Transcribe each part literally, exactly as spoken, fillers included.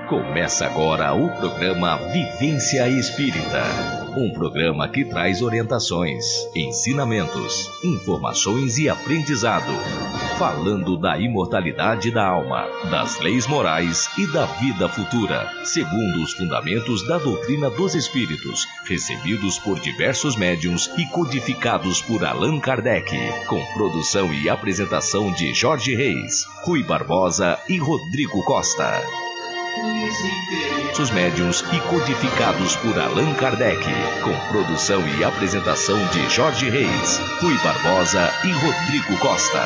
Começa agora o programa Vivência Espírita, um programa que traz orientações, ensinamentos, informações e aprendizado, falando da imortalidade da alma, das leis morais e da vida futura, segundo os fundamentos da doutrina dos espíritos, recebidos por diversos médiuns e codificados por Allan Kardec, com produção e apresentação de Jorge Reis, Rui Barbosa e Rodrigo Costa. Os médiuns e codificados por Allan Kardec, com produção e apresentação de Jorge Reis, Rui Barbosa e Rodrigo Costa.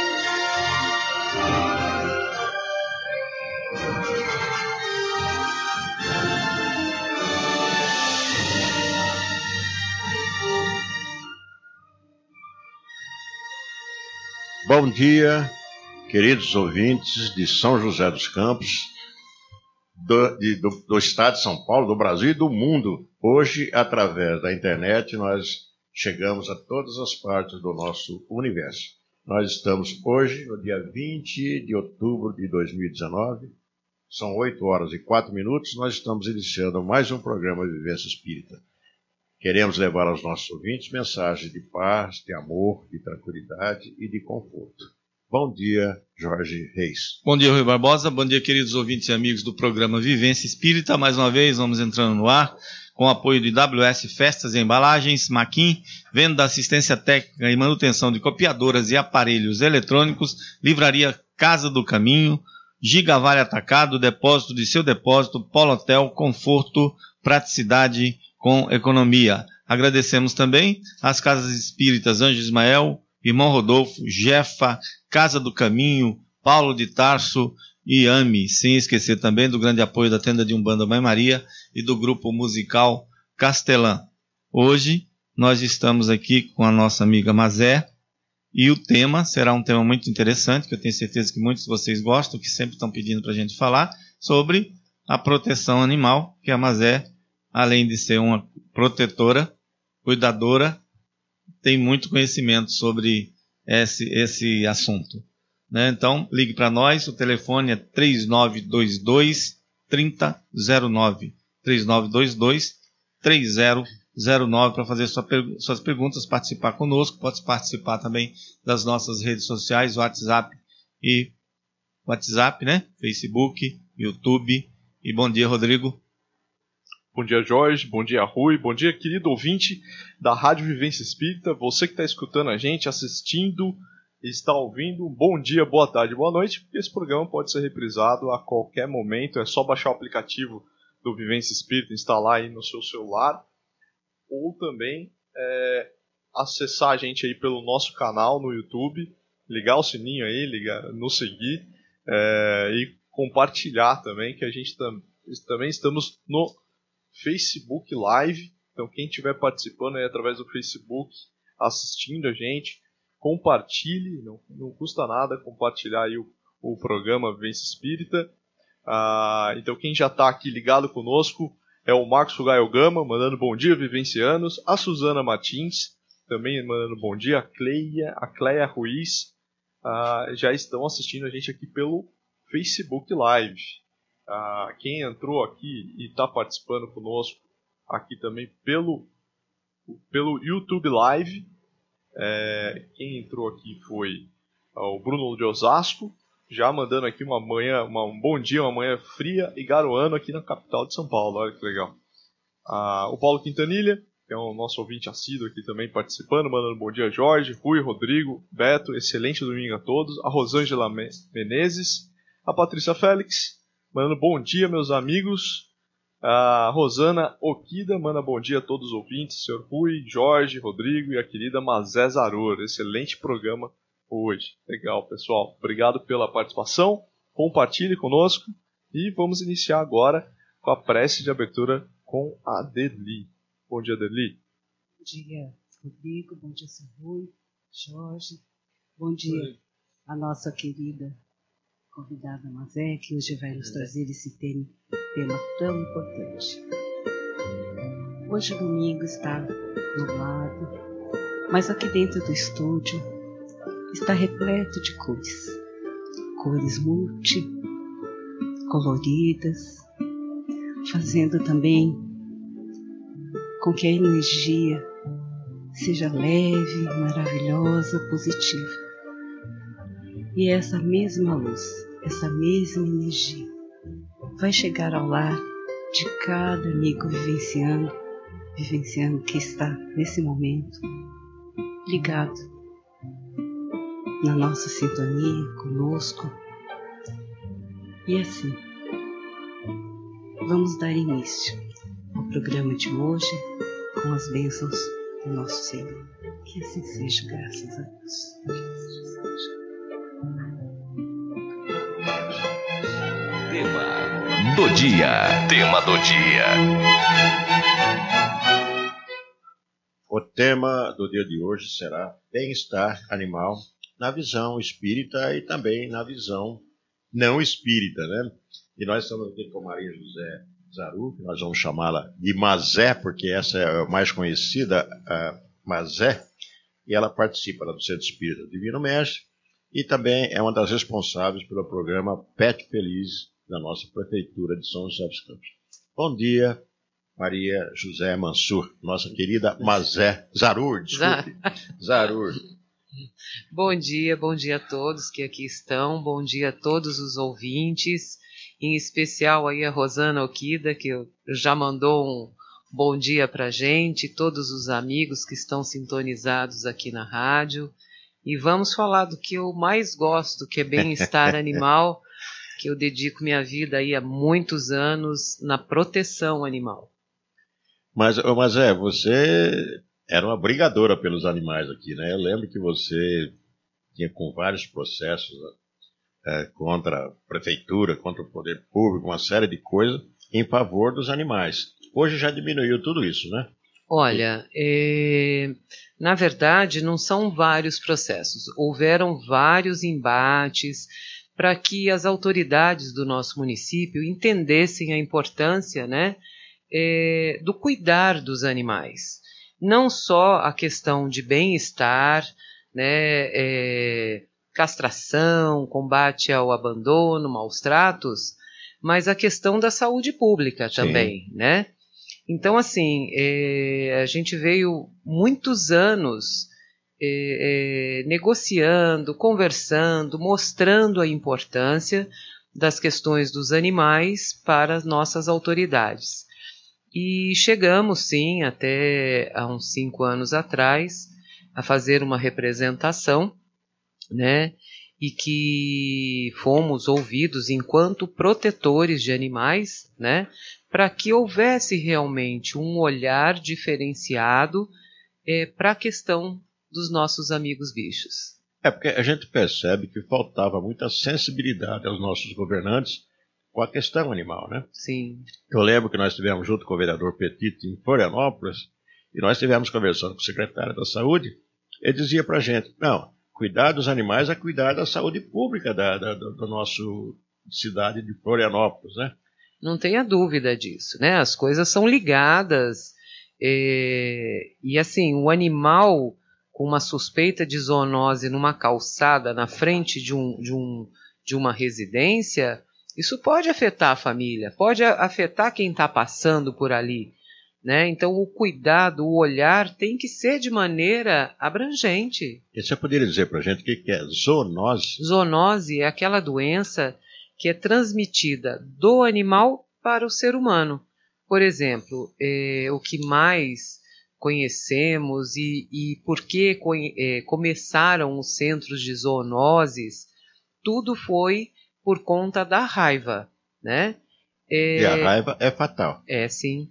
Bom dia, queridos ouvintes de São José dos Campos, Do, de, do, do estado de São Paulo, do Brasil e do mundo. Hoje, através da internet, nós chegamos a todas as partes do nosso universo. Nós estamos hoje, no dia vinte de outubro de dois mil e dezenove, são oito horas e quatro minutos, nós estamos iniciando mais um programa Vivência Espírita. Queremos levar aos nossos ouvintes mensagens de paz, de amor, de tranquilidade e de conforto. Bom dia, Jorge Reis. Bom dia, Rui Barbosa. Bom dia, queridos ouvintes e amigos do programa Vivência Espírita. Mais uma vez, vamos entrando no ar com o apoio de W S Festas e Embalagens, Maquin, venda, assistência técnica e manutenção de copiadoras e aparelhos eletrônicos, Livraria Casa do Caminho, Gigavale Atacado, depósito de seu depósito, Polo Hotel, conforto, praticidade com economia. Agradecemos também às Casas Espíritas Anjo Ismael, Irmão Rodolfo, Jefa, Casa do Caminho, Paulo de Tarso e AME, sem esquecer também do grande apoio da Tenda de Umbanda Mãe Maria e do grupo musical Castelã. Hoje nós estamos aqui com a nossa amiga Mazé e o tema será um tema muito interessante, que eu tenho certeza que muitos de vocês gostam, que sempre estão pedindo para a gente falar, sobre a proteção animal, que a Mazé, além de ser uma protetora, cuidadora, tem muito conhecimento sobre esse, esse assunto, né? Então, ligue para nós, o telefone é três nove dois dois, três zero zero nove, três nove dois dois, três zero zero nove para fazer sua, suas perguntas, participar conosco, pode participar também das nossas redes sociais, WhatsApp e WhatsApp, né? Facebook, YouTube. E bom dia, Rodrigo. Bom dia, Jorge. Bom dia, Rui. Bom dia, querido ouvinte da Rádio Vivência Espírita. Você que está escutando a gente, assistindo, está ouvindo. Bom dia, boa tarde, boa noite. Porque esse programa pode ser reprisado a qualquer momento. É só baixar o aplicativo do Vivência Espírita, instalar aí no seu celular. Ou também é, acessar a gente aí pelo nosso canal no YouTube. Ligar o sininho aí, ligar, nos seguir. É, e compartilhar também, que a gente tam, também estamos no Facebook Live, então quem estiver participando aí através do Facebook, assistindo a gente, compartilhe, não, não custa nada compartilhar aí o, o programa Vivência Espírita. Ah, então quem já está aqui ligado conosco é o Marcos Fugaio Gama, mandando bom dia, vivencianos, a Suzana Martins, também mandando bom dia, a Cleia, a Cleia Ruiz, ah, já estão assistindo a gente aqui pelo Facebook Live. Ah, quem entrou aqui e está participando conosco aqui também pelo, pelo YouTube Live, é, quem entrou aqui foi ah, o Bruno de Osasco, já mandando aqui uma manhã, uma, um bom dia, uma manhã fria e garoando aqui na capital de São Paulo, olha que legal. Ah, o Paulo Quintanilha, que é o nosso ouvinte assíduo aqui também participando, mandando bom dia, Jorge, Rui, Rodrigo, Beto, excelente domingo a todos, a Rosângela Menezes, a Patrícia Félix, mandando bom dia, meus amigos. A Rosana Okida manda bom dia a todos os ouvintes, senhor Rui, Jorge, Rodrigo e a querida Mazé Zaror. Excelente programa hoje. Legal, pessoal. Obrigado pela participação. Compartilhe conosco. E vamos iniciar agora com a prece de abertura com a Adeli. Bom dia, Adeli. Bom dia, Rodrigo. Bom dia, senhor Rui, Jorge. Bom dia, a nossa querida convidada Mazé, que hoje vai nos trazer esse tema, tema tão importante. Hoje o domingo está nublado, mas aqui dentro do estúdio está repleto de cores. Cores multicoloridas, fazendo também com que a energia seja leve, maravilhosa, positiva. E essa mesma luz, essa mesma energia vai chegar ao lar de cada amigo vivenciando, vivenciando que está nesse momento ligado na nossa sintonia conosco. E assim, vamos dar início ao programa de hoje com as bênçãos do nosso Senhor. Que assim seja, graças a Deus. Tema do dia. Tema do dia. O tema do dia de hoje será bem-estar animal na visão espírita e também na visão não espírita, né? E nós estamos aqui com Maria José Zaru, que nós vamos chamá-la de Mazé, porque essa é a mais conhecida, a Mazé, e ela participa lá do Centro Espírita Divino Mestre e também é uma das responsáveis pelo programa Pet Feliz da nossa Prefeitura de São José dos Campos. Bom dia, Maria José Mansur, nossa querida Mazé Zarur, desculpe. Zarur. Bom dia, bom dia a todos que aqui estão, bom dia a todos os ouvintes, em especial aí a Rosana Okida, que já mandou um bom dia para a gente, todos os amigos que estão sintonizados aqui na rádio, e vamos falar do que eu mais gosto, que é bem-estar animal, que eu dedico minha vida aí há muitos anos na proteção animal. Mas, mas é, você era uma brigadora pelos animais aqui, né? Eu lembro que você tinha com vários processos é, contra a prefeitura, contra o poder público, uma série de coisas em favor dos animais. Hoje já diminuiu tudo isso, né? Olha, é, na verdade não são vários processos. Houveram vários embates para que as autoridades do nosso município entendessem a importância, né, é, do cuidar dos animais. Não só a questão de bem-estar, né, é, castração, combate ao abandono, maus tratos, mas a questão da saúde pública também, Sim. né? Então, assim, é, a gente veio muitos anos é, é, negociando, conversando, mostrando a importância das questões dos animais para as nossas autoridades. E chegamos, sim, até há uns cinco anos atrás, a fazer uma representação, né, e que fomos ouvidos enquanto protetores de animais, né, para que houvesse realmente um olhar diferenciado é, para a questão dos nossos amigos bichos. É porque a gente percebe que faltava muita sensibilidade aos nossos governantes com a questão animal, né? Sim. Eu lembro que nós estivemos junto com o vereador Petit em Florianópolis e nós estivemos conversando com o secretário da Saúde. Ele dizia para a gente, não, cuidar dos animais é cuidar da saúde pública da, da, da nossa cidade de Florianópolis, né? Não tenha dúvida disso, né? As coisas são ligadas é, e assim, o animal com uma suspeita de zoonose numa calçada na frente de, um, de, um, de uma residência, isso pode afetar a família, pode afetar quem está passando por ali, né? Então o cuidado, o olhar tem que ser de maneira abrangente. E você poderia dizer para a gente o que é zoonose? Zoonose é aquela doença que é transmitida do animal para o ser humano. Por exemplo, é, o que mais conhecemos e, e por que é, começaram os centros de zoonoses, tudo foi por conta da raiva, né? É, e a raiva é fatal. É, sim.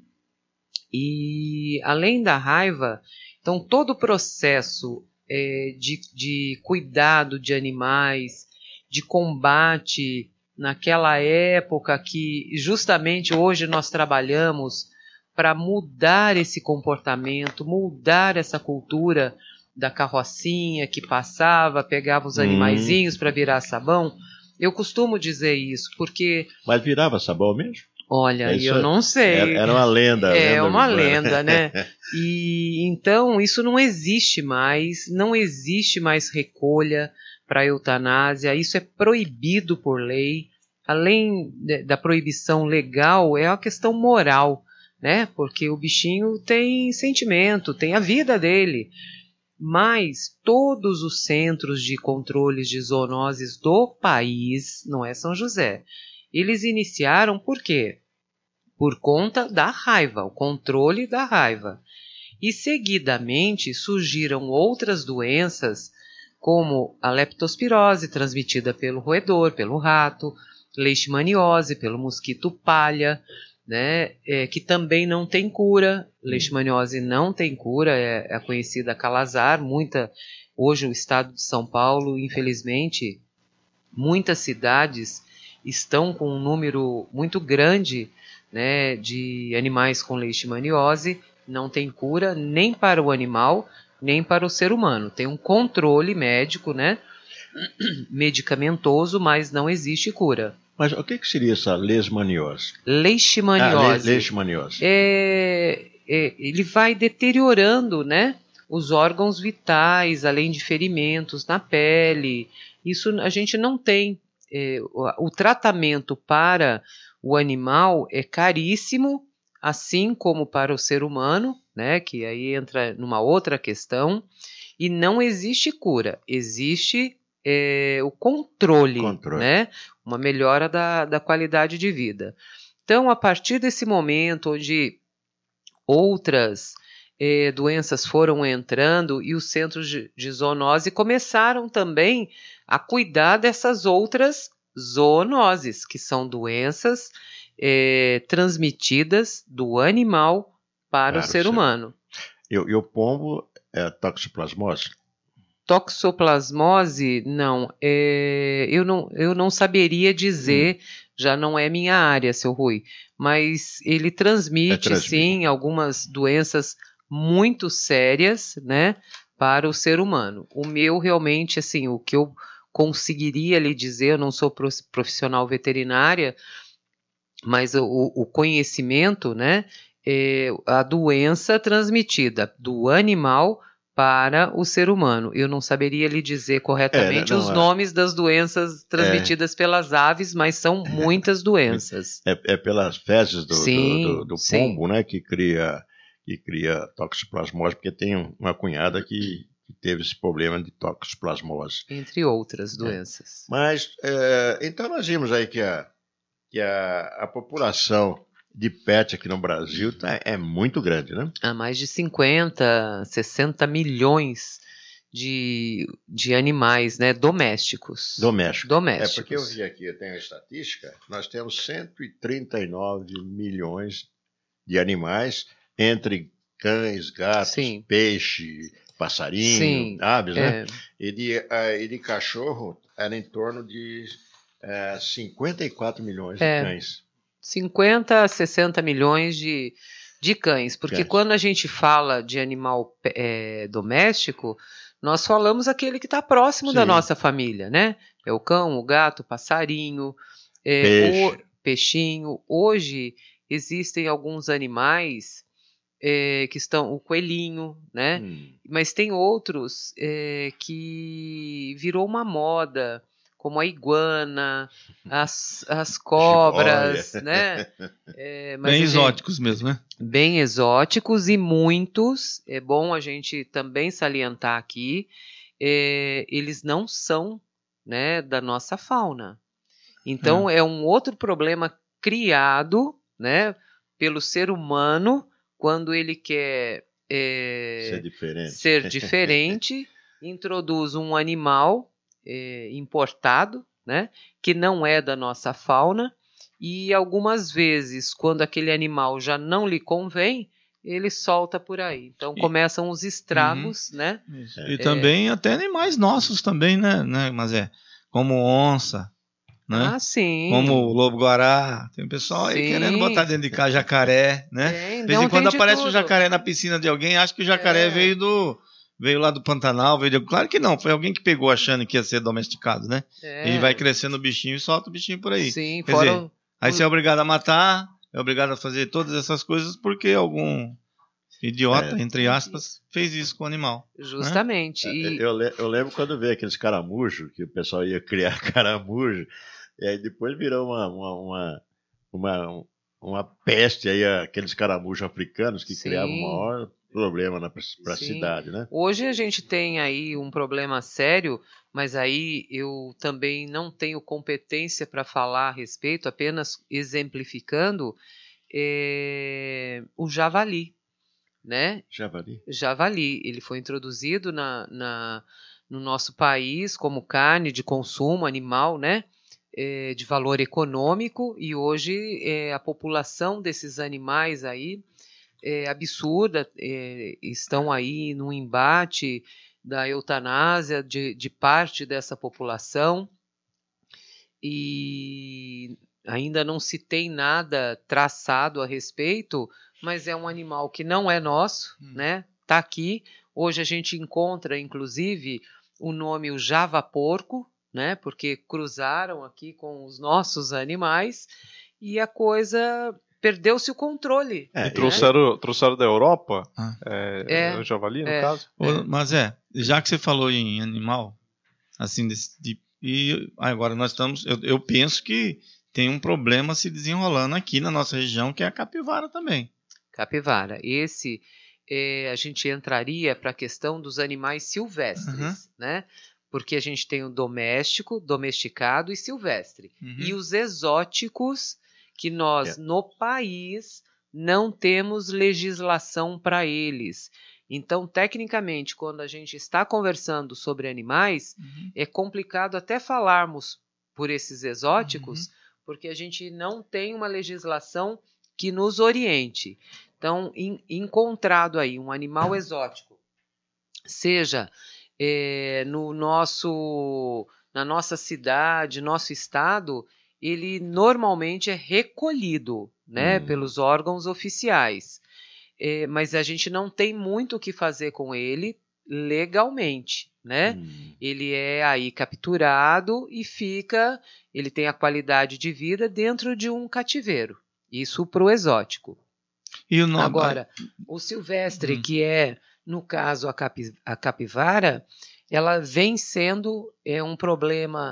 E além da raiva, então todo o processo é, de, de cuidado de animais, de combate, naquela época que justamente hoje nós trabalhamos para mudar esse comportamento, mudar essa cultura da carrocinha que passava, pegava os animaizinhos hum. para virar sabão. Eu costumo dizer isso, porque... Mas virava sabão mesmo? Olha, isso eu não sei. Era, era uma lenda. É lenda uma lenda, né? E então isso não existe mais, não existe mais recolha para eutanásia, isso é proibido por lei. além de, da proibição legal, é uma questão moral, né? Porque o bichinho tem sentimento, tem a vida dele. Mas todos os centros de controles de zoonoses do país, não é São José, eles iniciaram por quê? Por conta da raiva, o controle da raiva. E seguidamente surgiram outras doenças, como a leptospirose, transmitida pelo roedor, pelo rato, leishmaniose, pelo mosquito palha, né, é, que também não tem cura. Leishmaniose não tem cura, é a conhecida calazar. Muita, hoje o estado de São Paulo, infelizmente, muitas cidades estão com um número muito grande, né, de animais com leishmaniose. Não tem cura nem para o animal, nem para o ser humano. Tem um controle médico, né, medicamentoso, mas não existe cura. Mas o que, que seria essa leishmaniose? Leishmaniose. Ah, le leishmaniose. É, é, ele vai deteriorando, né, os órgãos vitais, além de ferimentos na pele. Isso a gente não tem. É, o, o tratamento para o animal é caríssimo, assim como para o ser humano, né, que aí entra numa outra questão, e não existe cura, existe é, o controle, controle. Né, uma melhora da, da qualidade de vida. Então, a partir desse momento onde outras é, doenças foram entrando e os centros de, de zoonose começaram também a cuidar dessas outras zoonoses, que são doenças é, transmitidas do animal para, para o ser humano. E, e o pombo é toxoplasmose? Toxoplasmose, não, é, eu não, eu não saberia dizer, hum. já não é minha área, seu Rui, mas ele transmite, é sim, algumas doenças muito sérias, né, para o ser humano. O meu, realmente, assim, o que eu conseguiria lhe dizer, eu não sou profissional veterinária, mas o, o conhecimento, né, é a doença transmitida do animal para o ser humano. Eu não saberia lhe dizer corretamente é, não, os é. nomes das doenças transmitidas é. pelas aves, mas são muitas doenças. É, é pelas fezes do, sim, do, do, do pombo, né, que cria, que cria toxoplasmose, porque tem uma cunhada que, que teve esse problema de toxoplasmose. Entre outras doenças. É. Mas, é, então nós vimos aí que a, que a, a população de pet aqui no Brasil tá, é muito grande, né? Há mais de cinquenta, sessenta milhões de, de animais, né, domésticos. Domésticos. Domésticos. É porque eu vi aqui, eu tenho a estatística, nós temos cento e trinta e nove milhões de animais, entre cães, gatos, Sim. peixe, passarinho, Sim. aves, né? É. E, de, e de cachorro era em torno de é, cinquenta e quatro milhões é. de cães. cinquenta a sessenta milhões de, de cães, porque cães. Quando a gente fala de animal é, doméstico, nós falamos aquele que está próximo Sim. da nossa família, né? É o cão, o gato, o passarinho, é, Peixe. o peixinho. Hoje existem alguns animais é, que estão, o coelhinho, né? Hum. Mas tem outros é, que virou uma moda, como a iguana, as, as cobras, né? É, mas bem exóticos mesmo, né? Bem exóticos e muitos, é bom a gente também salientar aqui, é, eles não são, né, da nossa fauna. Então, é. é um outro problema criado, né, pelo ser humano quando ele quer é, ser diferente, ser diferente introduz um animal É, importado, né, que não é da nossa fauna, e algumas vezes, quando aquele animal já não lhe convém, ele solta por aí. Então e, começam os estragos, uhum. né? E é, também até animais nossos também, né, né, mas é como onça, né? Ah, sim. Como lobo-guará. Tem um pessoal sim. aí querendo botar dentro de casa jacaré, né? É, de vez em quando aparece um jacaré na piscina de alguém, acha que o jacaré é. veio do Veio lá do Pantanal, veio de... Claro que não, foi alguém que pegou achando que ia ser domesticado, né? É. E vai crescendo o bichinho e solta o bichinho por aí. Sim, Quer fora... dizer, aí você é obrigado a matar, é obrigado a fazer todas essas coisas porque algum idiota, é. entre aspas, fez isso com o animal. Justamente. Né? E... Eu, eu lembro quando veio aqueles caramujos, que o pessoal ia criar caramujo, E aí depois virou uma, uma, uma, uma, uma peste aí, aqueles caramujos africanos que Sim. criavam o maior problema para a cidade, né? Hoje a gente tem aí um problema sério, mas aí eu também não tenho competência para falar a respeito, apenas exemplificando é, o javali, né? Javali? Javali, ele foi introduzido na, na, no nosso país como carne de consumo animal, né? É, de valor econômico, e hoje é, a população desses animais aí é absurda, é, estão aí num embate da eutanásia de, de parte dessa população, e ainda não se tem nada traçado a respeito, mas é um animal que não é nosso, hum. né? Tá aqui. Hoje a gente encontra, inclusive, o nome o java-porco, né? Porque cruzaram aqui com os nossos animais, e a coisa perdeu-se o controle. É, né? E trouxeram, trouxeram da Europa, Ah. é, É, o javali, no é. caso. Ô, mas é, já que você falou em animal, assim, desse, de, e agora nós estamos, eu, eu penso que tem um problema se desenrolando aqui na nossa região, que é a capivara também. Capivara. Esse, é, a gente entraria para a questão dos animais silvestres, Uhum. né? Porque a gente tem o doméstico, domesticado e silvestre. Uhum. E os exóticos, que nós, É. no país, não temos legislação para eles. Então, tecnicamente, quando a gente está conversando sobre animais, Uhum. é complicado até falarmos por esses exóticos, Uhum. porque a gente não tem uma legislação que nos oriente. Então, em, encontrado aí um animal exótico, seja é, no nosso, na nossa cidade, nosso estado, ele normalmente é recolhido, né, Hum. pelos órgãos oficiais. É, mas a gente não tem muito o que fazer com ele legalmente, né? Hum. Ele é aí capturado e fica, ele tem a qualidade de vida dentro de um cativeiro. Isso para o exótico. E o nome, Agora, o silvestre, Hum. que é, no caso, a, capi, a capivara, ela vem sendo é, um problema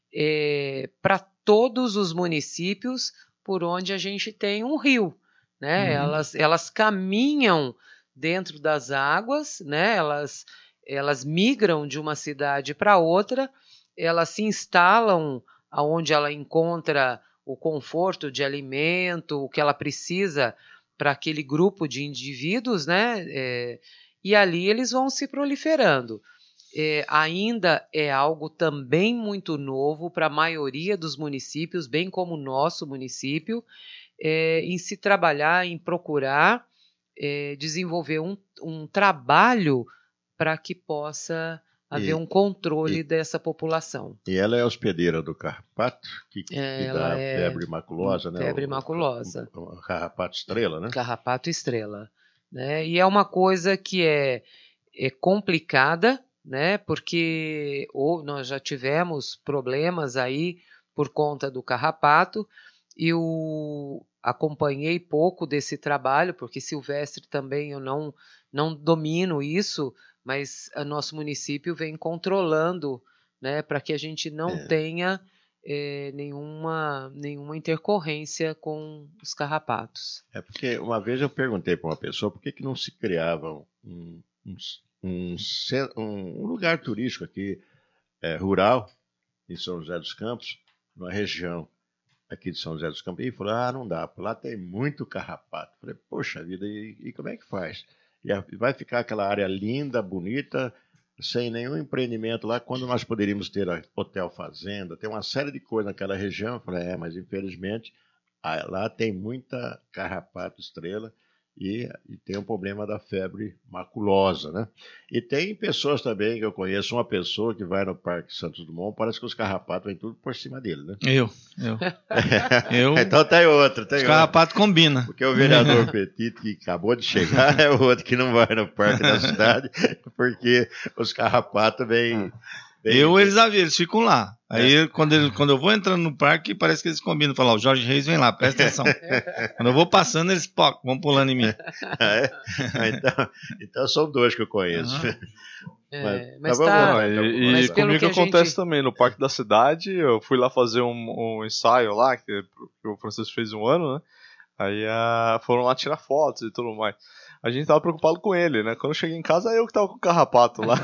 é, para todos os municípios por onde a gente tem um rio, né? Uhum. Elas, elas caminham dentro das águas, né? Elas, elas migram de uma cidade para outra, elas se instalam aonde ela encontra o conforto de alimento, o que ela precisa para aquele grupo de indivíduos, né? É, e ali eles vão se proliferando. É, ainda é algo também muito novo para a maioria dos municípios, bem como o nosso município, é, em se trabalhar, em procurar é, desenvolver um, um trabalho para que possa haver E- um controle e- dessa população. E ela é hospedeira do carrapato, que, que Ela dá é febre maculosa, né? febre O- maculosa. O, o carrapato estrela, né? Carrapato estrela, né? E é uma coisa que é, é complicada, né? Porque ou nós já tivemos problemas aí por conta do carrapato. Eu acompanhei pouco desse trabalho, porque silvestre também eu não, não domino isso, mas o nosso município vem controlando, né? Para que a gente não É. tenha é, nenhuma, nenhuma intercorrência com os carrapatos. É porque uma vez eu perguntei para uma pessoa por que, que não se criava um, um, um, cen- um- um lugar turístico aqui, é, rural, em São José dos Campos, numa região aqui de São José dos Campos. E ele falou, ah, não dá, lá tem muito carrapato. Eu falei, poxa vida, e, e como é que faz? E a- vai ficar aquela área linda, bonita, sem nenhum empreendimento lá, quando nós poderíamos ter a- hotel fazenda, tem uma série de coisas naquela região. Eu falei, é, mas infelizmente ah, lá tem muita carrapato estrela e, e tem o problema da febre maculosa, né? E tem pessoas também que eu conheço, uma pessoa que vai no Parque Santos Dumont, parece que os carrapatos vêm tudo por cima dele, né? Eu, eu. Eu- Então tem outro, tem Os outro. carrapatos combinam. Porque o vereador Petit, que acabou de chegar, é o outro que não vai no parque da cidade, porque os carrapatos vêm... vêm- Eu, eles avisam, eles ficam lá. Aí, quando, ele- quando eu vou entrando no parque, parece que eles combinam. Falar, o Jorge Reis vem lá, presta atenção. Quando eu vou passando, eles pô, vão pulando em mim. Ah, é? Ah, então, então são dois que eu conheço. Aham. É, mas mas vamos tá, lá, E, então, e mas pelo comigo que a acontece gente- também, no Parque da Cidade, eu fui lá fazer um, um ensaio lá, que, que o Francisco fez um ano, né? Aí ah, foram lá tirar fotos e tudo mais. A gente tava preocupado com ele, né? Quando eu cheguei em casa, eu que tava com o carrapato lá.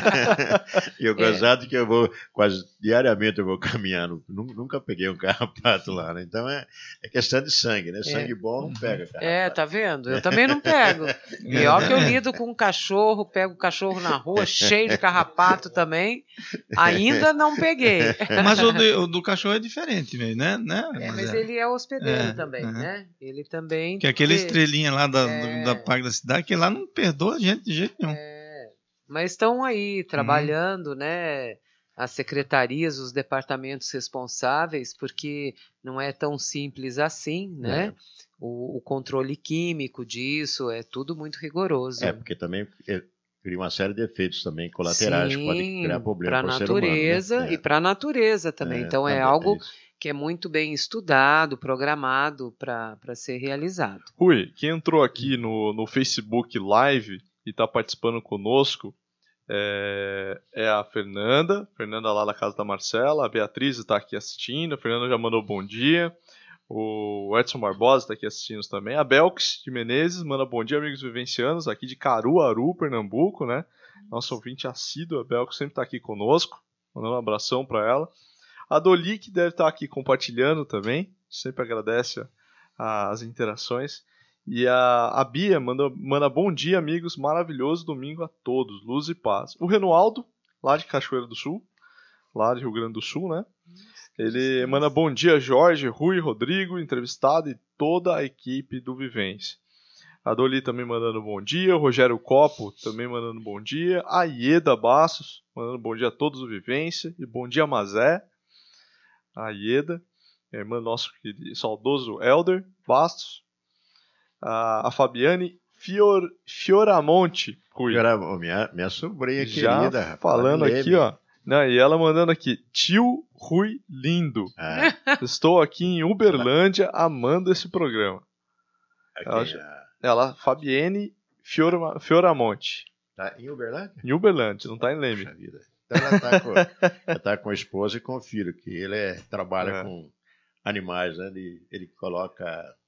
E o gozado que eu vou, quase diariamente eu vou caminhando. Nu- Nunca peguei um carrapato lá, né? Então é, é questão de sangue, né? Sangue bom não pega carrapato. É, tá vendo? Eu também não pego. E ó que eu lido com um cachorro, pego o cachorro na rua, cheio de carrapato também. Ainda não peguei. Mas o, de- o do cachorro é diferente, velho, né? né? É, mas ele é hospedeiro É, também, uhum. né? Ele também. Que é aquela porque- estrelinha lá da, É. do- da Parque da Cidade, que lá não perdoa a gente de jeito nenhum. É, mas estão aí trabalhando, né? As secretarias, os departamentos responsáveis, porque não é tão simples assim, né? O, o controle químico disso é tudo muito rigoroso. É, porque também é, cria uma série de efeitos também colaterais que podem criar problema para a para o ser humano. natureza Né? e para a natureza também. então é também, algo isso. que é muito bem estudado, programado para ser realizado. Rui, quem entrou aqui no, no Facebook Live e está participando conosco é, é a Fernanda, Fernanda lá da casa da Marcela, a Beatriz está aqui assistindo, a Fernanda já mandou bom dia, o Edson Barbosa está aqui assistindo também, a Belks de Menezes manda bom dia, amigos vivencianos, aqui de Caruaru, Pernambuco, né? Nosso ouvinte assíduo, a Belks sempre está aqui conosco, mandando um abração para ela. A Doli, que deve estar aqui compartilhando também, sempre agradece a, as interações. E a, a Bia manda, manda bom dia, amigos, maravilhoso domingo a todos, luz e paz. O Renualdo, lá de Cachoeira do Sul, lá de Rio Grande do Sul, né? Ele manda bom dia, Jorge, Rui, Rodrigo, entrevistado e toda a equipe do Vivência. A Doli também mandando bom dia, o Rogério Copo também mandando bom dia, a Ieda Bassos mandando bom dia a todos do Vivência e bom dia, Mazé. A Ieda, a irmã nosso querido, saudoso Elder Bastos, a, a Fabiane Fior, Fioramonte, Rui, Era, ó, minha, minha sobrinha já querida. rapaz, falando Leme. aqui, ó, não, e ela mandando aqui, tio Rui lindo, Ah, estou aqui em Uberlândia amando esse programa. aqui, Ela já- ah, Ela, Fabiane Fiora, Fioramonte, tá em Uberlândia? em Uberlândia, não tá em Leme. Puxa vida. Então ela está com, ela tá com a esposa e com o filho, que ele é, trabalha É. com animais, né? Ele, ele coloca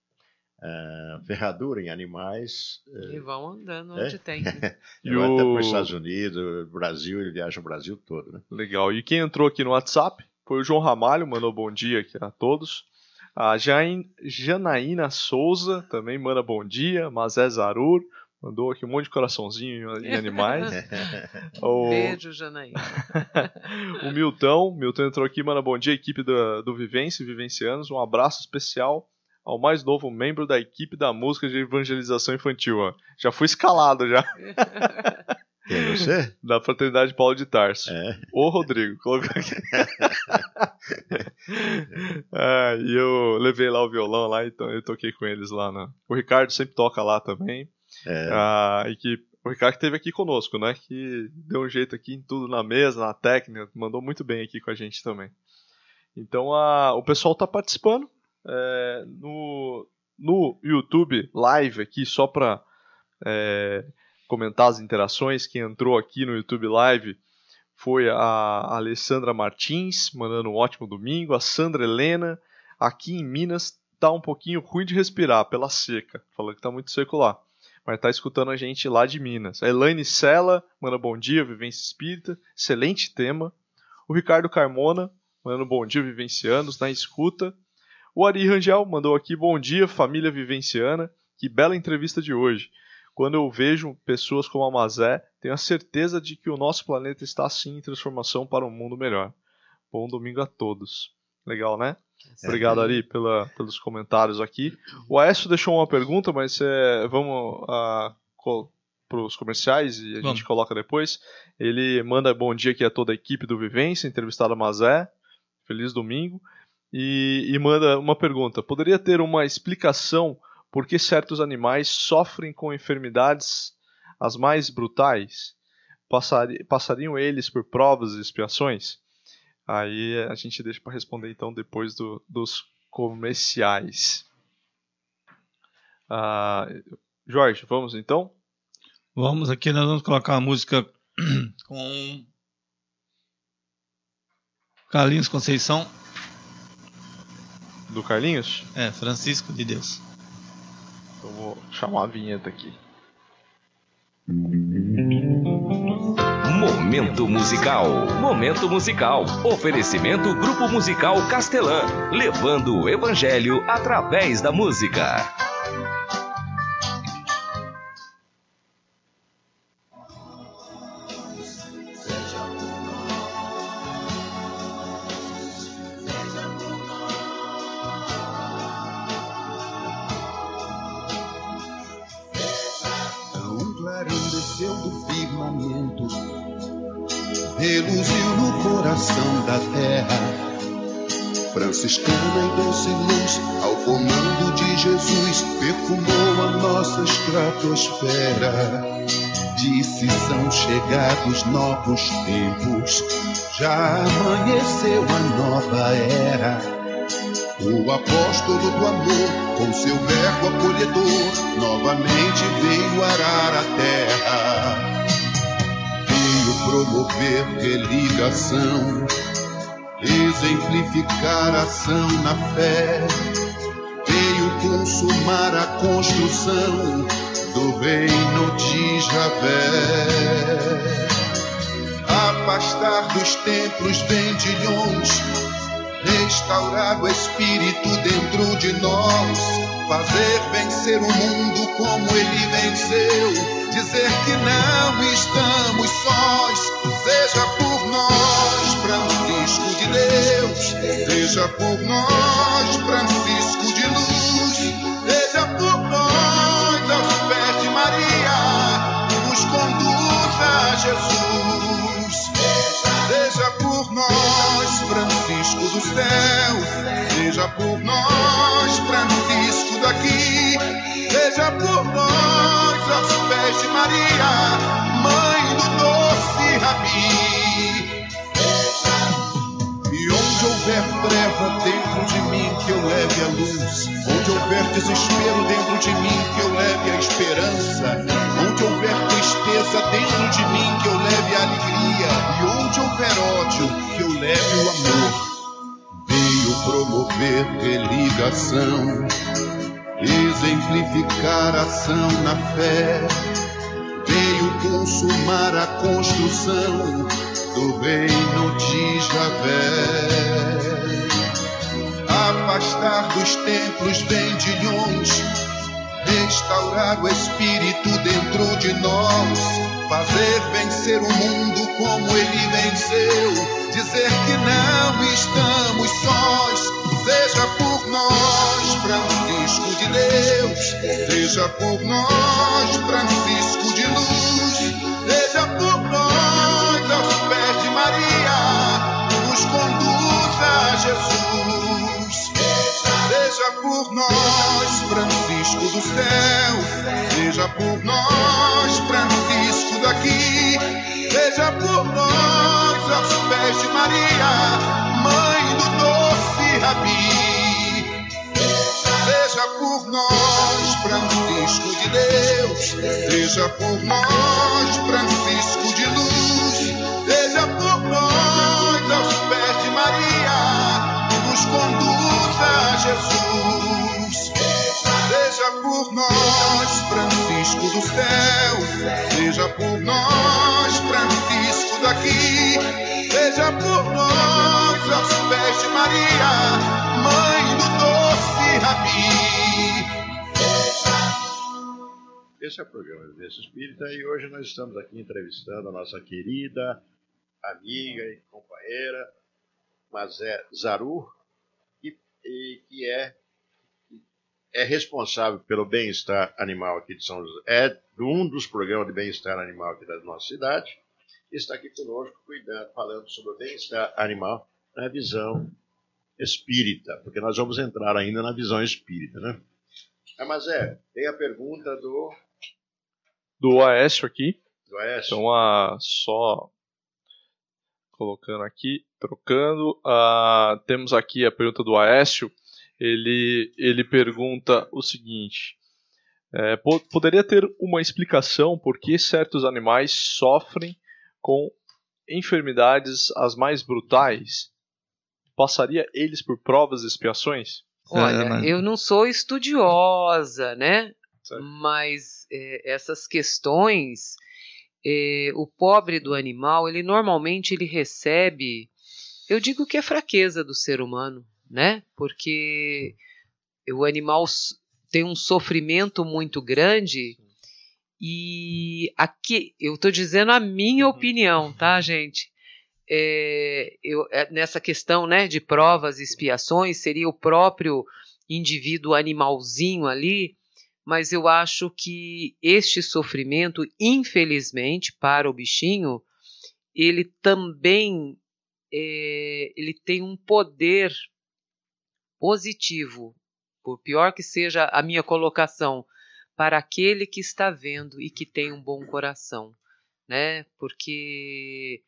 ah, ferradura em animais. E vão andando É? onde tem. E Ele vai até para o- os Estados Unidos, Brasil, ele viaja o Brasil todo, né? Legal. E quem entrou aqui no WhatsApp foi o João Ramalho, mandou bom dia aqui a todos. A Jain, Janaína Souza também manda bom dia. Mazé Zarur mandou aqui um monte de coraçãozinho em animais. o, Beijo, Janaína. o Milton, Milton entrou aqui, manda bom dia, equipe do, do Vivência e Vivencianos. Um abraço especial ao mais novo membro da equipe da música de evangelização infantil. Ó. Já fui escalado já, Quem é você? da Fraternidade Paulo de Tarso. É. Ô, Rodrigo, colocou aqui. Ah, e eu levei lá o violão lá, então eu toquei com eles lá. Na... O Ricardo sempre toca lá também. É. Ah, e que o Ricardo que esteve aqui conosco, né? Que deu um jeito aqui em tudo na mesa, na técnica, mandou muito bem aqui com a gente também. Então a... o pessoal está participando é, no... no YouTube Live aqui, só para é, comentar as interações. Quem entrou aqui no YouTube Live foi a Alessandra Martins, mandando um ótimo domingo. A Sandra Helena, aqui em Minas, tá um pouquinho ruim de respirar pela seca. Falando que tá muito seco lá. Mas tá escutando a gente lá de Minas. A Elaine Sela, manda bom dia, Vivência Espírita. Excelente tema. O Ricardo Carmona, mandando bom dia, Vivencianos, na escuta. O Ari Rangel mandou aqui, bom dia, família vivenciana. Que bela entrevista de hoje. Quando eu vejo pessoas como a Mazé, tenho a certeza de que o nosso planeta está sim em transformação para um mundo melhor. Bom domingo a todos. Legal, né? Obrigado, Ari, pela, pelos comentários aqui. O Aécio deixou uma pergunta, mas é, vamos para os comerciais e a Vamos. gente coloca depois. Ele manda bom dia aqui a toda a equipe do Vivência, entrevistada a Mazé. Feliz domingo. E, e manda uma pergunta. Poderia ter uma explicação por que certos animais sofrem com enfermidades as mais brutais? Passari, passariam eles por provas e expiações? Aí a gente deixa para responder então depois do, dos comerciais. Ah, Jorge, vamos então? Vamos aqui, nós vamos colocar uma música com Carlinhos Conceição. Do Carlinhos? É, Francisco de Deus. Eu vou chamar a vinheta aqui. Momento musical. Momento musical. Oferecimento Grupo Musical Castelã, levando o evangelho através da música. Reluziu no coração da terra, franciscana e doce luz, ao comando de Jesus, perfumou a nossa estratosfera. Disse: são chegados novos tempos, já amanheceu a nova era. O apóstolo do amor, com seu verbo acolhedor, novamente veio arar a terra. Promover religação, exemplificar ação na fé, veio consumar a construção do reino de Javé. Afastar dos templos vendilhões, restaurar o espírito dentro de nós, fazer vencer o mundo como ele venceu. Dizer que não estamos sós, seja por nós, Francisco de Deus, seja por nós, Francisco de luz, seja por nós, aos pés de Maria, nos conduza a Jesus. Seja por nós, Francisco dos céus, seja por nós, Francisco daqui, seja por nós, aos pés de Maria, mãe do doce Rabi. E onde houver treva dentro de mim, que eu leve a luz. Onde houver desespero dentro de mim, que eu leve a esperança. Onde houver tristeza dentro de mim, que eu leve a alegria. E onde houver ódio, que eu leve o amor. Veio promover religação, exemplificar ação na fé, veio consumar a construção do reino de Javé. Afastar dos templos vendilhões, restaurar o espírito dentro de nós, fazer vencer o mundo como ele venceu. Dizer que não estamos sós, seja por nós, Francisco de Deus, seja por nós, Francisco de luz, seja por nós, aos pés de Maria, nos conduza a Jesus. Seja por nós, Francisco dos céus, seja por nós, Francisco daqui, seja por nós, aos pés de Maria, mãe do doce Rabi. Seja por nós, Francisco de Deus, seja por nós, Francisco de luz, seja por nós, aos pés de Maria, nos conduza a Jesus. Seja por nós, Francisco dos céus, seja por nós, Francisco daqui, seja por nós, aos pés de Maria, mãe do doce Rabi. Esse é o programa Vivência Espírita e hoje nós estamos aqui entrevistando a nossa querida amiga e companheira Mazé Zaru, que, e, que é, é responsável pelo bem-estar animal aqui de São José, é de um dos programas de bem-estar animal aqui da nossa cidade, e está aqui conosco cuidando, falando sobre o bem-estar animal na visão espírita, porque nós vamos entrar ainda na visão espírita, né? Ah, mas é, tem a pergunta do... Do Aécio aqui. Do Aécio. Então, a, só colocando aqui, trocando. Uh, temos aqui a pergunta do Aécio. Ele, ele pergunta o seguinte: é, po- poderia ter uma explicação por que certos animais sofrem com enfermidades as mais brutais, passaria eles por provas e expiações? Olha, É, mas- eu não sou estudiosa, né? Certo. Mas é, essas questões, é, o pobre do animal, ele normalmente ele recebe, eu digo que é fraqueza do ser humano, né? Porque o animal s- tem um sofrimento muito grande e aqui, eu estou dizendo a minha Uhum. opinião, tá, gente? É, eu, é, nessa questão, né, de provas e expiações, seria o próprio indivíduo animalzinho ali, mas eu acho que este sofrimento, infelizmente, para o bichinho, ele também é, ele tem um poder positivo, por pior que seja a minha colocação, para aquele que está vendo e que tem um bom coração, né? Porque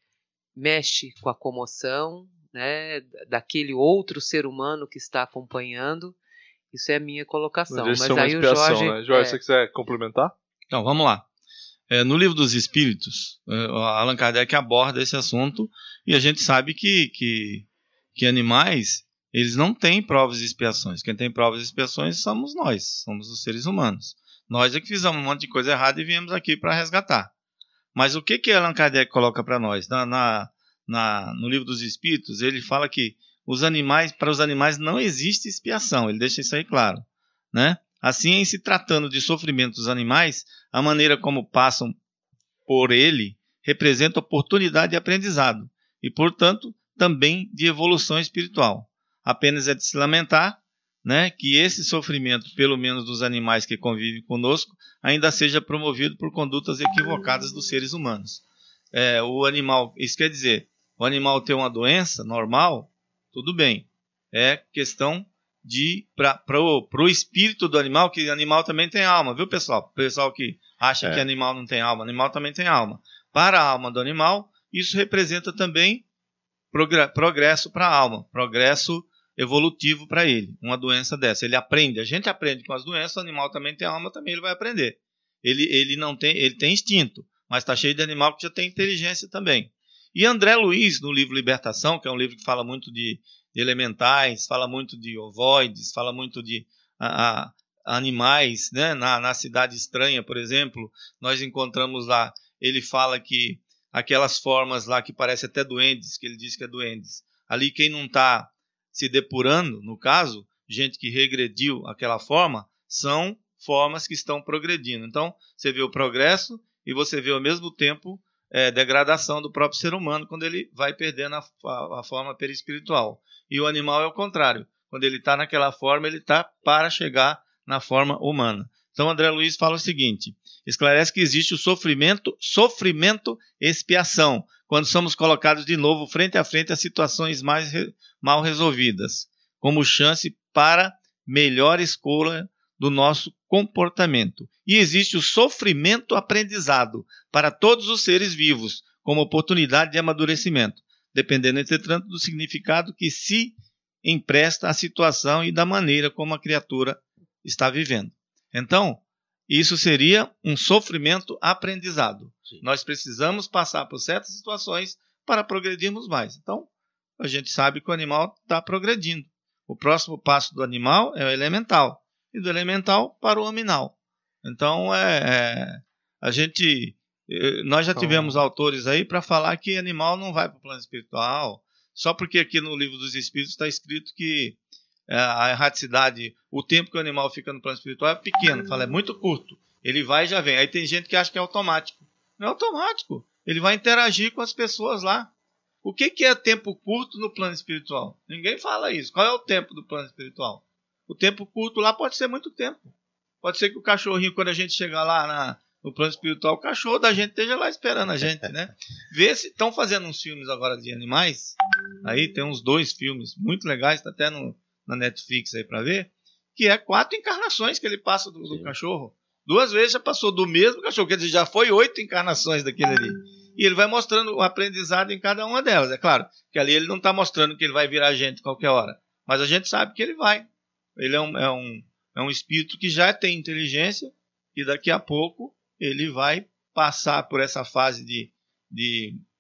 mexe com a comoção, né, daquele outro ser humano que está acompanhando. Isso é a minha colocação. Mas Mas isso é uma aí o expiação, Jorge, né? Jorge, é, se você quiser complementar? Então, vamos lá. É, no Livro dos Espíritos, é, Allan Kardec aborda esse assunto e a gente sabe que, que, que animais, eles não têm provas e expiações. Quem tem provas e expiações somos nós, somos os seres humanos. Nós é que fizemos um monte de coisa errada e viemos aqui para resgatar. Mas o que que Allan Kardec coloca para nós? Na, na, na, no Livro dos Espíritos, ele fala que os animais, para os animais não existe expiação, ele deixa isso aí claro, né? Assim, em se tratando de sofrimento dos animais, a maneira como passam por ele representa oportunidade de aprendizado e, portanto, também de evolução espiritual. Apenas é de se lamentar, né, que esse sofrimento, pelo menos dos animais que convivem conosco, ainda seja promovido por condutas equivocadas dos seres humanos. É, o animal, isso quer dizer, o animal ter uma doença normal, tudo bem. É questão de para o espírito do animal, que o animal também tem alma, viu, pessoal? Pessoal que acha É. que animal não tem alma, animal também tem alma. Para a alma do animal, isso representa também progre- progresso para a alma, progresso evolutivo para ele, uma doença dessa. Ele aprende, a gente aprende com as doenças, o animal também tem alma, também ele vai aprender. Ele, ele não tem, ele tem instinto, mas está cheio de animal que já tem inteligência também. E André Luiz, no livro Libertação, que é um livro que fala muito de, de elementais, fala muito de ovoides, fala muito de a, a, animais, né? na, na Cidade Estranha, por exemplo, nós encontramos lá, ele fala que aquelas formas lá que parecem até duendes, que ele diz que é duendes, ali quem não está se depurando, no caso, gente que regrediu aquela forma, são formas que estão progredindo. Então, você vê o progresso e você vê ao mesmo tempo é, degradação do próprio ser humano quando ele vai perdendo a, a, a forma perispiritual. E o animal é o contrário. Quando ele está naquela forma, ele está para chegar na forma humana. Então, André Luiz fala o seguinte, esclarece que existe o sofrimento, sofrimento e expiação, quando somos colocados de novo frente a frente a situações mais re, mal resolvidas, como chance para melhor escolha do nosso comportamento. E existe o sofrimento aprendizado para todos os seres vivos, como oportunidade de amadurecimento, dependendo, entretanto, do significado que se empresta à situação e da maneira como a criatura está vivendo. Então, isso seria um sofrimento aprendizado. Sim. Nós precisamos passar por certas situações para progredirmos mais. Então, a gente sabe que o animal está progredindo. O próximo passo do animal é o elemental, e do elemental para o aminal. Então, é, é, a gente, nós já tivemos então, autores aí para falar que animal não vai para o plano espiritual, só porque aqui no Livro dos Espíritos está escrito que a erraticidade, o tempo que o animal fica no plano espiritual é pequeno, fala, é muito curto. Ele vai e já vem. Aí tem gente que acha que é automático. Não é automático. Ele vai interagir com as pessoas lá. O que, que é tempo curto no plano espiritual? Ninguém fala isso. Qual é o tempo do plano espiritual? O tempo curto lá pode ser muito tempo. Pode ser que o cachorrinho, quando a gente chegar lá na, no plano espiritual, o cachorro da gente esteja lá esperando a gente, né? Vê se estão fazendo uns filmes agora de animais. Aí tem uns dois filmes muito legais, está até no na Netflix aí para ver, que é quatro encarnações que ele passa do, do cachorro. Duas vezes já passou do mesmo cachorro, quer dizer, já foi oito encarnações daquele ali. E ele vai mostrando o aprendizado em cada uma delas. É claro que ali ele não está mostrando que ele vai virar gente qualquer hora, mas a gente sabe que ele vai. Ele é um, é um, é um espírito que já tem inteligência e daqui a pouco ele vai passar por essa fase de, de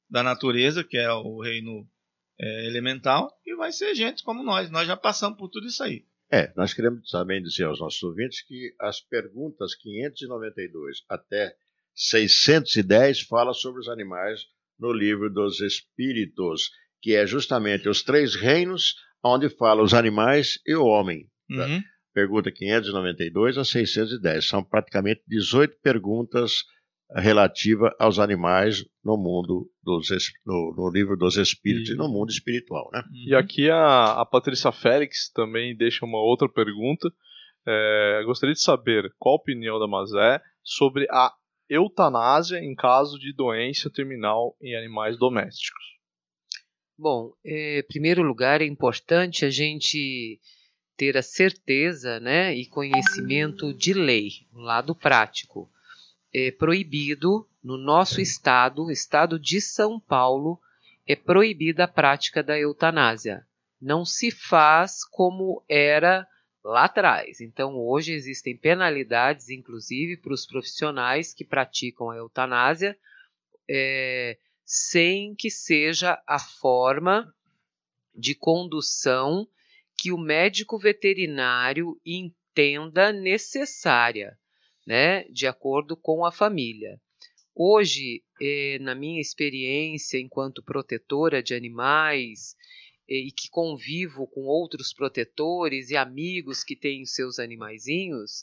da natureza, que é o reino é, elemental, e vai ser gente como nós. Nós já passamos por tudo isso aí. É, nós queremos também dizer aos nossos ouvintes que as perguntas quinhentos e noventa e dois até seiscentos e dez falam sobre os animais no livro dos Espíritos, que é justamente os três reinos onde fala os animais e o homem. Uhum. Pergunta quinhentos e noventa e dois a seiscentos e dez. São praticamente dezoito perguntas relativas aos animais no mundo dos, no, no livro dos Espíritos e, e no mundo espiritual, né? E aqui a, a Patrícia Félix também deixa uma outra pergunta. É, gostaria de saber qual a opinião da Mazé sobre a eutanásia em caso de doença terminal em animais domésticos. Bom, em primeiro lugar, é importante a gente ter a certeza, né, e conhecimento de lei, no lado prático. É proibido, no nosso estado, estado de São Paulo, é proibida a prática da eutanásia. Não se faz como era lá atrás. Então, hoje existem penalidades, inclusive, para os profissionais que praticam a eutanásia, é, sem que seja a forma de condução que o médico veterinário entenda necessária, né, de acordo com a família. Hoje, eh, na minha experiência enquanto protetora de animais eh, e que convivo com outros protetores e amigos que têm seus animaizinhos,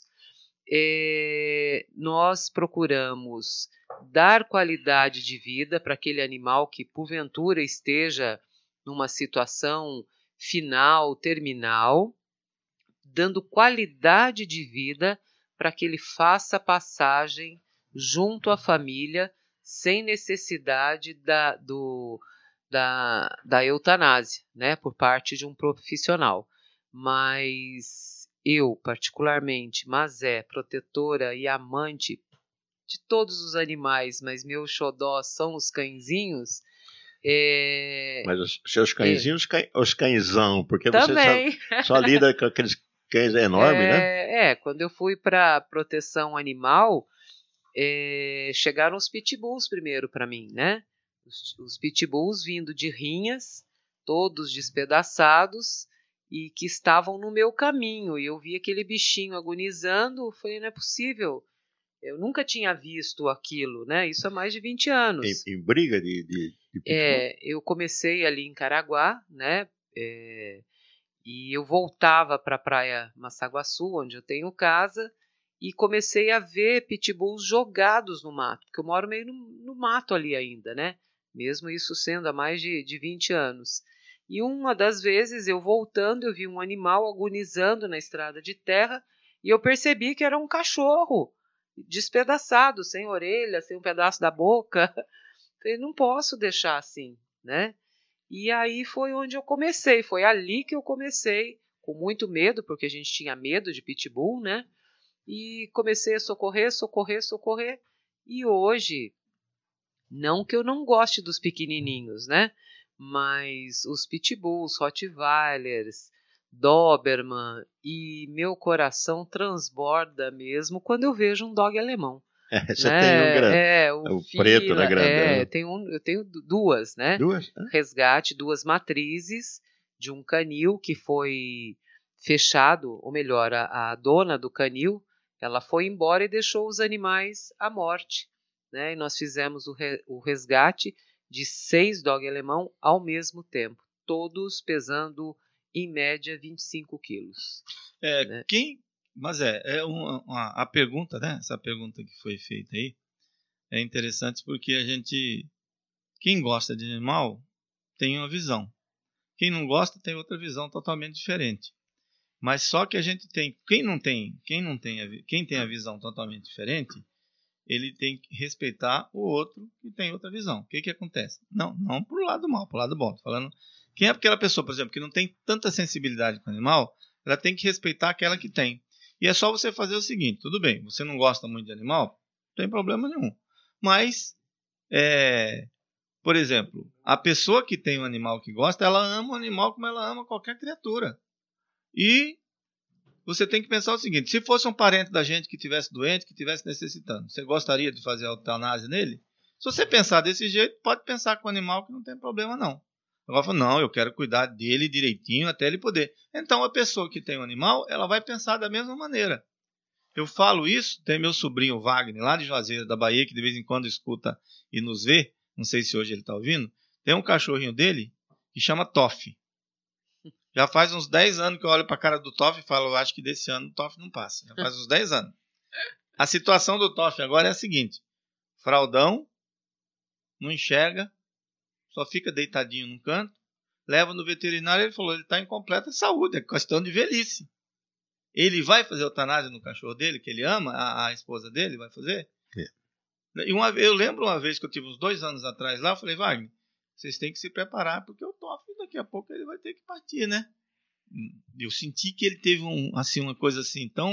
eh, nós procuramos dar qualidade de vida para aquele animal que porventura esteja numa situação final, terminal, dando qualidade de vida para que ele faça a passagem junto à família, sem necessidade da, do, da, da eutanásia, né, por parte de um profissional. Mas eu, particularmente, Mazé, protetora e amante de todos os animais, mas meu xodó são os cãezinhos. É... Mas os seus cãezinhos, é... os cãezão, porque também. Você só, só lida com aqueles cães enormes, é... né? É, quando eu fui para proteção animal, é... chegaram os pitbulls primeiro para mim, né? Os, os pitbulls vindo de rinhas, todos despedaçados, e que estavam no meu caminho. E eu vi aquele bichinho agonizando, eu falei, não é possível. Eu nunca tinha visto aquilo, né? Isso há mais de vinte anos. Em, em briga de, de, de pitbull? É, eu comecei ali em Caraguá, né? É, e eu voltava para a praia Massaguaçu, onde eu tenho casa, e comecei a ver pitbulls jogados no mato, porque eu moro meio no, no mato ali ainda, né? Mesmo isso sendo há mais de, de vinte anos. E uma das vezes, eu voltando, eu vi um animal agonizando na estrada de terra, e eu percebi que era um cachorro, despedaçado, sem orelha, sem um pedaço da boca. Falei, não posso deixar assim, né? E aí foi onde eu comecei, foi ali que eu comecei, com muito medo, porque a gente tinha medo de pitbull, né? E comecei a socorrer, socorrer, socorrer. E hoje, não que eu não goste dos pequenininhos, né? Mas os pitbulls, rottweilers, doberman, e meu coração transborda mesmo quando eu vejo um dog alemão. É, você né? tem um grande, é, o, o fila, preto da grande. É, eu tenho, um, eu tenho duas, né? Duas? Ah. Resgate, duas matrizes de um canil que foi fechado, ou melhor, a, a dona do canil, ela foi embora e deixou os animais à morte, né? E nós fizemos o, re, o resgate de seis dog alemão ao mesmo tempo, todos pesando em média vinte e cinco quilos. É, né? Quem, mas é, é uma, uma, a pergunta, né? Essa pergunta que foi feita aí é interessante porque a gente, quem gosta de animal tem uma visão, quem não gosta tem outra visão totalmente diferente. Mas só que a gente tem, quem não tem, quem não tem, a, quem tem a visão totalmente diferente, ele tem que respeitar o outro que tem outra visão. O que que acontece? Não, não pro lado mal, pro lado bom. Tô falando, quem é aquela pessoa, por exemplo, que não tem tanta sensibilidade com o animal, ela tem que respeitar aquela que tem. E é só você fazer o seguinte, tudo bem, você não gosta muito de animal, não tem problema nenhum. Mas, é, por exemplo, a pessoa que tem um animal que gosta, ela ama o animal como ela ama qualquer criatura. E você tem que pensar o seguinte, se fosse um parente da gente que estivesse doente, que estivesse necessitando, você gostaria de fazer a eutanásia nele? Se você pensar desse jeito, pode pensar com o animal que não tem problema não. Agora fala, não, eu quero cuidar dele direitinho até ele poder. Então a pessoa que tem um animal, ela vai pensar da mesma maneira. Eu falo isso, tem meu sobrinho Wagner, lá de Juazeiro da Bahia, que de vez em quando escuta e nos vê, não sei se hoje ele está ouvindo, tem um cachorrinho dele que chama Toff. Já faz uns dez anos que eu olho para a cara do Toff e falo, eu acho que desse ano o Toff não passa. Já faz uns dez anos. A situação do Toff agora é a seguinte, fraldão, não enxerga, só fica deitadinho num canto, leva no veterinário, ele falou, ele está em completa saúde, é questão de velhice. Ele vai fazer eutanásia no cachorro dele, que ele ama, a, a esposa dele vai fazer? É. E uma, eu lembro uma vez que eu tive uns dois anos atrás lá, eu falei, Wagner, vocês têm que se preparar, porque o Toff daqui a pouco ele vai ter que partir, né? Eu senti que ele teve um, assim, uma coisa assim, tão...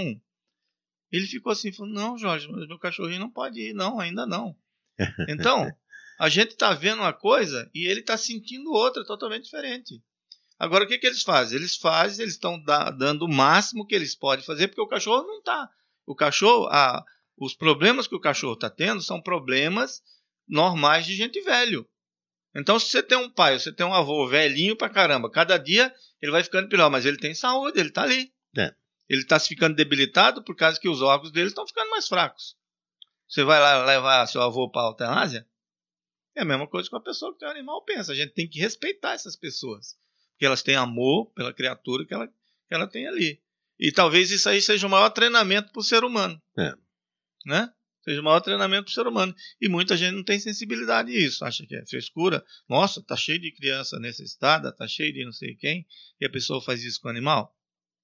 Ele ficou assim, falou, não, Jorge, mas meu cachorrinho não pode ir, não, ainda não. Então, a gente está vendo uma coisa e ele está sentindo outra, totalmente diferente. Agora, o que, que eles fazem? Eles fazem, eles estão da, dando o máximo que eles podem fazer, porque o cachorro não está. O cachorro, a, os problemas que o cachorro está tendo são problemas normais de gente velho. Então, se você tem um pai, você tem um avô velhinho pra caramba, cada dia ele vai ficando pior, mas ele tem saúde, ele está ali. É. Ele está se ficando debilitado por causa que os órgãos dele estão ficando mais fracos. Você vai lá levar seu avô para a eutanásia? É a mesma coisa que uma pessoa que tem um animal pensa. A gente tem que respeitar essas pessoas. Porque elas têm amor pela criatura que ela, que ela tem ali. E talvez isso aí seja o maior treinamento para o ser humano. É. Né? Seja o maior treinamento para o ser humano. E muita gente não tem sensibilidade a isso. Acha que é frescura. Nossa, tá cheio de criança necessitada, tá cheio de não sei quem. E a pessoa faz isso com o animal.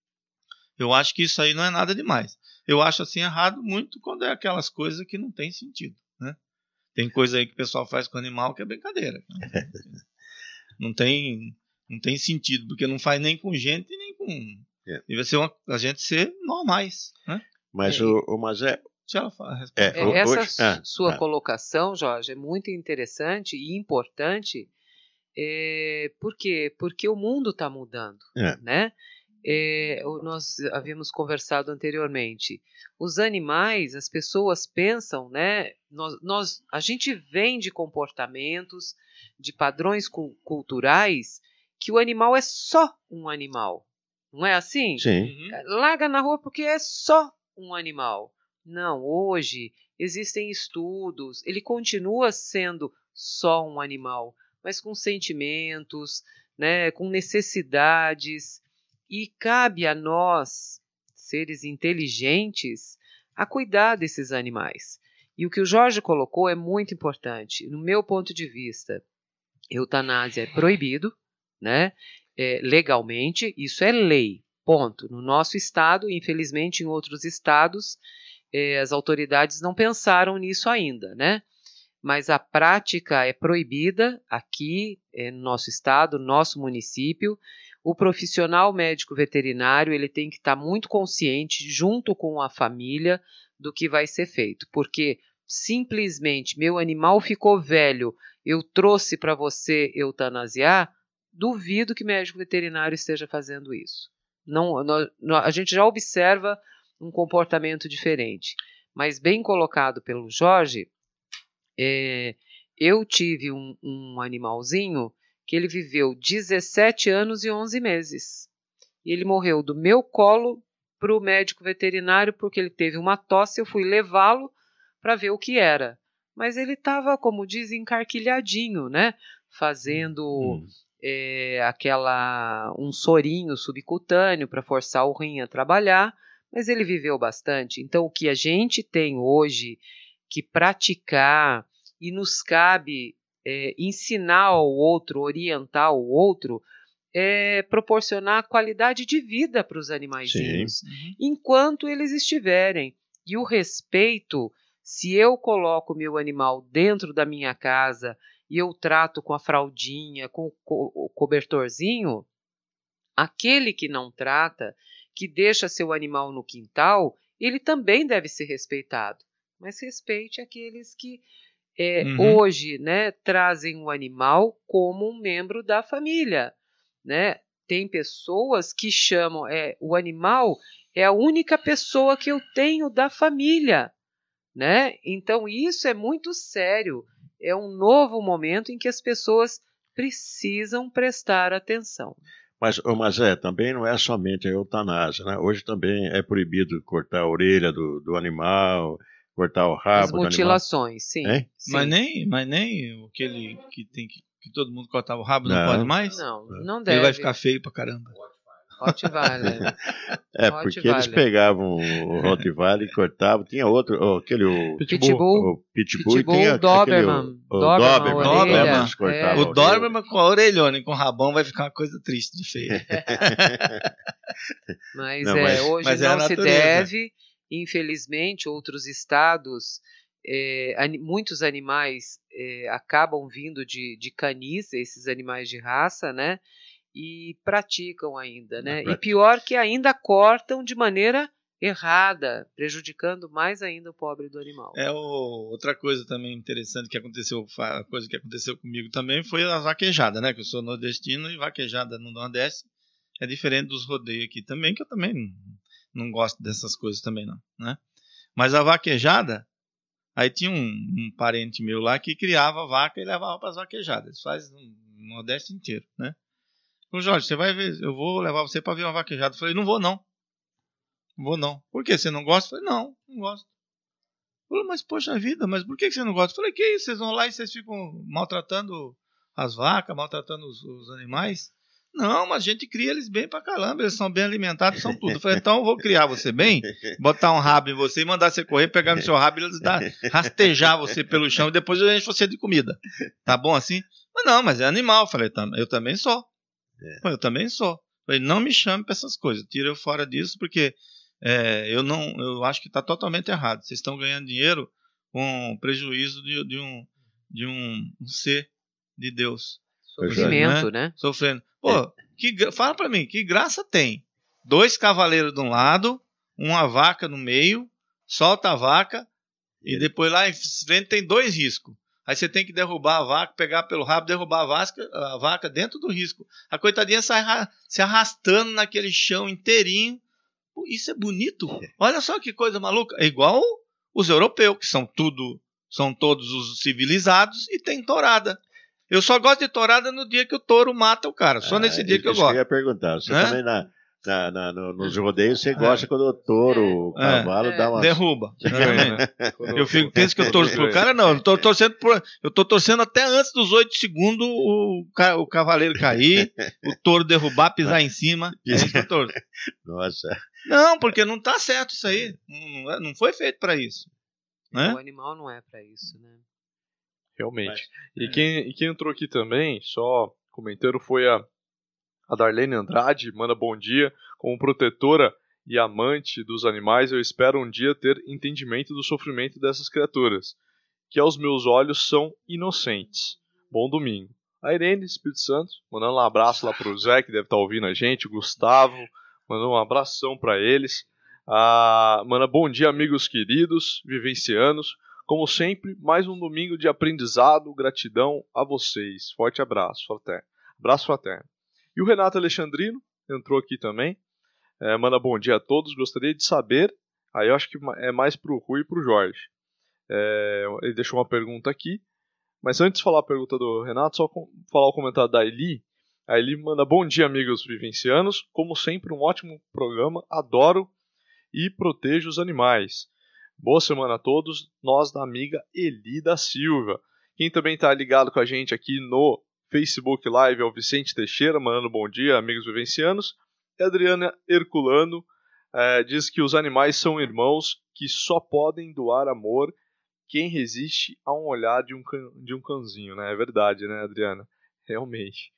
Eu acho que isso aí não é nada demais. Eu acho assim errado muito quando é aquelas coisas que não tem sentido. Né? Tem coisa aí que o pessoal faz com o animal que é brincadeira. Não tem... Não tem sentido, porque não faz nem com gente, nem com... É. Deve ser uma, a gente ser normais. Né? Mas é. o, o mas é... Deixa ela falar. É, é, essa hoje, ah, sua ah. colocação, Jorge, é muito interessante e importante. É, por quê? Porque o mundo está mudando. É. Né? É, nós havíamos conversado anteriormente. Os animais, as pessoas pensam, né? Nós, nós, a gente vem de comportamentos, de padrões cu- culturais... que o animal é só um animal. Não é assim? Sim. Larga na rua porque é só um animal. Não, hoje existem estudos, ele continua sendo só um animal, mas com sentimentos, né, com necessidades, e cabe a nós, seres inteligentes, a cuidar desses animais. E o que o Jorge colocou é muito importante. No meu ponto de vista, eutanásia é proibido, né? É, legalmente, isso é lei, ponto. No nosso estado, infelizmente em outros estados, é, as autoridades não pensaram nisso ainda, né? Mas a prática é proibida aqui é, no nosso estado, no nosso município. O profissional médico veterinário ele tem que estar muito consciente, junto com a família, do que vai ser feito, porque simplesmente meu animal ficou velho, eu trouxe para você eutanasiar, duvido que médico veterinário esteja fazendo isso. Não, não, a gente já observa um comportamento diferente. Mas bem colocado pelo Jorge, é, eu tive um, um animalzinho que ele viveu dezessete anos e onze meses. E ele morreu do meu colo para o médico veterinário porque ele teve uma tosse, eu fui levá-lo para ver o que era. Mas ele estava, como dizem, encarquilhadinho, né? Fazendo... Hum. É, aquela, um sorinho subcutâneo para forçar o rim a trabalhar, mas ele viveu bastante. Então, o que a gente tem hoje que praticar e nos cabe é, ensinar ao outro, orientar o outro, é proporcionar qualidade de vida para os animaizinhos, uhum. enquanto eles estiverem. E o respeito, se eu coloco o meu animal dentro da minha casa e eu trato com a fraldinha, com o, co- o cobertorzinho, aquele que não trata, que deixa seu animal no quintal, ele também deve ser respeitado. Mas respeite aqueles que é, uhum. hoje, né, trazem o animal como um membro da família. Né? Tem pessoas que chamam, é, o animal é a única pessoa que eu tenho da família. Né? Então isso é muito sério. é um novo momento em que as pessoas precisam prestar atenção. Mas, ô, mas é, também não é somente a eutanásia, né? Hoje também é proibido cortar a orelha do, do animal, cortar o rabo As do animal. mutilações, sim, Hein? sim. Mas nem, mas nem aquele que tem que, que todo mundo cortava o rabo não, Não. pode mais? Não, não deve. Ele vai ficar feio pra caramba. Rottweiler. É, porque eles Rottweiler. pegavam o Rottweiler e cortavam. Tinha outro, oh, aquele o Pitbull. o Pitbull, e Pitbull, tinha Doberman. aquele, o, o Doberman, Doberman, a orelha, Doberman, eles cortavam é. a O orelha. Doberman com a orelhona e com o rabão vai ficar uma coisa triste de feio. Mas, Não, é, mas- hoje mas é a não se natureza. deve. Infelizmente, outros estados, é, ani- muitos animais é, acabam vindo de, de canis, esses animais de raça, né? E praticam ainda, né? E praticam. pior que ainda cortam de maneira errada, prejudicando mais ainda o pobre do animal. É o, outra coisa também interessante que aconteceu, a coisa que aconteceu comigo também foi as vaquejadas, né? Que eu sou nordestino e vaquejada no Nordeste é diferente dos rodeios aqui também, que eu também não, não gosto dessas coisas também não, né? Mas a vaquejada, aí tinha um, um parente meu lá que criava vaca e levava para as vaquejadas. Eles fazem no Nordeste inteiro, né? Ô Jorge, você vai ver, eu vou levar você para ver uma vaquejada. Eu falei, não vou não. Não vou não. Por quê? Você não gosta? Eu falei, não, não gosto. Falei, mas poxa vida, mas por que você não gosta? Eu falei, que isso? Vocês vão lá e vocês ficam maltratando as vacas, maltratando os, os animais? Não, mas a gente cria eles bem pra caramba, eles são bem alimentados, são tudo. Eu falei, então eu vou criar você bem, botar um rabo em você e mandar você correr, pegar no seu rabo e eles dar, rastejar você pelo chão e depois eu encho você de comida. Tá bom assim? Mas não, mas é animal. Eu falei, eu também sou. É. Eu também sou. Eu falei, não me chame pra essas coisas, tira eu fora disso, porque é, eu, não, eu acho que tá totalmente errado. Vocês estão ganhando dinheiro com prejuízo de, de, um, de um, um ser de Deus. Sofrimento, né? Sofrendo. Pô, que, gra- fala pra mim, que graça tem? Dois cavaleiros de um lado, uma vaca no meio, solta a vaca e Ele- depois lá em frente tem dois riscos. Aí você tem que derrubar a vaca, pegar pelo rabo, derrubar a vaca, a vaca dentro do risco. A coitadinha sai ra- se arrastando naquele chão inteirinho. Pô, isso é bonito. Olha só que coisa maluca. É igual os europeus, que são tudo, são todos os civilizados e tem tourada. Eu só gosto de tourada no dia que o touro mata o cara. Só Ah, nesse dia que eu isso gosto. eu ia perguntar. Você Hã? também na, na, na- no- nos rodeios, você gosta quando o touro, o É. cavalo, É. dá uma... Derruba. Ganha, né? Eu fico, penso que eu torço pro cara, não. Eu tô torcendo por, eu tô torcendo até antes dos oito segundos o, ca- o cavaleiro cair, o touro derrubar, pisar em cima. É isso que eu torço. Nossa. Não, porque não tá certo isso aí. Não, é- não foi feito pra isso. Né? O animal não é para isso, né? Realmente. Mas- E quem, e quem entrou aqui também, só comentando, foi a, a Darlene Andrade, manda bom dia. Como protetora e amante dos animais, eu espero um dia ter entendimento do sofrimento dessas criaturas, que aos meus olhos são inocentes. Bom domingo. A Irene, Espírito Santo, mandando um abraço lá pro Zé, que deve estar ouvindo a gente, o Gustavo, mandando um abração para eles. Ah, manda bom dia, amigos queridos, vivencianos. Como sempre, mais um domingo de aprendizado, gratidão a vocês. Forte abraço, fraterno. Abraço fraterno. E o Renato Alexandrino entrou aqui também. É, manda bom dia a todos. Gostaria de saber, aí eu acho que é mais pro Rui e pro Jorge. É, ele deixou uma pergunta aqui. Mas antes de falar a pergunta do Renato, só com, falar o comentário da Eli. A Eli manda bom dia, amigos vivencianos. Como sempre, um ótimo programa. Adoro e protejo os animais. Boa semana a todos, nós da amiga Eli da Silva. Quem também está ligado com a gente aqui no Facebook Live é o Vicente Teixeira, mandando bom dia, amigos vivencianos. E a Adriana Herculano eh, diz que os animais são irmãos que só podem doar amor quem resiste a um olhar de um, can, de um cãozinho, né? É verdade, né, Adriana? Realmente.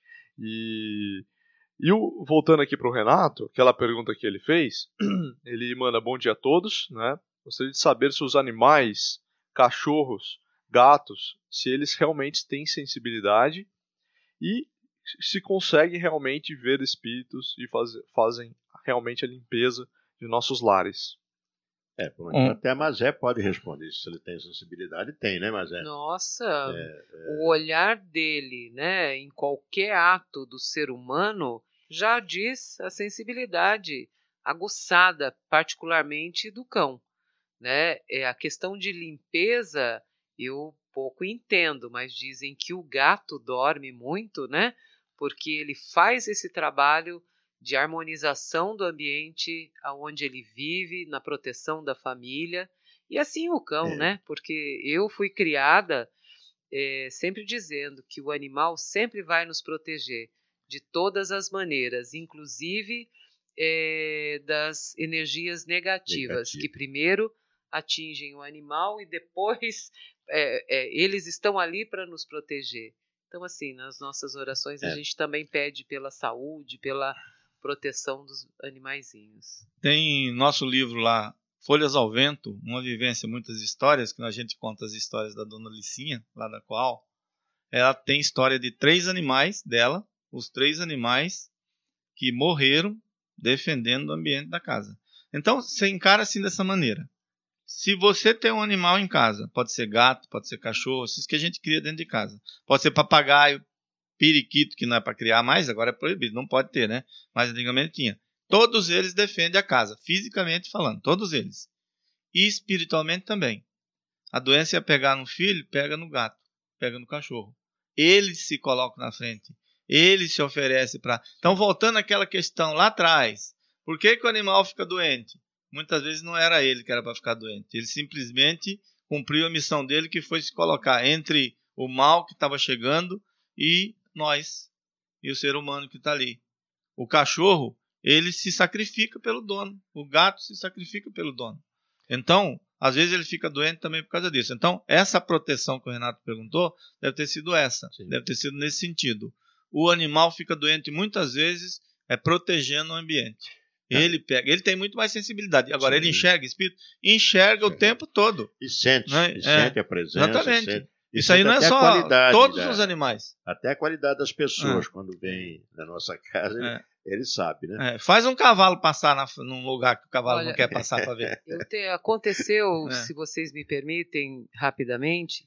E, e o, voltando aqui para o Renato, aquela pergunta que ele fez, ele manda bom dia a todos, né? Gostaria de saber se os animais, cachorros, gatos, se eles realmente têm sensibilidade e se conseguem realmente ver espíritos e faz, fazem realmente a limpeza de nossos lares. É, por Um- até a Mazé pode responder. Se ele tem sensibilidade, tem, né, Mazé? Nossa, É, o olhar dele, né, em qualquer ato do ser humano, já diz a sensibilidade aguçada, particularmente do cão, né? É a questão de limpeza, eu pouco entendo, mas dizem que o gato dorme muito, né? Porque ele faz esse trabalho de harmonização do ambiente onde ele vive, na proteção da família. E assim o cão, É. né? Porque eu fui criada é, sempre dizendo que o animal sempre vai nos proteger de todas as maneiras, inclusive é, das energias negativas, Negativo. que primeiro atingem o animal e depois é, é, eles estão ali para nos proteger. Então, assim, nas nossas orações, É. a gente também pede pela saúde, pela proteção dos animaizinhos. Tem nosso livro lá, Folhas ao Vento, uma vivência, muitas histórias, que a gente conta as histórias da dona Licinha, lá da qual ela tem história de três animais dela, os três animais que morreram defendendo o ambiente da casa. Então, você encara assim dessa maneira. Se você tem um animal em casa, pode ser gato, pode ser cachorro, esses que a gente cria dentro de casa. Pode ser papagaio, periquito, que não é para criar mais, agora é proibido, não pode ter, né? Mas antigamente tinha. Todos eles defendem a casa, fisicamente falando, todos eles. E espiritualmente também. A doença ia pegar no filho, pega no gato, pega no cachorro. Eles se colocam na frente, eles se oferecem para... Então, voltando àquela questão lá atrás, por que que o animal fica doente? Muitas vezes não era ele que era para ficar doente. Ele simplesmente cumpriu a missão dele, que foi se colocar entre o mal que estava chegando e nós, e o ser humano que está ali. O cachorro, ele se sacrifica pelo dono. O gato se sacrifica pelo dono. Então, às vezes ele fica doente também por causa disso. Então, essa proteção que o Renato perguntou, deve ter sido essa. Sim. Deve ter sido nesse sentido. O animal fica doente muitas vezes é protegendo o ambiente. Ele pega, ele tem muito mais sensibilidade. Agora, Sim. ele enxerga espírito, enxerga, enxerga o tempo todo. E sente, né? e é. sente a presença. Exatamente. Sente, Isso aí não é só todos da, os animais. Até a qualidade das pessoas, ah. quando vem na nossa casa, é. ele, ele sabe, né? É. Faz um cavalo passar na, num lugar que o cavalo Olha, não quer passar para ver. Eu te, aconteceu, é. se vocês me permitem, rapidamente,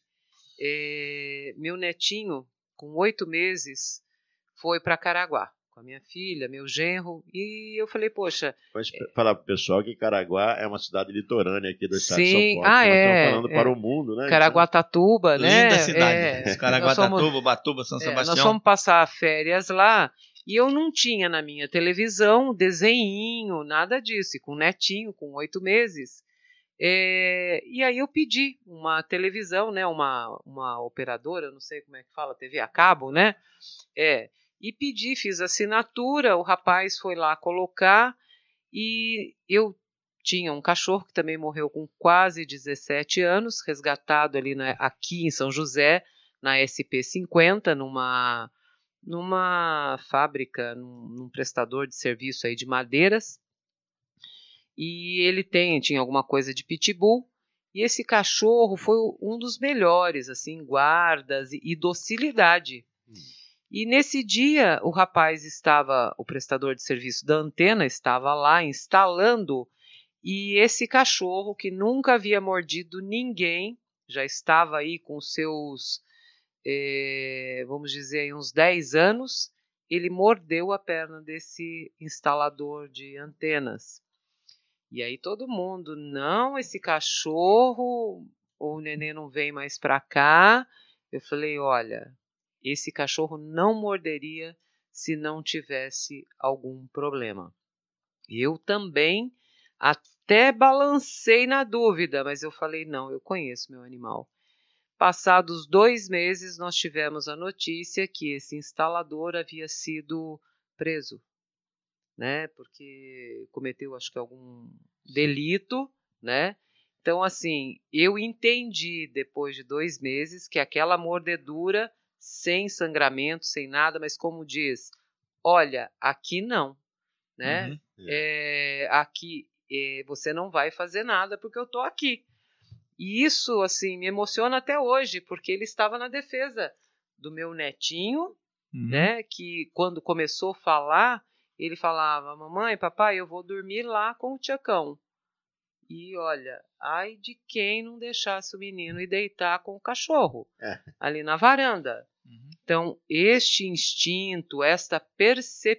é, meu netinho, com oito meses, foi para Caraguá. Com a minha filha, meu genro, e eu falei, poxa... Pode falar para o pessoal que Caraguá é uma cidade litorânea aqui do estado sim, de São Paulo. Ah, nós é, estamos falando é. para o mundo, né? Caraguatatuba, então, né? Linda cidade. É, Caraguatatuba, Ubatuba, São é, Sebastião. Nós fomos passar férias lá, e eu não tinha na minha televisão desenhinho, nada disso, e com um netinho, com oito meses. É, e aí eu pedi uma televisão, né? Uma, uma operadora, não sei como é que fala, T V a cabo, né? É... E pedi, fiz assinatura, o rapaz foi lá colocar e eu tinha um cachorro que também morreu com quase dezessete anos, resgatado ali na, aqui em São José, na S P cinquenta, numa, numa fábrica, num, num prestador de serviço aí de madeiras. E ele tem, tinha alguma coisa de pitbull. E esse cachorro foi um dos melhores, assim, guardas e, e docilidade. Hum. E nesse dia, o rapaz estava, o prestador de serviço da antena estava lá instalando, e esse cachorro, que nunca havia mordido ninguém, já estava aí com seus, eh, vamos dizer, uns dez anos, ele mordeu a perna desse instalador de antenas. E aí todo mundo, não, esse cachorro, o neném não vem mais para cá. Eu falei, olha... Esse cachorro não morderia se não tivesse algum problema. Eu também até balancei na dúvida, mas eu falei, não, eu conheço meu animal. Passados dois meses, nós tivemos a notícia que esse instalador havia sido preso, né? Porque cometeu, acho que, algum delito, né? Então, assim, eu entendi depois de dois meses que aquela mordedura... sem sangramento, sem nada, mas como diz, olha, aqui não, né? Uhum. É, aqui é, você não vai fazer nada porque eu tô aqui. E isso, assim, me emociona até hoje, porque ele estava na defesa do meu netinho, uhum. né? Que quando começou a falar, ele falava, mamãe, papai, eu vou dormir lá com o Tchacão. E olha, ai de quem não deixasse o menino ir deitar com o cachorro, é. ali na varanda. Uhum. Então, este instinto, esta percep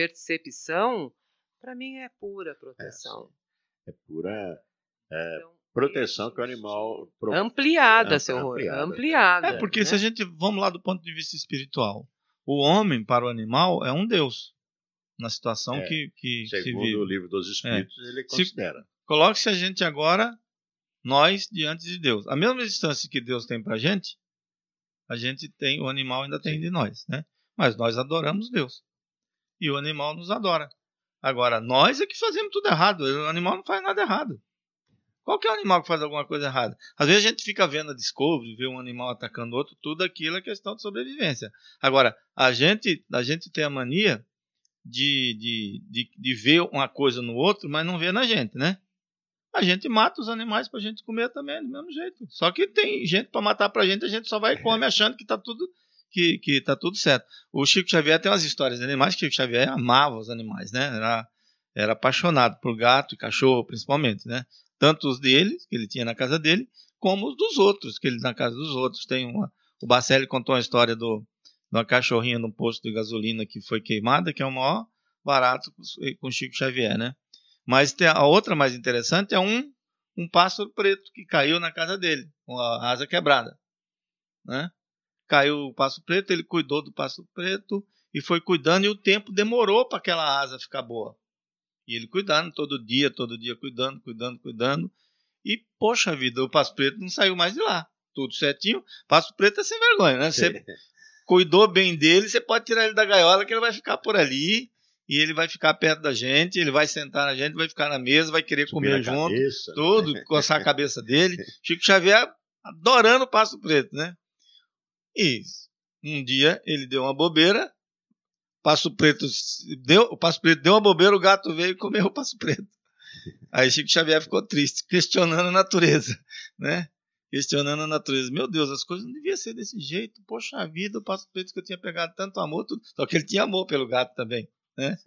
percepção, para mim é pura proteção. É, é pura é, então, proteção que o animal... Pro... Ampliada, Ampli- seu Rui. ampliada. Ampliada. É, porque né? se a gente, vamos lá do ponto de vista espiritual, o homem para o animal é um Deus, na situação É, que, que se Segundo vive. o livro dos Espíritos, ele considera. Coloque-se a gente agora, nós, diante de Deus. A mesma distância que Deus tem para a gente, a gente tem, o animal ainda tem de nós, né? Mas nós adoramos Deus. E o animal nos adora. Agora, nós é que fazemos tudo errado. O animal não faz nada errado. Qual que é o animal que faz alguma coisa errada? Às vezes a gente fica vendo a Discovery, vê um animal atacando outro, tudo aquilo é questão de sobrevivência. Agora, a gente, a gente tem a mania de, de, de, de ver uma coisa no outro, mas não vê na gente, né? A gente mata os animais pra gente comer também, do mesmo jeito. Só que tem gente para matar pra gente, a gente só vai e come achando que tá tudo, que, que tá tudo certo. O Chico Xavier tem umas histórias de animais, que o Chico Xavier amava os animais, né? Era, era apaixonado por gato e cachorro, principalmente, né? Tanto os dele, que ele tinha na casa dele, como os dos outros, que ele na casa dos outros. Tem uma, o Bacelli contou uma história do, de uma cachorrinha no posto de gasolina que foi queimada, que é o maior barato com o Chico Xavier, né? Mas tem a outra mais interessante é um, um pássaro preto que caiu na casa dele, com a asa quebrada, né? Caiu o pássaro preto, ele cuidou do pássaro preto e foi cuidando, e o tempo demorou para aquela asa ficar boa. E ele cuidando todo dia, todo dia cuidando, cuidando, cuidando. E, poxa vida, o pássaro preto não saiu mais de lá. Tudo certinho. Pássaro preto é sem vergonha, né? Você cuidou bem dele, você pode tirar ele da gaiola que ele vai ficar por ali. E ele vai ficar perto da gente, ele vai sentar na gente, vai ficar na mesa, vai querer Subir comer na junto. cabeça, Tudo, né? coçar a cabeça dele. Chico Xavier adorando o pássaro preto, né? E um dia ele deu uma bobeira, Passo Preto deu, o Passo Preto deu uma bobeira, o gato veio e comeu o Passo Preto. Aí Chico Xavier ficou triste, questionando a natureza, né? Questionando a natureza. Meu Deus, as coisas não deviam ser desse jeito. Poxa vida, o Passo Preto que eu tinha pegado tanto amor, tudo. Só que ele tinha amor pelo gato também, né?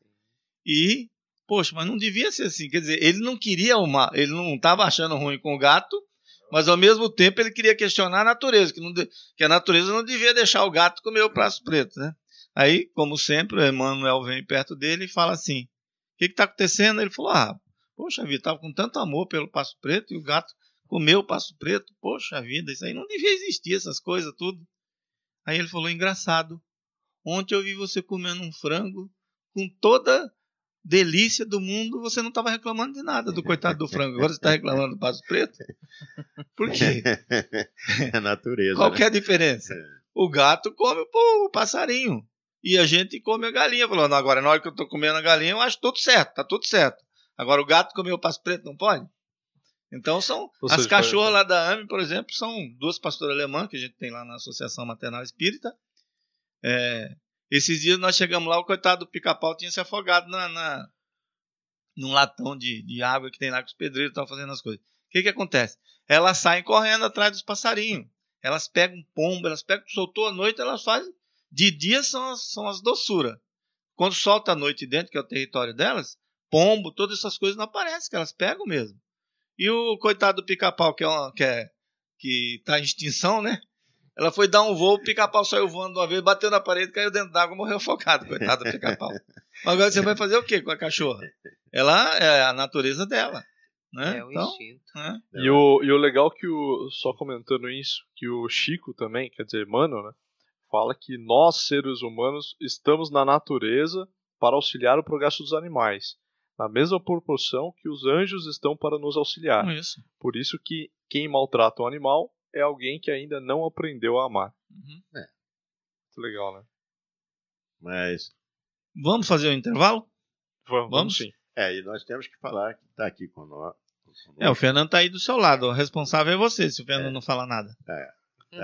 E, poxa, mas não devia ser assim. Quer dizer, ele não queria o mal, ele não estava achando ruim com o gato, mas ao mesmo tempo ele queria questionar a natureza, que, não, que a natureza não devia deixar o gato comer o Passo Preto, né? Aí, como sempre, o Emmanuel vem perto dele e fala assim: o que está acontecendo? Ele falou: ah, poxa vida, estava com tanto amor pelo Passo Preto e o gato comeu o Passo Preto. Poxa vida, isso aí não devia existir, essas coisas tudo. Aí ele falou: engraçado, ontem eu vi você comendo um frango com toda delícia do mundo, você não estava reclamando de nada do coitado do frango, agora você está reclamando do Passo Preto? Por quê? É a natureza. Qual né? que é a diferença? O gato come pô, o passarinho. E a gente come a galinha. Falou, não, agora na hora que eu estou comendo a galinha, eu acho tudo certo, tá tudo certo. Agora o gato comeu o Passo Preto, não pode? Então são Ou as seja, cachorras lá da A M E, por exemplo, são duas pastoras alemãs que a gente tem lá na Associação Maternal Espírita. É, esses dias nós chegamos lá, o coitado do pica-pau tinha se afogado na, na, num latão de, de água que tem lá que os pedreiros estavam fazendo as coisas. O que que acontece? Elas saem correndo atrás dos passarinhos. Elas pegam pombo, elas pegam, soltou à noite, elas fazem. De dia são as, são as doçuras. Quando solta à noite dentro, que é o território delas, pombo, todas essas coisas não aparecem, que elas pegam mesmo. E o coitado do pica-pau, que é uma, que é, que tá em extinção, né? Ela foi dar um voo, o pica-pau saiu voando de uma vez, bateu na parede, caiu dentro d'água, morreu afogado, coitado do pica-pau. Mas agora você vai fazer o quê com a cachorra? Ela é a natureza dela, né? É o então, instinto. né? E o, e o legal que o, só comentando isso, que o Chico também, quer dizer, Mano, né? Fala que nós, seres humanos, estamos na natureza para auxiliar o progresso dos animais, na mesma proporção que os anjos estão para nos auxiliar. Isso. Por isso que quem maltrata o animal é alguém que ainda não aprendeu a amar. Uhum. É. Muito legal, né? Mas, Vamos fazer o intervalo? Vamos, Vamos? vamos sim. é, e nós temos que falar que está aqui com nós. É, o Fernando está aí do seu lado. O responsável é você, se o Fernando É. não fala nada. É.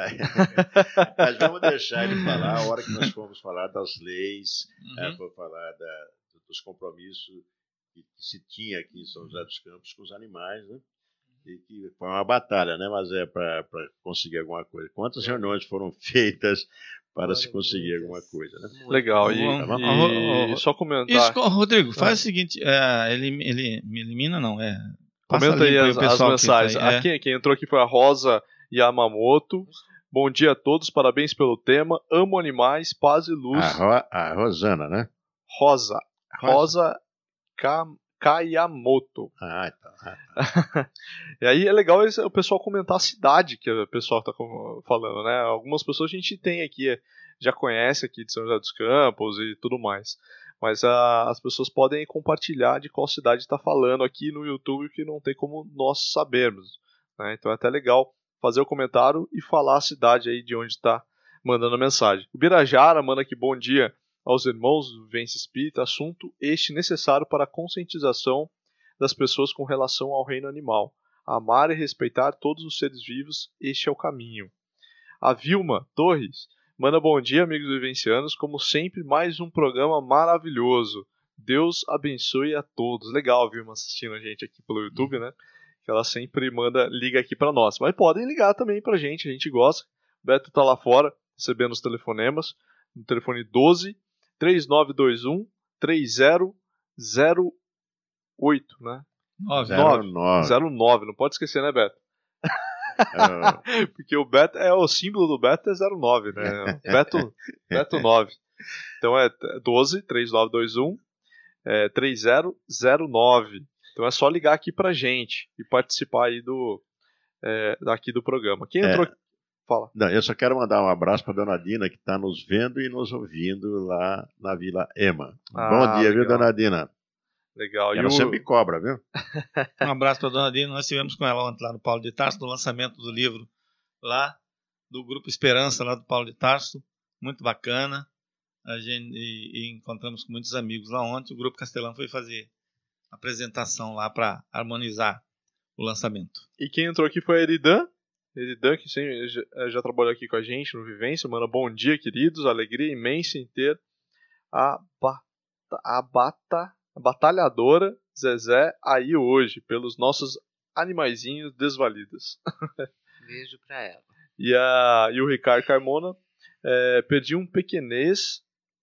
Mas vamos deixar ele falar a hora que nós formos falar das leis, Uhum. é, for falar da, dos compromissos que, que se tinha aqui em São José dos Campos com os animais, né? E que foi uma batalha, né? Mas é para conseguir alguma coisa. Quantas reuniões foram feitas para se conseguir alguma coisa, né? Legal. E, Vamos- e- Ah, e só comentar. Isso, Rodrigo, faz o seguinte: é, ele, ele me elimina, não, é. passa Comenta aí limpo as, o as pessoal que mensagens. tá aí, é. Aqui, quem entrou aqui foi a Rosa Yamamoto. Bom dia a todos, parabéns pelo tema. Amo animais, paz e luz. A, Ro, a Rosana, né? Rosa. Rosa Cam- Kayamoto. Ah, tá. E aí é legal o pessoal comentar a cidade que o pessoal está falando, né? Algumas pessoas a gente tem aqui, já conhece aqui de São José dos Campos e tudo mais. Mas a, as pessoas podem compartilhar de qual cidade está falando aqui no YouTube, que não tem como nós sabermos, né? Então é até legal fazer o comentário e falar a cidade aí de onde está mandando a mensagem. O Birajara manda aqui bom dia aos irmãos do Vivência Espírita, assunto este necessário para a conscientização das pessoas com relação ao reino animal. Amar e respeitar todos os seres vivos, este é o caminho. A Vilma Torres manda bom dia, amigos vivencianos, como sempre, mais um programa maravilhoso. Deus abençoe a todos. Legal, Vilma, assistindo a gente aqui pelo YouTube, né? Que ela sempre manda, liga aqui para nós. Mas podem ligar também pra gente, a gente gosta. O Beto tá lá fora, recebendo os telefonemas, no telefone doze, três nove dois um, três zero zero oito, né? zero nove, não pode esquecer, né, Beto? É. Porque o Beto, é o símbolo do Beto é zero nove, né? Beto, Beto nove. Então é doze, três nove dois um, é, três zero zero nove. Então é só ligar aqui pra gente e participar aí do, é, daqui do programa. Quem entrou... É. Fala. Não, eu só quero mandar um abraço para dona Dina, que está nos vendo e nos ouvindo lá na Vila Ema. Ah, bom dia, legal. Viu, dona Dina? Legal. Ela e o... sempre cobra, viu? Um abraço para dona Dina. Nós estivemos com ela ontem lá no Paulo de Tarso, no lançamento do livro lá do Grupo Esperança, lá do Paulo de Tarso. Muito bacana. A gente, e, e encontramos com muitos amigos lá ontem. O Grupo Castelão foi fazer a apresentação lá para harmonizar o lançamento. E quem entrou aqui foi a Eridan. Eridan, que sempre, já, já trabalhou aqui com a gente no Vivência, manda bom dia, queridos, alegria imensa em ter a, bata, a, bata, a batalhadora Zezé aí hoje, pelos nossos animaizinhos desvalidos. Beijo pra ela. E, a, e o Ricardo Carmona, é, perdi um pequenês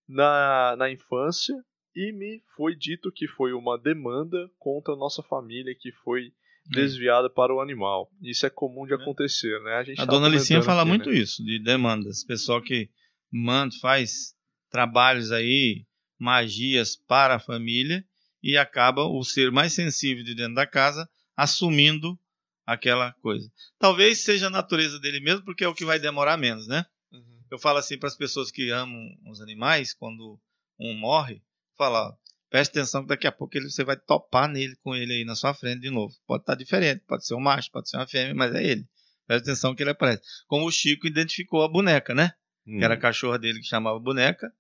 na, na infância e me foi dito que foi uma demanda contra a nossa família que foi desviada para o animal. Isso é comum de acontecer, né? A, gente a dona Licinha fala aqui, muito né? isso, de demandas. Pessoal que manda, faz trabalhos aí, magias para a família e acaba o ser mais sensível de dentro da casa assumindo aquela coisa. Talvez seja a natureza dele mesmo, porque é o que vai demorar menos, né? Uhum. Eu falo assim para as pessoas que amam os animais, quando um morre, fala, ó, preste atenção que daqui a pouco ele, você vai topar nele, com ele aí na sua frente de novo. Pode estar diferente, pode ser um macho, pode ser uma fêmea, mas é ele. Preste atenção que ele aparece. Como o Chico identificou a boneca, né? Hum. Que era a cachorra dele que chamava boneca.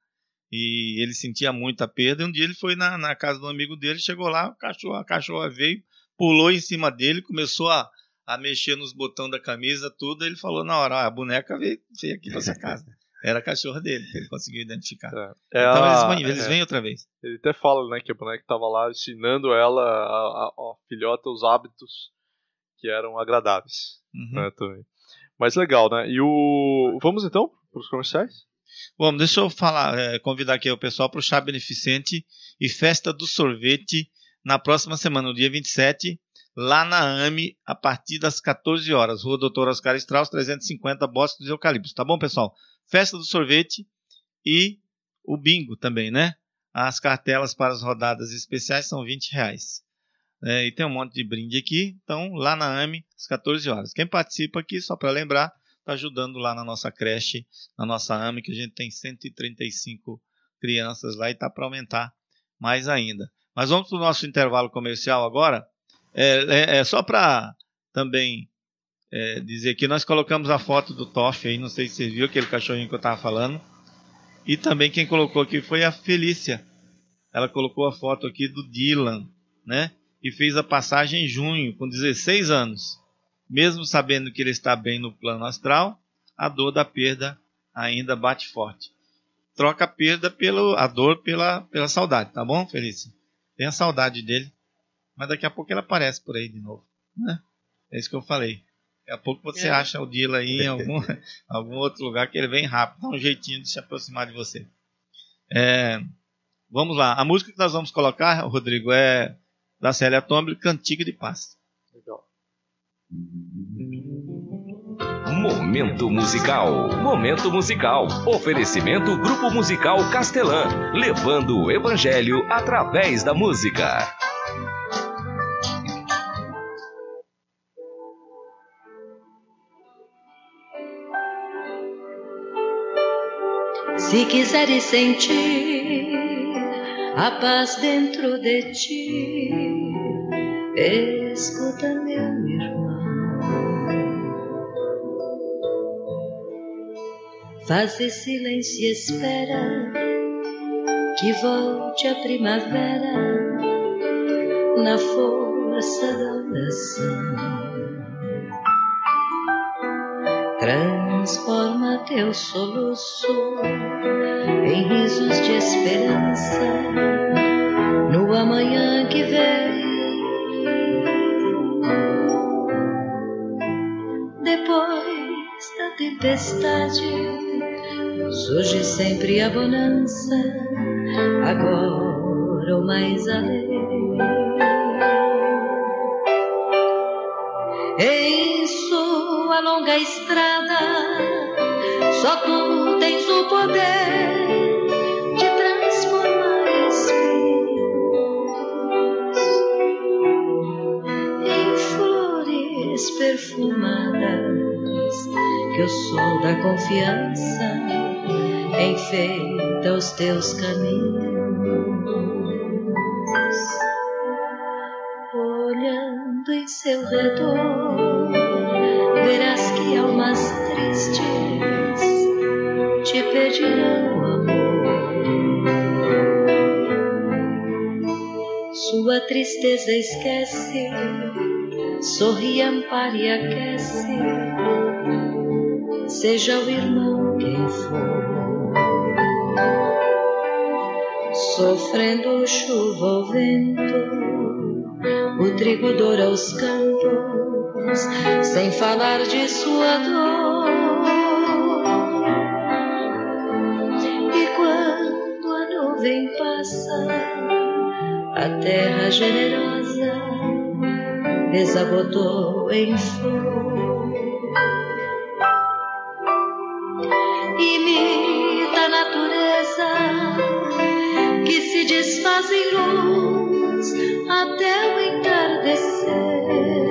E ele sentia muita perda. E um dia ele foi na, na casa do amigo dele, chegou lá, a cachorra, a cachorra veio, pulou em cima dele, começou a, a mexer nos botões da camisa, tudo. Ele falou na hora, ah, a boneca veio, veio aqui pra essa casa. Era a cachorra dele, que ele conseguiu identificar. É. É então a, eles, vêm, eles é, vêm outra vez. Ele até fala, né, que a boneca estava lá ensinando ela, a, a, a filhota, os hábitos que eram agradáveis. Uhum. Né, também. Mas legal, né? E o... Vamos então para os comerciais? Bom, deixa eu falar, é, convidar aqui o pessoal para o chá beneficente e festa do sorvete na próxima semana, no dia vinte e sete, lá na A M E, a partir das quatorze horas. Rua Doutor Oscar Strauss, trezentos e cinquenta, Bosque dos Eucaliptos. Tá bom, pessoal? Festa do sorvete e o bingo também, né? As cartelas para as rodadas especiais são vinte reais. É, e tem um monte de brinde aqui. Então, lá na A M E, às quatorze horas. Quem participa aqui, só para lembrar, está ajudando lá na nossa creche, na nossa A M E, que a gente tem cento e trinta e cinco crianças lá e está para aumentar mais ainda. Mas vamos para o nosso intervalo comercial agora. É, é, é só para também... É, dizer que nós colocamos a foto do Toff aí, não sei se você viu aquele cachorrinho que eu estava falando. E também quem colocou aqui foi a Felícia. Ela colocou a foto aqui do Dylan, né? E fez a passagem em junho, com dezesseis anos. Mesmo sabendo que ele está bem no plano astral, a dor da perda ainda bate forte. Troca a perda pelo, a dor pela, pela saudade, tá bom, Felícia? Tem a saudade dele, mas daqui a pouco ele aparece por aí de novo, né? É isso que eu falei. Daqui a pouco você é. acha o Dila aí em algum, algum outro lugar que ele vem rápido, dá um jeitinho de se aproximar de você. É, vamos lá, a música que nós vamos colocar, Rodrigo, é da Célia Tombre, Cantiga de Paz. Legal. Momento musical. Momento musical. Oferecimento Grupo Musical Castelã, levando o Evangelho através da música. Se quiseres sentir a paz dentro de ti, escuta, meu irmão. Faze silêncio e espera que volte a primavera na força da oração. Transforma teu soluço em risos de esperança no amanhã que vem. Depois da tempestade surge sempre a bonança, agora o mais além. Em sua longa estrada, só tu tens o poder de transformar espinhos em flores perfumadas que o sol da confiança enfeita os teus caminhos. Olhando em seu redor, verás que almas tristes te pedirão amor. Sua tristeza esquece, sorri, ampare e aquece, seja o irmão quem for. Sofrendo chuva ou vento, o trigo doura os campos, sem falar de sua dor. E quando a nuvem passa, a terra generosa desabotou em flor. Imita a natureza que se desfaz em luz até o entardecer.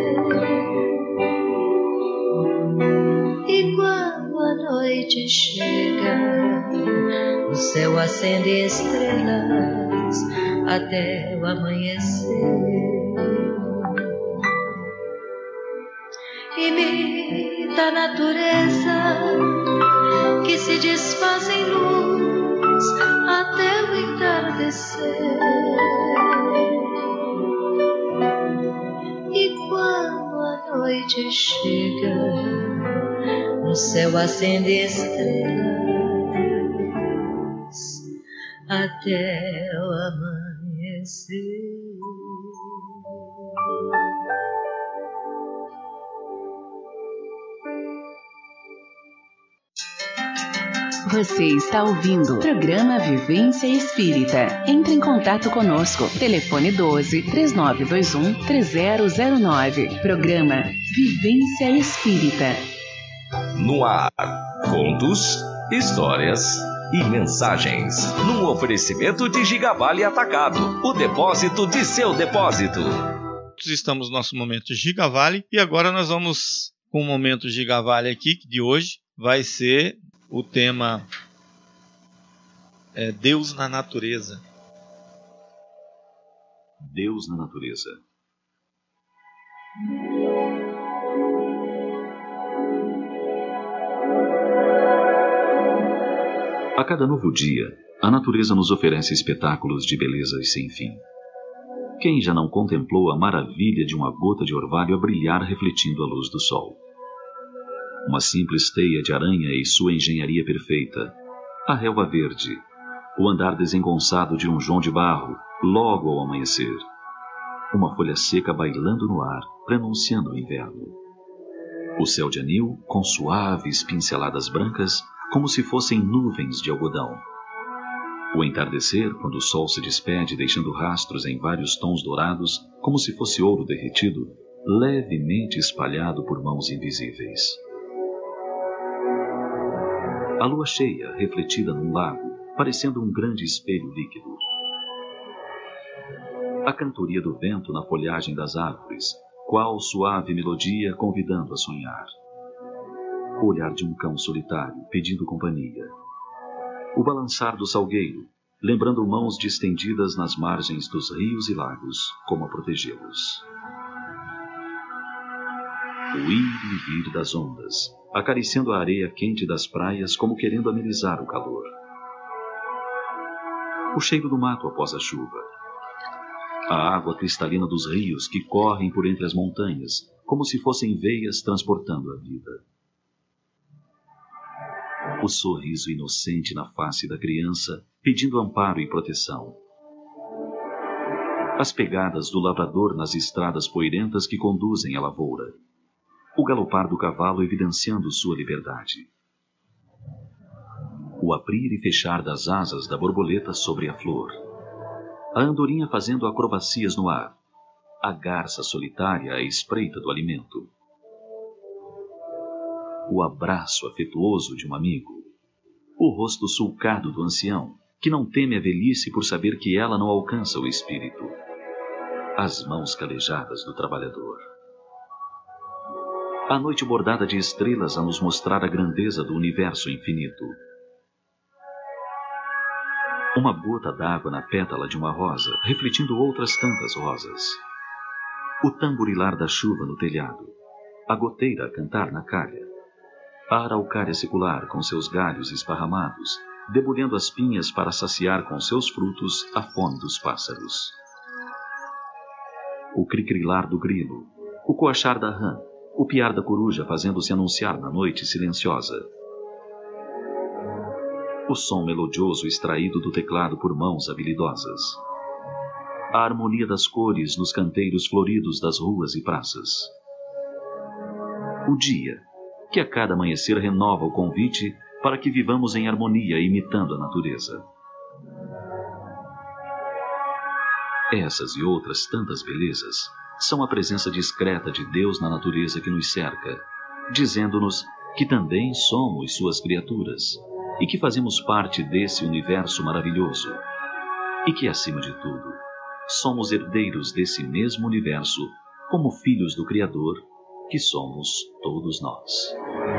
E quando a noite chega, o céu acende estrelas até o amanhecer. Imita a natureza que se desfaz em luz até o entardecer. E quando a noite chega, no céu acende estrelas até o amanhecer. Você está ouvindo o programa Vivência Espírita. Entre em contato conosco. Telefone doze, três nove dois um, três zero zero nove. Programa Vivência Espírita. No ar, contos, histórias e mensagens. Num oferecimento de Gigavale Atacado, o depósito de seu depósito. Estamos no nosso momento Gigavale e agora nós vamos com o momento Gigavale aqui, que de hoje vai ser o tema é Deus na natureza. Deus na natureza. A cada novo dia, a natureza nos oferece espetáculos de belezas sem fim. Quem já não contemplou a maravilha de uma gota de orvalho a brilhar refletindo a luz do sol? Uma simples teia de aranha e sua engenharia perfeita, a relva verde, o andar desengonçado de um João de barro, logo ao amanhecer, uma folha seca bailando no ar, prenunciando o inverno, o céu de anil com suaves pinceladas brancas, como se fossem nuvens de algodão, o entardecer quando o sol se despede deixando rastros em vários tons dourados, como se fosse ouro derretido, levemente espalhado por mãos invisíveis. A lua cheia, refletida num lago, parecendo um grande espelho líquido. A cantoria do vento na folhagem das árvores, qual suave melodia convidando a sonhar. O olhar de um cão solitário pedindo companhia. O balançar do salgueiro, lembrando mãos distendidas nas margens dos rios e lagos, como a protegê-los. O ir e vir das ondas, acariciando a areia quente das praias como querendo amenizar o calor. O cheiro do mato após a chuva. A água cristalina dos rios que correm por entre as montanhas, como se fossem veias transportando a vida. O sorriso inocente na face da criança, pedindo amparo e proteção. As pegadas do lavrador nas estradas poeirentas que conduzem à lavoura. O galopar do cavalo evidenciando sua liberdade. O abrir e fechar das asas da borboleta sobre a flor. A andorinha fazendo acrobacias no ar. A garça solitária à espreita do alimento. O abraço afetuoso de um amigo. O rosto sulcado do ancião, que não teme a velhice por saber que ela não alcança o espírito. As mãos calejadas do trabalhador. A noite bordada de estrelas a nos mostrar a grandeza do universo infinito. Uma gota d'água na pétala de uma rosa, refletindo outras tantas rosas. O tamborilar da chuva no telhado. A goteira a cantar na calha. A araucária secular com seus galhos esparramados, debulhando as pinhas para saciar com seus frutos a fome dos pássaros. O cricrilar do grilo. O coachar da rã. O piar da coruja fazendo-se anunciar na noite silenciosa. O som melodioso extraído do teclado por mãos habilidosas. A harmonia das cores nos canteiros floridos das ruas e praças. O dia, que a cada amanhecer renova o convite para que vivamos em harmonia imitando a natureza. Essas e outras tantas belezas são a presença discreta de Deus na natureza que nos cerca, dizendo-nos que também somos suas criaturas e que fazemos parte desse universo maravilhoso e que, acima de tudo, somos herdeiros desse mesmo universo como filhos do Criador que somos todos nós.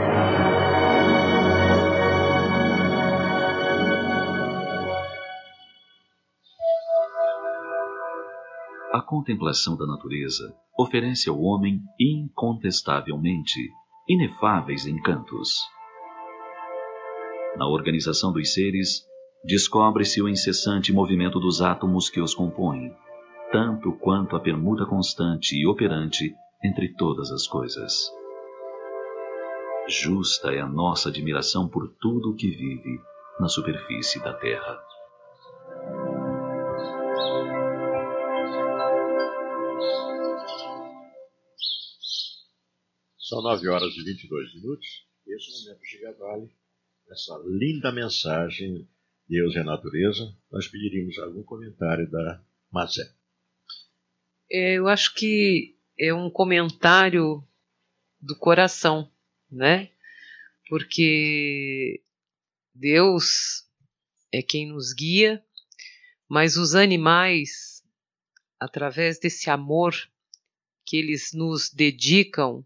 A contemplação da natureza oferece ao homem incontestavelmente inefáveis encantos. Na organização dos seres, descobre-se o incessante movimento dos átomos que os compõem, tanto quanto a permuta constante e operante entre todas as coisas. Justa é a nossa admiração por tudo o que vive na superfície da Terra. São nove horas e vinte e dois minutos. Esse é o momento de Gavale, essa linda mensagem, Deus e a Natureza. Nós pediríamos algum comentário da Mazé. Eu acho que é um comentário do coração, né? Porque Deus é quem nos guia, mas os animais, através desse amor que eles nos dedicam,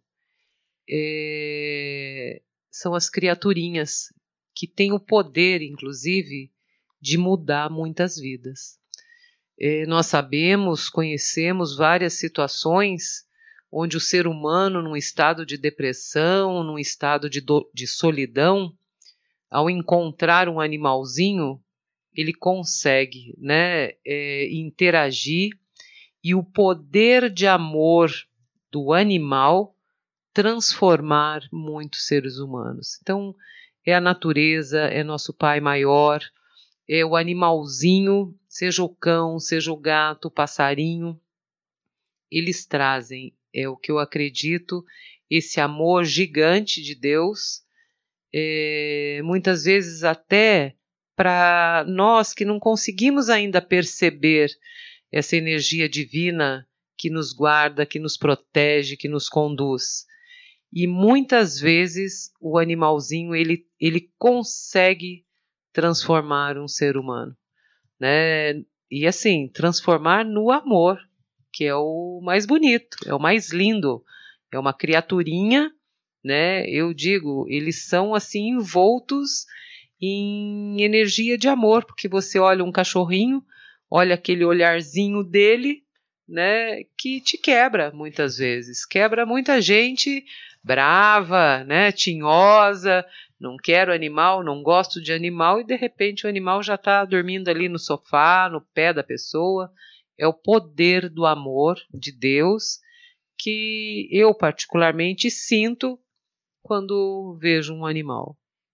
É, são as criaturinhas que têm o poder, inclusive, de mudar muitas vidas. É, nós sabemos, conhecemos várias situações onde o ser humano, num estado de depressão, num estado de, do, de solidão, ao encontrar um animalzinho, ele consegue, né, é, interagir, e o poder de amor do animal transformar muitos seres humanos. Então, é a natureza, é nosso pai maior, é o animalzinho, seja o cão, seja o gato, o passarinho, eles trazem, é o que eu acredito, esse amor gigante de Deus, é, muitas vezes até para nós que não conseguimos ainda perceber essa energia divina que nos guarda, que nos protege, que nos conduz. E muitas vezes o animalzinho ele, ele consegue transformar um ser humano, né? E assim, transformar no amor, que é o mais bonito, é o mais lindo, é uma criaturinha, né? Eu digo, eles são assim envoltos em energia de amor, porque você olha um cachorrinho, olha aquele olharzinho dele, né, que te quebra muitas vezes, quebra muita gente brava, né, tinhosa, não quero animal, não gosto de animal, e de repente o animal já está dormindo ali no sofá, no pé da pessoa. É o poder do amor de Deus que eu particularmente sinto quando vejo um animal.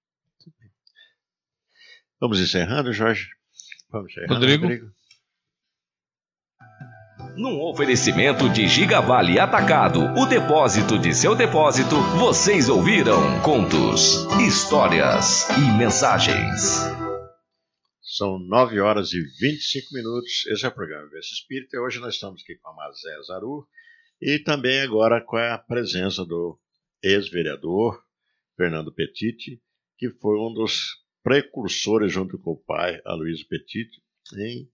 Vamos encerrando, Jorge? Vamos encerrando, Rodrigo? Rodrigo? Num oferecimento de Gigavale Atacado, o depósito de seu depósito, vocês ouviram contos, histórias e mensagens. São nove horas e vinte e cinco minutos. Esse é o programa Vivência Espírita. Hoje nós estamos aqui com a Mazé Zaru e também agora com a presença do ex-vereador Fernando Petit, que foi um dos precursores, junto com o pai, Aloysio Petit, em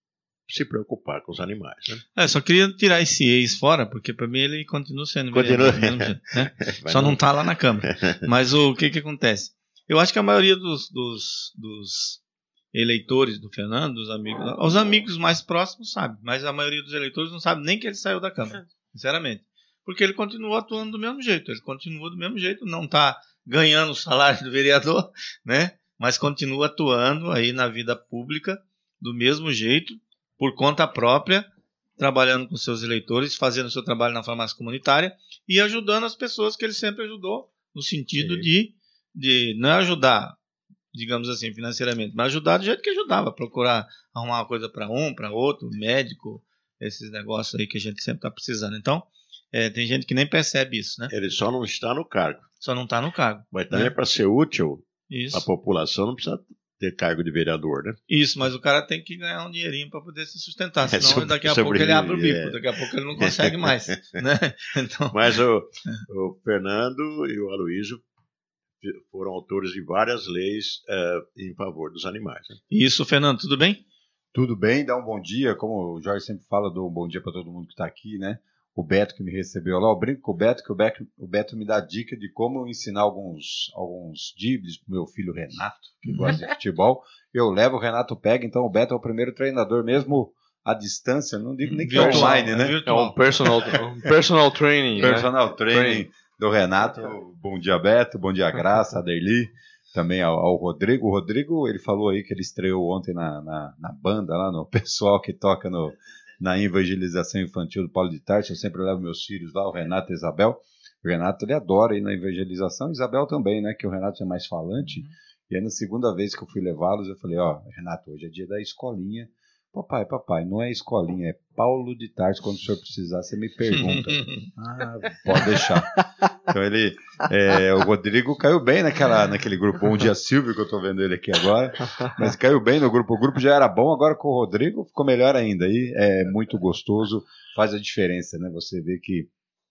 se preocupar com os animais. Né? É, só queria tirar esse ex fora, porque para mim ele continua sendo Continua. vereador, mesmo, né? Só não está lá na Câmara. Mas o que que acontece? Eu acho que a maioria dos, dos, dos eleitores do Fernando, dos amigos, os amigos mais próximos sabem, mas a maioria dos eleitores não sabe nem que ele saiu da Câmara, sinceramente. Porque ele continua atuando do mesmo jeito, ele continua do mesmo jeito, não está ganhando o salário do vereador, né? Mas continua atuando aí na vida pública do mesmo jeito, por conta própria, trabalhando com seus eleitores, fazendo seu trabalho na farmácia comunitária e ajudando as pessoas que ele sempre ajudou, no sentido de, de não ajudar, digamos assim, financeiramente, mas ajudar do jeito que ajudava, procurar arrumar uma coisa para um, para outro, médico, esses negócios aí que a gente sempre está precisando. Então, é, tem gente que nem percebe isso, né? Ele só não está no cargo. Só não está no cargo. Mas também né? para ser útil, Isso. a população não precisa ter cargo de vereador, né? Isso, mas o cara tem que ganhar um dinheirinho para poder se sustentar, senão É, sobre, daqui a pouco ele abre o bico, é. daqui a pouco ele não consegue mais, né? Então... Mas o, o Fernando e o Aloysio foram autores de várias leis é, em favor dos animais. Né? Isso, Fernando, tudo bem? Tudo bem, dá um bom dia, como o Jorge sempre fala, dou um bom dia para todo mundo que está aqui, né? O Beto que me recebeu lá, eu brinco com o Beto, que o Beto, o Beto me dá dica de como ensinar alguns, alguns dribles pro meu filho Renato, que gosta de futebol. Eu levo, o Renato pega, então o Beto é o primeiro treinador, mesmo à distância, não digo nem que é online, né? É um personal, um personal training. Personal né? training, training do Renato. Bom dia, Beto, bom dia, Graça, a Derli, também ao, ao Rodrigo. O Rodrigo, ele falou aí que ele estreou ontem na, na, na banda, lá no pessoal que toca no... na evangelização infantil do Paulo de Tarso. Eu sempre levo meus filhos lá, o Renato e a Isabel. O Renato, ele adora ir na evangelização, a Isabel também, né, que o Renato é mais falante. Uhum. E aí, na segunda vez que eu fui levá-los, eu falei, ó, Renato, hoje é dia da escolinha. Papai, papai, não é escolinha, é Paulo de Tarso. Quando o senhor precisar, você me pergunta. Ah, pode deixar. Então ele, é, o Rodrigo caiu bem naquela, naquele grupo. Bom dia, Silvio, que eu tô vendo ele aqui agora. Mas caiu bem no grupo. O grupo já era bom, agora com o Rodrigo ficou melhor ainda. E é muito gostoso, faz a diferença, né? Você vê que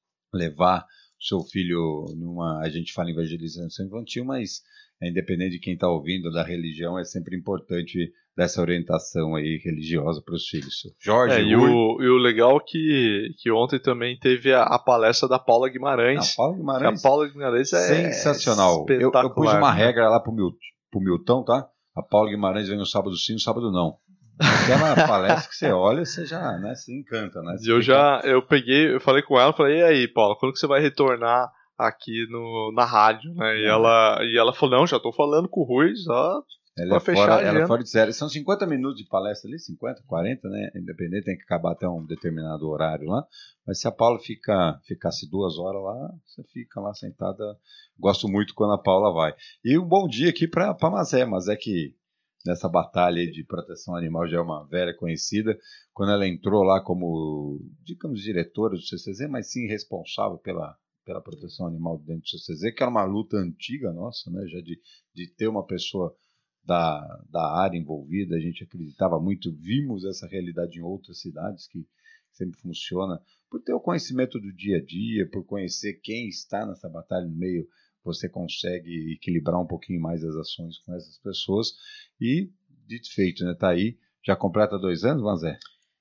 levar o seu filho numa... A gente fala em evangelização infantil, mas é independente de quem está ouvindo, da religião, é sempre importante dessa orientação aí religiosa para os filhos. Jorge, é, e, o, e o legal é que, que ontem também teve a, a palestra da Paula Guimarães. A Paula Guimarães, a Paula Guimarães é sensacional. Eu, eu pus uma regra lá pro, Mil, pro Milton, tá? A Paula Guimarães vem no sábado sim, no sábado não. Aquela palestra que você olha, você já, né, se encanta, né? E eu já, eu peguei, eu falei com ela, falei, e aí, Paula, quando que você vai retornar aqui no, na rádio, né? E, é. ela, e ela falou, não, já tô falando com o Rui, já... Ela é, fora, ela é fora de série. São cinquenta minutos de palestra ali, cinquenta, quarenta, né? Independente, tem que acabar até um determinado horário lá. Mas se a Paula fica, ficasse duas horas lá, você fica lá sentada. Gosto muito quando a Paula vai. E um bom dia aqui para a Mazé. Mazé que nessa batalha aí de proteção animal já é uma velha conhecida. Quando ela entrou lá como, digamos, diretora do C C Z, mas sim responsável pela, pela proteção animal dentro do C C Z, que era uma luta antiga nossa, né? Já de, de ter uma pessoa Da, da área envolvida, a gente acreditava muito, vimos essa realidade em outras cidades que sempre funciona, por ter o conhecimento do dia a dia, por conhecer quem está nessa batalha no meio, você consegue equilibrar um pouquinho mais as ações com essas pessoas, e dito feito, né, tá aí, já completa dois anos, Manzé?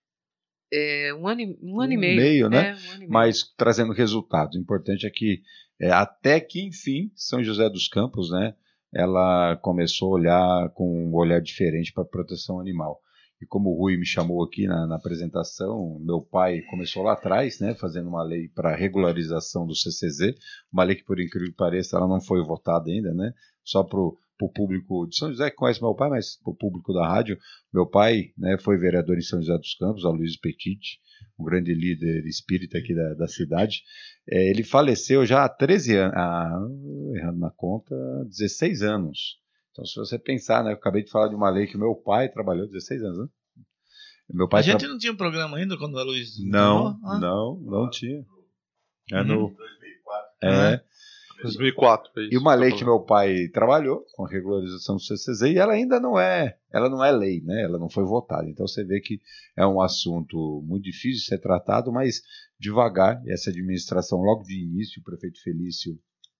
É, um ano, um ano um e meio. meio né? É, um ano e meio. Mas trazendo resultados, o importante é que, é, até que enfim, São José dos Campos, né, ela começou a olhar com um olhar diferente para a proteção animal. E como o Rui me chamou aqui na, na apresentação, meu pai começou lá atrás, né, fazendo uma lei para regularização do C C Z, uma lei que, por incrível que pareça, ela não foi votada ainda, né, só para o público de São José que conhece meu pai, mas para o público da rádio, meu pai, né, foi vereador em São José dos Campos, Aloysio Petit, um grande líder espírita aqui da, da cidade. É, ele faleceu já há treze anos, ah, errando na conta, dezesseis anos. Então, se você pensar, né, eu acabei de falar de uma lei que meu pai trabalhou dezesseis anos, né? Meu pai a gente tra... não tinha um programa ainda quando a Luiz... Não, ah. não, não tinha. É uhum. no... dois mil e quatro. É. dois mil e quatro. É isso, e uma lei que meu pai trabalhou com a regularização do C C Z e ela ainda não é, ela não é lei, né? Ela não foi votada. Então você vê que é um assunto muito difícil de ser tratado, mas devagar. Essa administração, logo de início, o prefeito Felício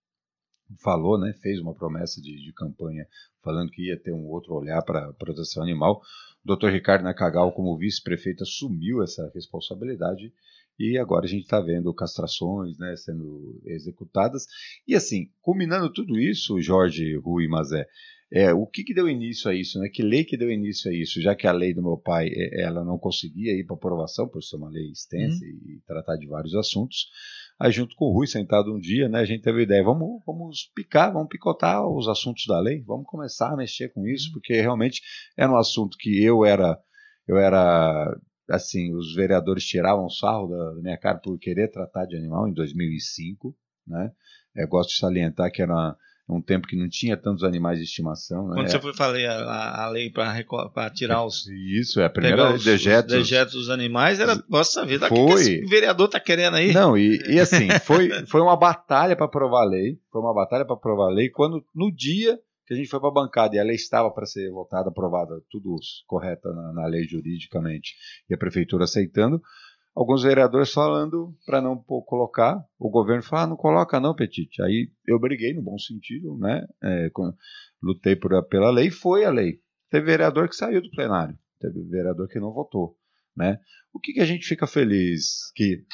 falou, né, fez uma promessa de, de campanha falando que ia ter um outro olhar para a proteção animal. O doutor Ricardo Nakagawa, como vice-prefeito, assumiu essa responsabilidade e agora a gente está vendo castrações, né, sendo executadas. E assim, culminando tudo isso, Jorge, Rui e Mazé, é, o que, que deu início a isso? Né? Que lei que deu início a isso? Já que a lei do meu pai ela não conseguia ir para aprovação, por ser uma lei extensa uhum. e tratar de vários assuntos, aí junto com o Rui, sentado um dia, né, a gente teve a ideia, vamos, vamos picar, vamos picotar os assuntos da lei, vamos começar a mexer com isso, porque realmente era um assunto que eu era, eu era, assim, os vereadores tiravam sarro da, da minha cara por querer tratar de animal em dois mil e cinco, né, eu gosto de salientar que era um tempo que não tinha tantos animais de estimação. Né? Quando você foi falar a, a lei para tirar os... Isso, é a primeira os, dejetos. Os dejetos dos animais, era, nossa vida, foi... o que esse vereador tá querendo aí? Não, e, e assim, foi, foi uma batalha para aprovar a lei, foi uma batalha para aprovar a lei, quando no dia que a gente foi para a bancada e a lei estava para ser votada, aprovada, tudo correta na, na lei juridicamente, e a prefeitura aceitando, alguns vereadores falando para não colocar, o governo falou, ah, não coloca não, Petit. Aí eu briguei no bom sentido, né? É, com, lutei por, pela lei, foi a lei. Teve vereador que saiu do plenário, teve vereador que não votou, né? O que, que a gente fica feliz que...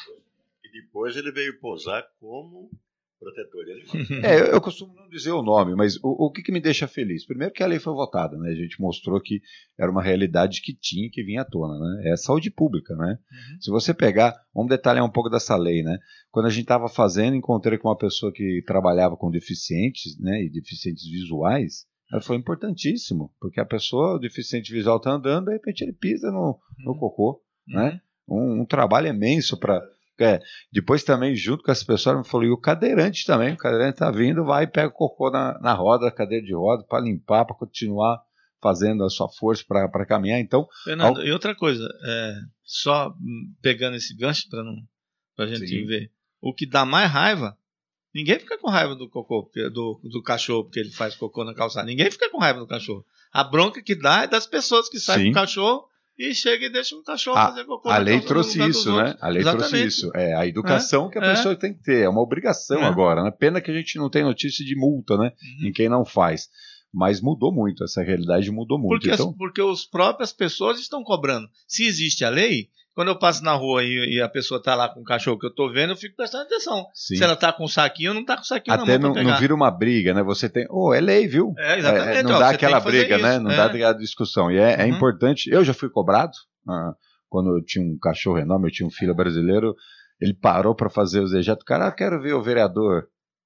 E depois ele veio posar como protetor de animais. É, eu, eu costumo não dizer o nome, mas o, o que, que me deixa feliz? Primeiro que a lei foi votada, né? A gente mostrou que era uma realidade que tinha que vir à tona, né? É saúde pública, né? Uhum. Se você pegar, vamos detalhar um pouco dessa lei, né? Quando a gente estava fazendo, encontrei com uma pessoa que trabalhava com deficientes, né? E deficientes visuais. Ela foi importantíssimo, porque a pessoa, o deficiente visual está andando, de repente ele pisa no, no cocô, uhum. né? Um, um trabalho imenso para... É, depois também, junto com as pessoas, me falou, e o cadeirante também, o cadeirante tá vindo, vai e pega o cocô na, na roda, a cadeira de roda, para limpar, para continuar fazendo a sua força para caminhar. Então, Fernando, ao... e outra coisa, é, só pegando esse gancho para não pra gente Sim. ver, o que dá mais raiva, ninguém fica com raiva do cocô, do, do cachorro, porque ele faz cocô na calçada, ninguém fica com raiva do cachorro. A bronca que dá é das pessoas que saem com o cachorro e chega e deixa o cachorro a, fazer cocô. A lei trouxe isso, né? A lei Exatamente. trouxe isso. É a educação é, que a é. pessoa tem que ter. É uma obrigação é. agora, né? Pena que a gente não tem notícia de multa, né? Uhum. Em quem não faz. Mas mudou muito, essa realidade mudou muito. Porque, então... as, porque as próprias pessoas estão cobrando. Se existe a lei, quando eu passo na rua e, e a pessoa está lá com o cachorro que eu estou vendo, eu fico prestando atenção. Sim. Se ela está com um saquinho ou não está com um saquinho Até na mão não, não vira uma briga, né? Você tem... Oh, é lei, viu? É, exatamente. É, não ó, dá aquela briga, isso. né? Não é. dá aquela discussão. E é, uhum. é importante. Eu já fui cobrado. Ah, quando eu tinha um cachorro enorme, eu tinha um filho brasileiro, ele parou para fazer os dejetos. O cara, ah, quero ver o vereador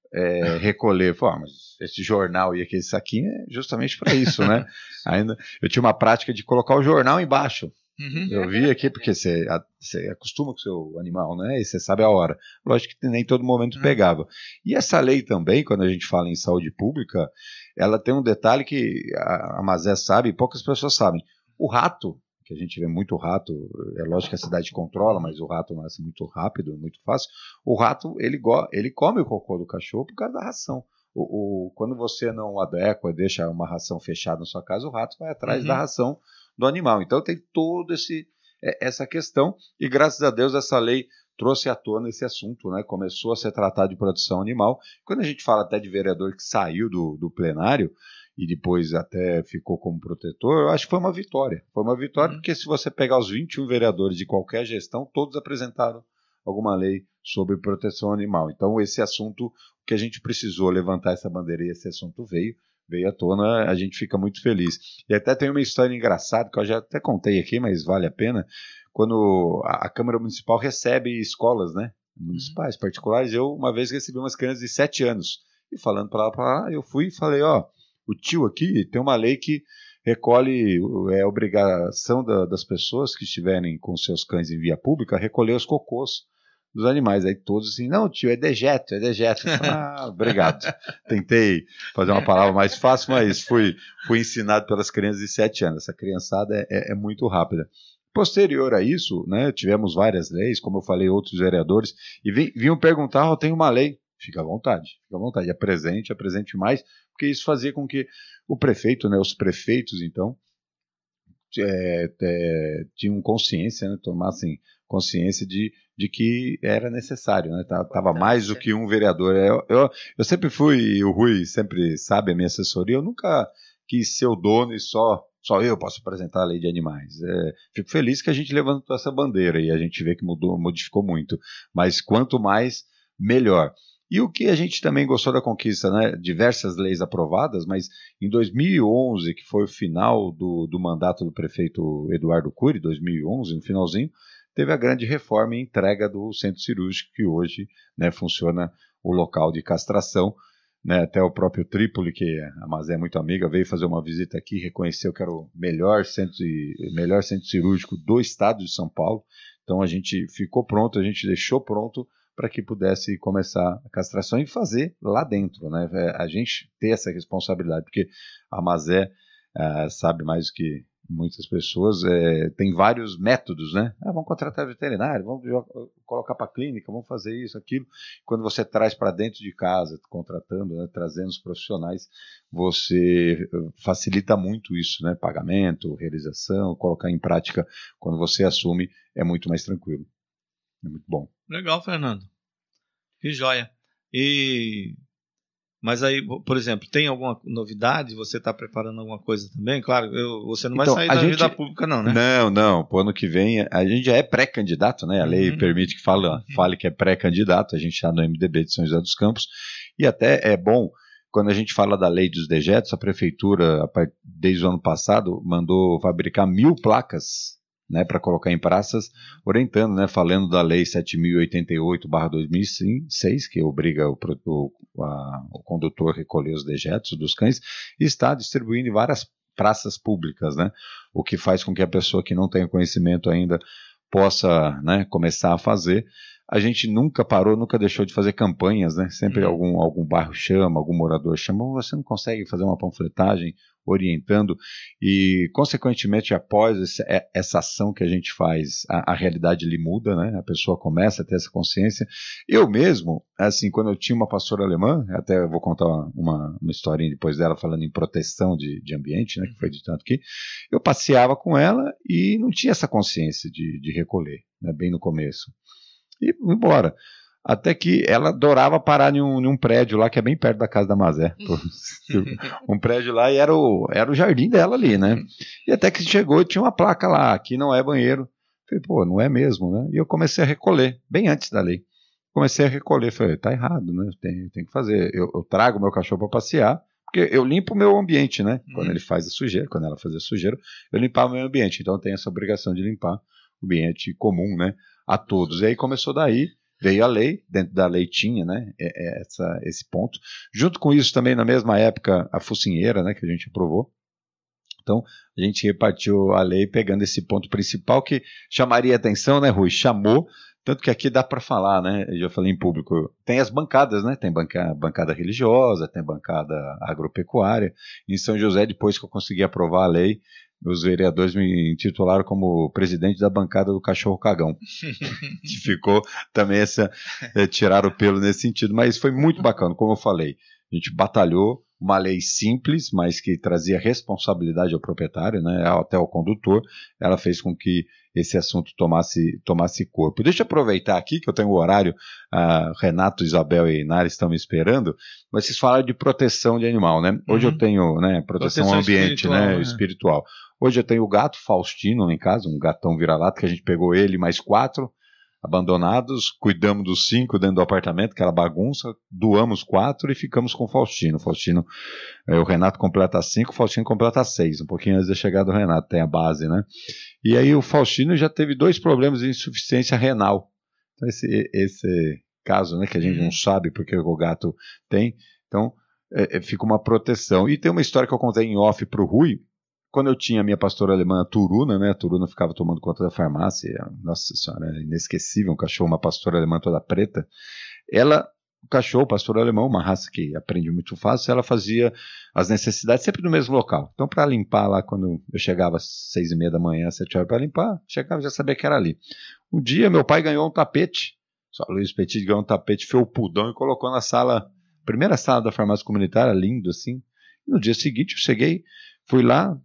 é, recolher. Falei, ah, mas esse jornal e aquele saquinho é justamente para isso, né? Ainda, eu tinha uma prática de colocar o jornal embaixo. Uhum. Eu vi aqui porque você, você acostuma com o seu animal, né? E você sabe a hora. Lógico que nem todo momento uhum. pegava. E essa lei também, quando a gente fala em saúde pública, ela tem um detalhe que a, a Mazé sabe e poucas pessoas sabem. O rato, que a gente vê muito rato, é lógico que a cidade controla, mas o rato nasce muito rápido, muito fácil. O rato, ele, go- ele come o cocô do cachorro por causa da ração. O, o, quando você não adequa, deixa uma ração fechada na sua casa, o rato vai atrás uhum. da ração do animal. Então tem toda essa questão e graças a Deus essa lei trouxe à tona esse assunto, né? Começou a ser tratado de produção animal. Quando a gente fala até de vereador que saiu do, do plenário, e depois até ficou como protetor, eu acho que foi uma vitória. Foi uma vitória uhum. porque se você pegar os vinte e um vereadores de qualquer gestão, todos apresentaram alguma lei sobre proteção animal. Então esse assunto, que a gente precisou levantar essa bandeira e esse assunto veio, veio à tona, a gente fica muito feliz. E até tem uma história engraçada, que eu já até contei aqui, mas vale a pena, quando a, a Câmara Municipal recebe escolas, né, municipais, particulares. Eu, uma vez, recebi umas crianças de sete anos, e falando para lá, para lá, eu fui e falei, ó, o tio aqui tem uma lei que recolhe, é obrigação da, das pessoas que estiverem com seus cães em via pública, recolher os cocôs dos animais. Aí todos assim, não, tio, é dejeto, é dejeto. Ah, obrigado. Tentei fazer uma palavra mais fácil, mas fui, fui ensinado pelas crianças de sete anos. Essa criançada é, é muito rápida. Posterior a isso, né, tivemos várias leis, como eu falei, outros vereadores, e vinham perguntar, oh, tem uma lei. Fica à vontade, fica à vontade, apresente, apresente mais, porque isso fazia com que o prefeito, né, os prefeitos, então, é, é, tinham consciência, né, tomassem consciência de, de que era necessário, né, estava mais do que um vereador. Eu, eu, eu sempre fui, o Rui sempre sabe a minha assessoria, eu nunca quis ser o dono e só... Só eu posso apresentar a lei de animais. É, fico feliz que a gente levantou essa bandeira e a gente vê que mudou, modificou muito. Mas quanto mais, melhor. E o que a gente também gostou da conquista, né? Diversas leis aprovadas, mas em dois mil e onze, que foi o final do, do mandato do prefeito Eduardo Cury, dois mil e onze, no finalzinho, teve a grande reforma e entrega do centro cirúrgico, que hoje, né, funciona o local de castração. Né, até o próprio Trípoli, que a Mazé é muito amiga, veio fazer uma visita aqui, reconheceu que era o melhor centro, melhor centro cirúrgico do estado de São Paulo. Então a gente ficou pronto, a gente deixou pronto para que pudesse começar a castração e fazer lá dentro. Né, a gente ter essa responsabilidade, porque a Mazé uh, sabe mais do que muitas pessoas, é, tem vários métodos, né? Ah, vamos contratar veterinário, vamos colocar para a clínica, vamos fazer isso, aquilo. Quando você traz para dentro de casa, contratando, né, trazendo os profissionais, você facilita muito isso, né? Pagamento, realização, colocar em prática, quando você assume, é muito mais tranquilo. É muito bom. Legal, Fernando. Que joia. E... Mas aí, por exemplo, tem alguma novidade? Você está preparando alguma coisa também? Claro, eu, você não vai então, sair da gente, vida pública não, né? Não, não. Para o ano que vem, a gente já é pré-candidato, né? A lei uhum. permite que fale, uhum. fale que é pré-candidato. A gente está no M D B de São José dos Campos. E até é bom, quando a gente fala da lei dos dejetos, a prefeitura, desde o ano passado, mandou fabricar mil placas, né, para colocar em praças, orientando, né, falando da lei sete mil e oitenta e oito barra dois mil e seis, que obriga o, o, a, o condutor a recolher os dejetos dos cães, e está distribuindo em várias praças públicas, né, o que faz com que a pessoa que não tem conhecimento ainda possa, né, começar a fazer. A gente nunca parou, nunca deixou de fazer campanhas, né, sempre uhum. algum, algum bairro chama, algum morador chama, você não consegue fazer uma panfletagem orientando, e consequentemente após esse, essa ação que a gente faz, a, a realidade lhe muda, né? A pessoa começa a ter essa consciência. Eu mesmo, assim, quando eu tinha uma pastora alemã, até eu vou contar uma, uma historinha depois dela falando em proteção de, de ambiente, né, que foi ditado aqui, eu passeava com ela e não tinha essa consciência de, de recolher, né, bem no começo, e embora. Até que ela adorava parar em um, em um prédio lá, que é bem perto da casa da Mazé. Um prédio lá, e era o, era o jardim dela ali, né? E até que chegou e tinha uma placa lá, aqui não é banheiro. Falei, pô, não é mesmo, né? E eu comecei a recolher, bem antes da lei. Comecei a recolher, falei, tá errado, né? Tem, tem que fazer. Eu, eu trago meu cachorro para passear, porque eu limpo o meu ambiente, né? Quando ele faz a sujeira, quando ela fazia sujeira, eu limpava o meu ambiente. Então eu tenho essa obrigação de limpar o ambiente comum, né? A todos. E aí começou daí. Veio a lei, dentro da lei tinha, né, essa, esse ponto. Junto com isso também, na mesma época, a focinheira, né, que a gente aprovou. Então, a gente repartiu a lei pegando esse ponto principal que chamaria atenção, né, Rui? Chamou, tanto que aqui dá para falar, né, eu já falei em público, tem as bancadas, né, tem banca, bancada religiosa, tem bancada agropecuária. Em São José, depois que eu consegui aprovar a lei, os vereadores me intitularam como presidente da bancada do cachorro cagão, que ficou também essa, é, tirar o pelo nesse sentido, mas foi muito bacana, como eu falei, a gente batalhou, uma lei simples, mas que trazia responsabilidade ao proprietário, né, até ao condutor, ela fez com que esse assunto tomasse, tomasse corpo. Deixa eu aproveitar aqui, que eu tenho o horário, uh, Renato, Isabel e Nara estão me esperando, mas vocês falaram de proteção de animal, né? Hoje uhum. eu tenho, né, proteção, proteção ao ambiente, espiritual, né, né, espiritual. Hoje eu tenho o gato Faustino lá em casa, um gatão vira-lata, que a gente pegou ele mais quatro, abandonados, cuidamos dos cinco dentro do apartamento, aquela bagunça, doamos quatro e ficamos com o Faustino. O Faustino, é, o Renato completa cinco, o Faustino completa seis, um pouquinho antes da chegada do Renato, tem a base, né? E aí o Faustino já teve dois problemas de insuficiência renal. Então esse, esse caso, né, que a gente não sabe porque o gato tem, então é, é, fica uma proteção. E tem uma história que eu contei em off pro Rui. Quando eu tinha a minha pastora alemã, a Turuna, né? A Turuna ficava tomando conta da farmácia. Nossa senhora, é inesquecível, um cachorro, uma pastora alemã toda preta. Ela, o cachorro, pastor alemão, uma raça que aprende muito fácil, ela fazia as necessidades sempre no mesmo local. Então, para limpar lá, quando eu chegava às seis e meia da manhã, sete horas para limpar, chegava e já sabia que era ali. Um dia, meu pai ganhou um tapete. Só Luiz Petit ganhou um tapete felpudão e colocou na sala, primeira sala da farmácia comunitária, lindo assim. E no dia seguinte, eu cheguei, fui lá,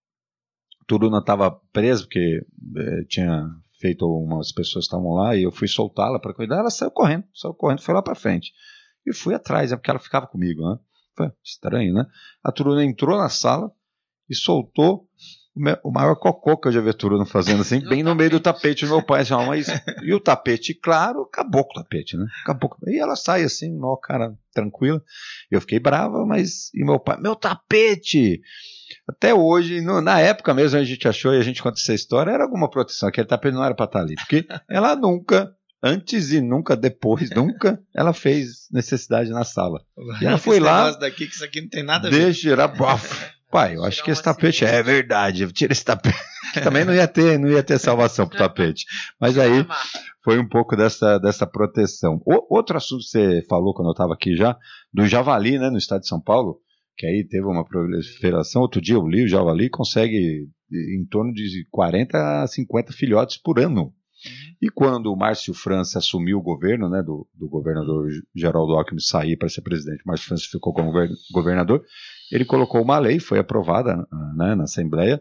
Turuna estava presa, porque é, tinha feito, umas pessoas estavam lá, e eu fui soltá-la para cuidar, ela saiu correndo, saiu correndo, foi lá para frente. E fui atrás, é porque ela ficava comigo, né? Foi estranho, né? A Turuna entrou na sala e soltou o, me, o maior cocô que eu já vi a Turuna fazendo, assim, bem no meio do tapete do meu pai. Assim, ó, mas, e o tapete, claro, acabou com o tapete, né? Acabou com... E ela sai assim, ó, cara, tranquila. Eu fiquei brava, mas... E meu pai, meu tapete! Até hoje, no, na época mesmo a gente achou, e a gente conta essa história, era alguma proteção, aquele tapete não era para estar ali, porque ela nunca, antes e nunca depois, nunca, ela fez necessidade na sala. E ela foi lá, daqui, que isso aqui não tem nada a ver. deixa girar, baf, pai, eu acho que esse tapete, é verdade, tira esse tapete, também não ia ter, não ia ter salvação pro tapete, mas aí foi um pouco dessa, dessa proteção. O, outro assunto que você falou quando eu estava aqui já, do javali, né, no estado de São Paulo, que aí teve uma proliferação, outro dia eu li, o javali consegue em torno de quarenta a cinquenta filhotes por ano. Uhum. E quando o Márcio França assumiu o governo, né, do, do governador Geraldo Alckmin sair para ser presidente, o Márcio França ficou como governador, ele colocou uma lei, foi aprovada, né, na Assembleia,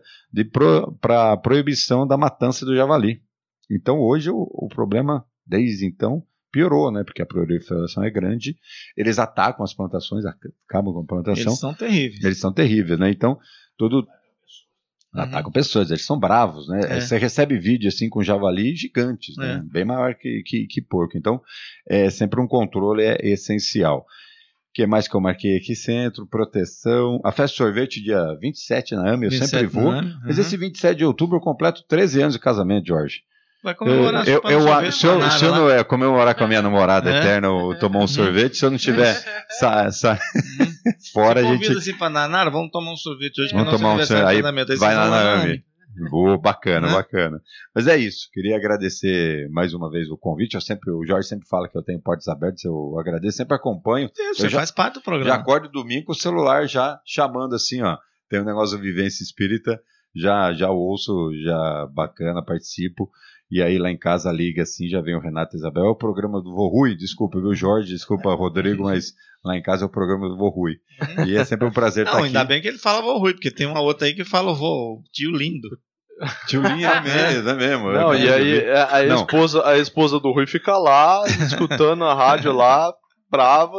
para a proibição da matança do javali. Então hoje o, o problema, desde então, piorou, né? Porque a proliferação é grande, eles atacam as plantações, acabam com a plantação. Eles são terríveis. Eles são terríveis, né? Então, tudo... Uhum. Atacam pessoas, eles são bravos, né? É. Você recebe vídeo assim com javali gigantes, né? É. Bem maior que, que, que porco. Então, é sempre um controle é essencial. O que mais que eu marquei aqui? Centro, proteção. A festa de sorvete, dia vinte e sete na A M E, eu sempre vou. Uhum. Mas esse vinte e sete de outubro eu completo treze anos de casamento, Jorge. Vai comemorar eu, eu, eu, se eu, se eu não é comemorar com a minha namorada é. eterna ou tomar um sorvete, se eu não tiver sa, sa, fora, a gente. Assim pra Nanara, vamos tomar um sorvete hoje. Vamos tomar um sorvete. Aí, aí vai lá na A M E. Oh, bacana, é. bacana. Mas é isso. Queria agradecer mais uma vez o convite. Eu sempre, o Jorge sempre fala que eu tenho portas abertas. Eu agradeço, sempre acompanho. Isso, você já, faz parte do programa. Já acordo domingo com o celular já chamando assim, ó. Tem um negócio de Vivência Espírita. Já, já ouço, já bacana, participo. E aí lá em casa liga assim, já vem o Renato e Isabel, é o programa do Vô Rui, desculpa, viu, Jorge, desculpa, Rodrigo, mas lá em casa é o programa do Vô Rui. E é sempre um prazer não, estar aqui. Ainda bem que ele fala Vô Rui, porque tem uma outra aí que fala Vô, tio lindo. Tio lindo é mesmo, é mesmo. Não, e aí a, a, esposa, a esposa do Rui fica lá, escutando a rádio lá, brava.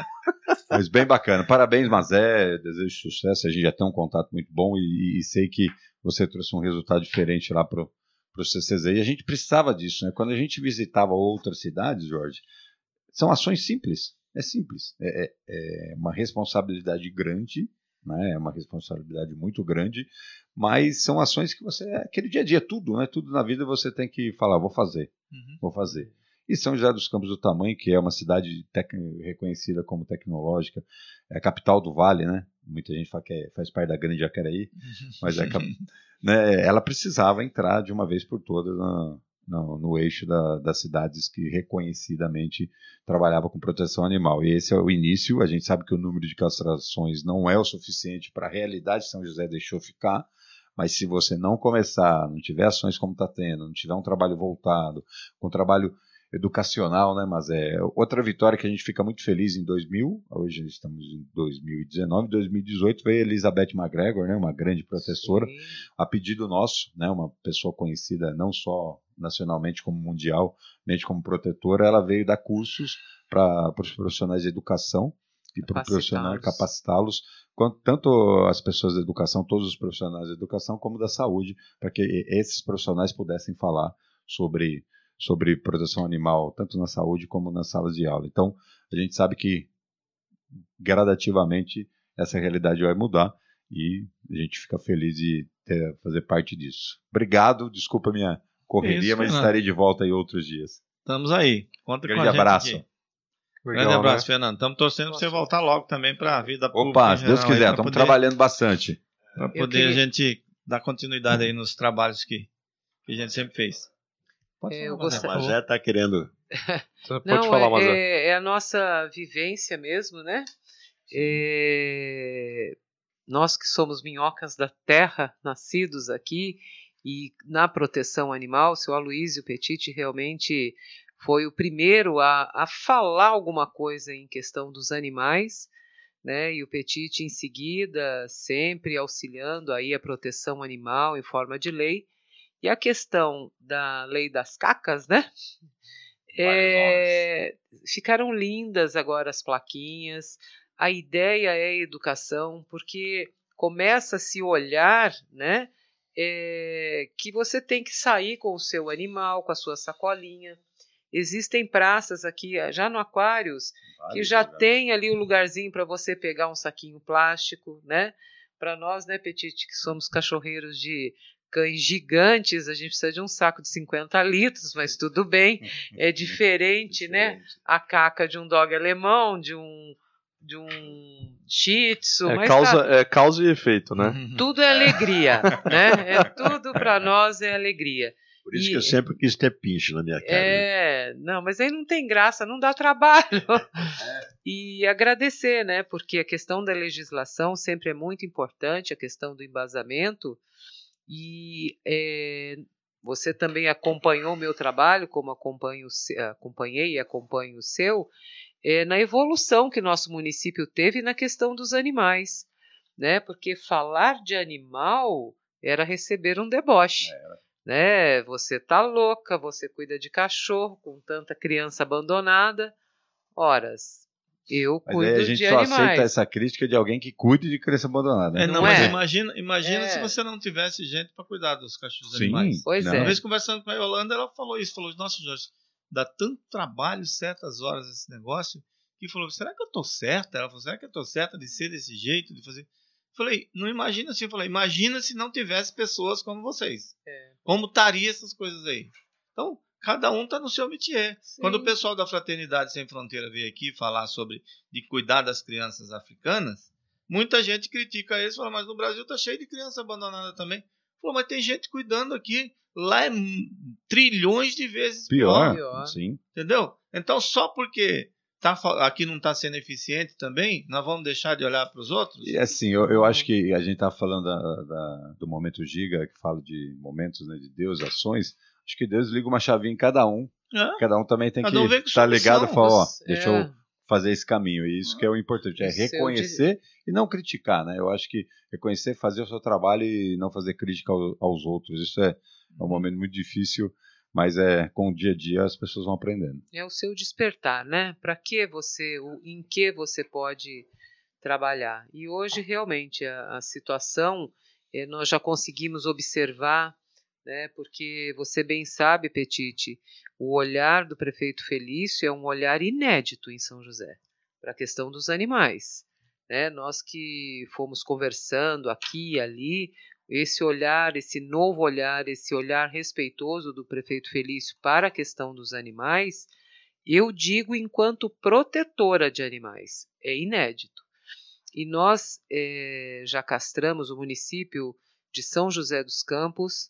Mas bem bacana, parabéns, Mazé, desejo sucesso, a gente já tem um contato muito bom e, e sei que você trouxe um resultado diferente lá pro para o C C Z, e a gente precisava disso, né? Quando a gente visitava outras cidades, Jorge, são ações simples, é simples, é, é uma responsabilidade grande, né? É uma responsabilidade muito grande, mas são ações que você, é aquele dia a dia, tudo, né? Tudo na vida você tem que falar, vou fazer, uhum. vou fazer. E São José dos Campos do Tamanho, que é uma cidade tec- reconhecida como tecnológica, é a capital do Vale, né? Muita gente fala que é, faz parte da Grande Jacareí, mas é, né, ela precisava entrar de uma vez por todas no, no, no eixo da, das cidades que reconhecidamente trabalhavam com proteção animal. E esse é o início. A gente sabe que o número de castrações não é o suficiente para a realidade que São José deixou ficar, mas se você não começar, não tiver ações como está tendo, não tiver um trabalho voltado, com um trabalho educacional, né, mas é outra vitória que a gente fica muito feliz em dois mil, hoje estamos em dois mil e dezenove, dois mil e dezoito veio a Elizabeth McGregor, né, uma grande professora, sim, a pedido nosso, né, uma pessoa conhecida não só nacionalmente como mundialmente como protetora, ela veio dar cursos para os profissionais de educação e para os profissionais capacitá-los, tanto as pessoas da educação, todos os profissionais da educação, como da saúde, para que esses profissionais pudessem falar sobre sobre proteção animal, tanto na saúde como nas salas de aula. Então, a gente sabe que gradativamente essa realidade vai mudar e a gente fica feliz de ter, fazer parte disso. Obrigado, desculpa a minha correria, Isso, mas Fernando. Estarei de volta em outros dias. Estamos aí. Conta Grande com a gente abraço. Aqui. Legal, Grande abraço, né? Fernando. Estamos torcendo para você voltar logo também para a vida pública. Opa, se Deus quiser, estamos poder, trabalhando bastante. Para poder queria... a gente dar continuidade aí nos trabalhos que, que a gente sempre fez. Pode é, falar, gost... Mas é, está querendo... Pode Não, falar, Mazé. É, é a nossa vivência mesmo, né? É... Nós que somos minhocas da terra, nascidos aqui, e na proteção animal, seu Aloysio Petit realmente foi o primeiro a, a falar alguma coisa em questão dos animais, né? E o Petit em seguida sempre auxiliando aí a proteção animal em forma de lei. E a questão da lei das cacas, né? É, ficaram lindas agora as plaquinhas. A ideia é educação, porque começa a se olhar, né? É, que você tem que sair com o seu animal, com a sua sacolinha. Existem praças aqui, já no Aquários, vale, que já verdade. Tem ali o um lugarzinho para você pegar um saquinho plástico, né? Para nós, né, Petit, que somos cachorreiros de cães gigantes, a gente precisa de um saco de cinquenta litros, mas tudo bem. É diferente, né? A caca de um dog alemão, de um de um shih tzu. É, mas causa, tá, é causa e efeito, né? Tudo é alegria, né? É, tudo para nós é alegria. Por isso e, que eu sempre quis ter pinche na minha cara. É, não, mas aí não tem graça, não dá trabalho. É. E agradecer, né? Porque a questão da legislação sempre é muito importante, a questão do embasamento. E é, você também acompanhou o meu trabalho, como acompanho, acompanhei e acompanho o seu, é, na evolução que nosso município teve na questão dos animais, né? Porque falar de animal era receber um deboche. Era. Né? Você tá louca, você cuida de cachorro com tanta criança abandonada. Horas, eu mas cuido aí a gente de só animais. aceita essa crítica de alguém que cuide de criança abandonada. É, não, não, não mas é? imagina, imagina é. se você não tivesse gente para cuidar dos cachorros Sim, animais. Pois não. é. Uma vez conversando com a Yolanda, ela falou isso, falou, nossa, Jorge, dá tanto trabalho certas horas esse negócio, que falou, será que eu tô certa? Ela falou, será que eu tô certa de ser desse jeito, de fazer... Falei, não imagina assim, eu falei, imagina se não tivesse pessoas como vocês. É. Como estaria essas coisas aí? Então, cada um está no seu métier. Sim. Quando o pessoal da Fraternidade Sem Fronteira veio aqui falar sobre de cuidar das crianças africanas, muita gente critica eles, fala, mas no Brasil está cheio de criança abandonada também. Falou, mas tem gente cuidando aqui, lá é trilhões de vezes pior. pior. Sim. Entendeu? Então, só porque... Tá, aqui não está sendo eficiente também, nós vamos deixar de olhar para os outros? E assim, eu, eu acho que a gente está falando da, da, do momento Giga, que fala de momentos, né, de Deus, ações. Acho que Deus liga uma chavinha em cada um. É. Cada um também tem cada um que estar tá ligado e falar, ó, deixa é. eu fazer esse caminho. E isso que é o importante, é reconhecer e não criticar, né? Eu acho que reconhecer, fazer o seu trabalho e não fazer crítica ao, aos outros. Isso é, é um momento muito difícil. Mas é com o dia a dia as pessoas vão aprendendo. É o seu despertar, né? Para que você, em que você pode trabalhar. E hoje realmente a, a situação eh, nós já conseguimos observar, né? Porque você bem sabe, Petit, o olhar do prefeito Felício é um olhar inédito em São José para a questão dos animais, né? Nós que fomos conversando aqui e ali, esse olhar, esse novo olhar, esse olhar respeitoso do prefeito Felício para a questão dos animais, eu digo enquanto protetora de animais, é inédito. E nós é, já castramos o município de São José dos Campos,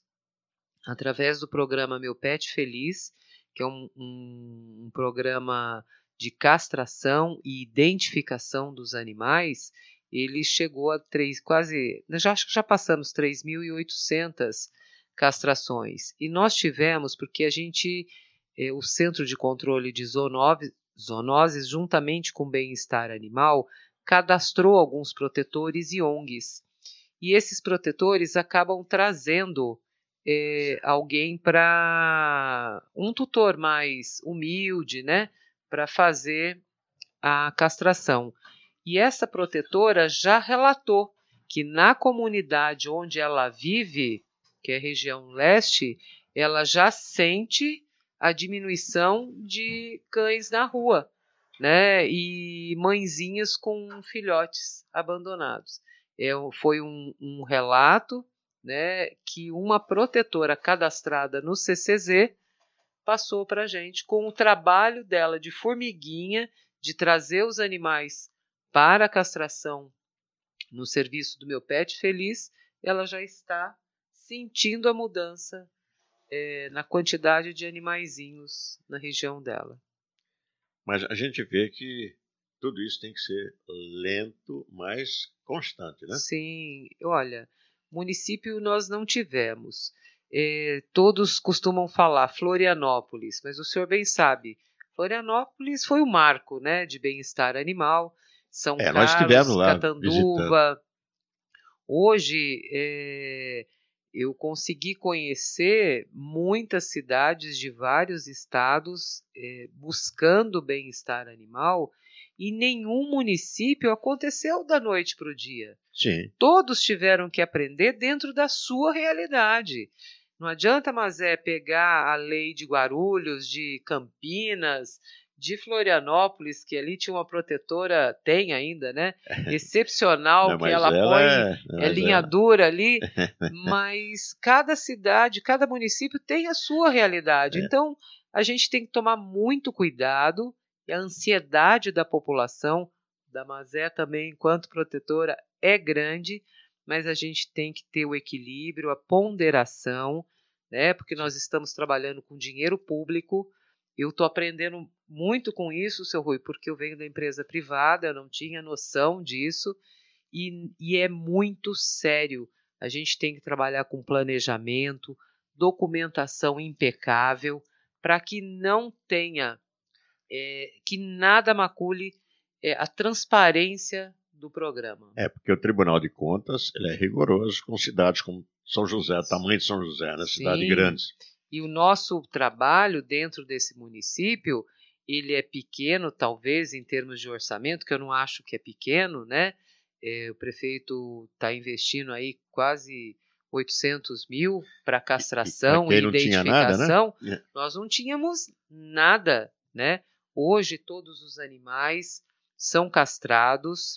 através do programa Meu Pet Feliz, que é um, um, um programa de castração e identificação dos animais. Ele chegou a três, quase, já, acho que já passamos três mil e oitocentas castrações. E nós tivemos, porque a gente, eh, o Centro de Controle de Zoonoses, zoonoses, juntamente com o Bem-Estar Animal, cadastrou alguns protetores e O N Gs. E esses protetores acabam trazendo eh, alguém para um tutor mais humilde, né, para fazer a castração. E essa protetora já relatou que na comunidade onde ela vive, que é a região leste, ela já sente a diminuição de cães na rua, né? E mãezinhas com filhotes abandonados. É, foi um, um relato, né, que uma protetora cadastrada no C C Z passou para a gente com o trabalho dela de formiguinha, de trazer os animais para a castração no serviço do Meu Pet Feliz. Ela já está sentindo a mudança é, na quantidade de animaizinhos na região dela. Mas a gente vê que tudo isso tem que ser lento, mas constante, né? Sim, olha, município nós não tivemos. É, todos costumam falar Florianópolis, mas o senhor bem sabe, Florianópolis foi o marco, né, de bem-estar animal. São é, Carlos, nós estivemos lá Catanduva. visitando. Hoje, é, eu consegui conhecer muitas cidades de vários estados é, buscando bem-estar animal, e nenhum município aconteceu da noite para o dia. Sim. Todos tiveram que aprender dentro da sua realidade. Não adianta, mas é pegar a lei de Guarulhos, de Campinas, de Florianópolis, que ali tinha uma protetora, tem ainda, né? Excepcional, não, que ela, ela põe é, não, é linha ela... dura ali, mas cada cidade, cada município tem a sua realidade. É. Então, a gente tem que tomar muito cuidado, e a ansiedade da população, da Mazé também, enquanto protetora, é grande, mas a gente tem que ter o equilíbrio, a ponderação, né? Porque nós estamos trabalhando com dinheiro público. Eu estou aprendendo muito com isso, seu Rui, porque eu venho da empresa privada, eu não tinha noção disso, e, e é muito sério. A gente tem que trabalhar com planejamento, documentação impecável, para que não tenha, é, que nada macule é, a transparência do programa. É, porque o Tribunal de Contas ele é rigoroso com cidades como São José, tamanho de São José, né? Cidades grandes. E o nosso trabalho dentro desse município, ele é pequeno, talvez, em termos de orçamento, que eu não acho que é pequeno, né? É, o prefeito está investindo aí quase oitocentos mil para castração e, e identificação. Nada, né? Nós não tínhamos nada, né? Hoje todos os animais são castrados,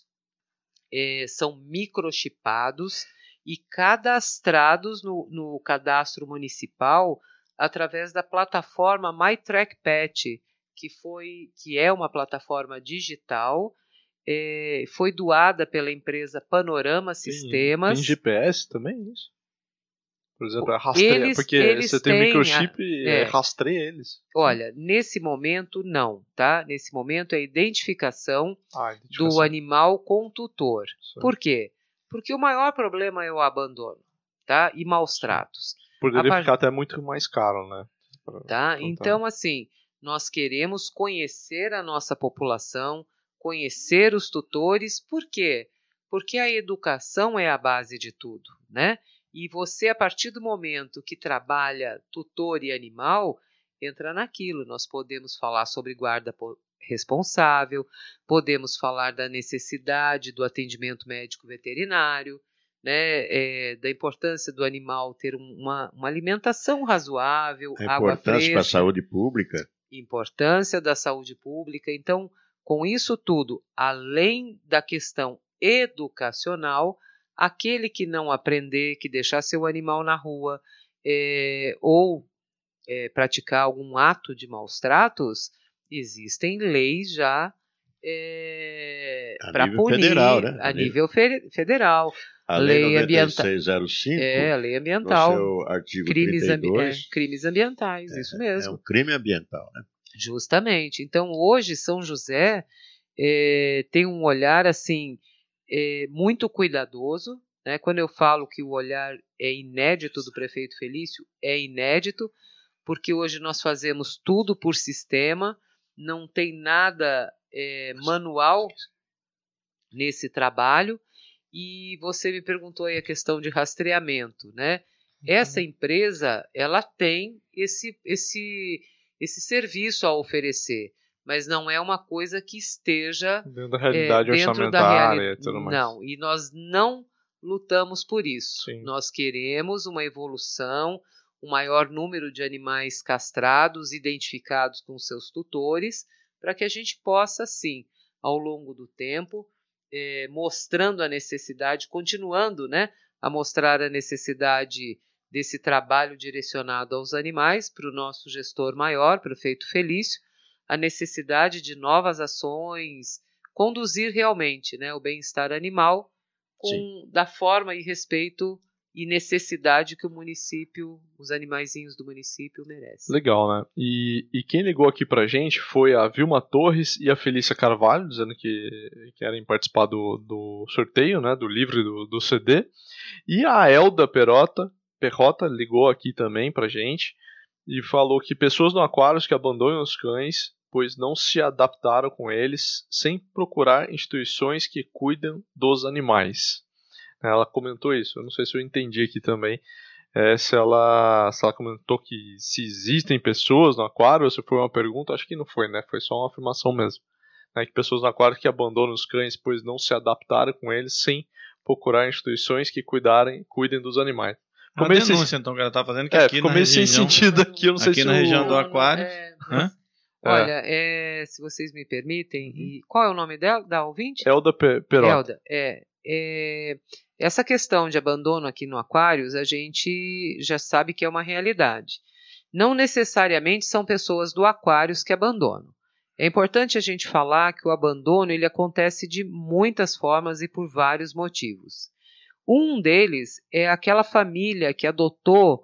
é, são microchipados e cadastrados no, no cadastro municipal através da plataforma MyTrackPet, que, foi, que é uma plataforma digital, é, foi doada pela empresa Panorama tem, Sistemas. Tem G P S também, isso? Por exemplo, é rastreia, eles, porque eles você tem têm, microchip e é, rastreia eles. Olha, nesse momento não, tá? Nesse momento é a identificação, ah, identificação. do animal com tutor. Sim. Por quê? Porque o maior problema é o abandono, tá? E maus tratos. Poderia par... ficar até muito mais caro, né? Pra, tá? Então, assim, nós queremos conhecer a nossa população, conhecer os tutores. Por quê? Porque a educação é a base de tudo, né? E você, a partir do momento que trabalha tutor e animal, entra naquilo. Nós podemos falar sobre guarda responsável, podemos falar da necessidade do atendimento médico veterinário, né, é, da importância do animal ter uma, uma alimentação razoável, a água fresca. Importância para a saúde pública. Importância da saúde pública. Então, com isso tudo, além da questão educacional, aquele que não aprender, que deixar seu animal na rua, é, ou é, praticar algum ato de maus tratos, existem leis já é, para punir, federal, né? a, a nível fe federal. A Lei, lei noventa e seis zero cinco, é, a lei ambiental, no seu artigo crimes, trinta e dois, é, crimes ambientais, é, isso mesmo. É um crime ambiental, né? Justamente. Então, hoje, São José é, tem um olhar assim é, muito cuidadoso, né? Quando eu falo que o olhar é inédito do prefeito Felício, é inédito, porque hoje nós fazemos tudo por sistema, não tem nada é, manual nesse trabalho. E você me perguntou aí a questão de rastreamento, né? Essa empresa, ela tem esse, esse, esse serviço a oferecer, mas não é uma coisa que esteja dentro da realidade é, dentro orçamentária da reali... e tudo mais. Não, e nós não lutamos por isso. Sim. Nós queremos uma evolução, um maior número de animais castrados, identificados com seus tutores, para que a gente possa, sim, ao longo do tempo, eh, mostrando a necessidade, continuando, né, a mostrar a necessidade desse trabalho direcionado aos animais, para o nosso gestor maior, prefeito Felício, a necessidade de novas ações, conduzir realmente, né, o bem-estar animal com, da forma e respeito e necessidade que o município, os animaizinhos do município merecem. Legal, né? E, e quem ligou aqui pra gente foi a Vilma Torres e a Felícia Carvalho, dizendo que querem participar do, do sorteio, né, do livro do, do C D. E a Elda Perota, Perrota ligou aqui também pra gente e falou que pessoas no aquário que abandonam os cães, pois não se adaptaram com eles, sem procurar instituições que cuidam dos animais. Ela comentou isso, eu não sei se eu entendi aqui também, é, se, ela, se ela comentou que se existem pessoas no aquário, ou se foi uma pergunta, acho que não foi, né? Foi só uma afirmação mesmo. Né? Que pessoas no aquário que abandonam os cães, pois não se adaptaram com eles, sem procurar instituições que cuidarem, cuidem dos animais. Uma Comecei... denúncia, então, que ela está fazendo, que é, aqui ficou na meio sem região, sentido aqui, eu não sei aqui se na o... região do aquário... É, Hã? Olha, é, se vocês me permitem, uhum. e qual é o nome dela, da ouvinte? Elda Perota. Elda, é, é, essa questão de abandono aqui no Aquários, a gente já sabe que é uma realidade. Não necessariamente são pessoas do Aquários que abandonam. É importante a gente falar que o abandono ele acontece de muitas formas e por vários motivos. Um deles é aquela família que adotou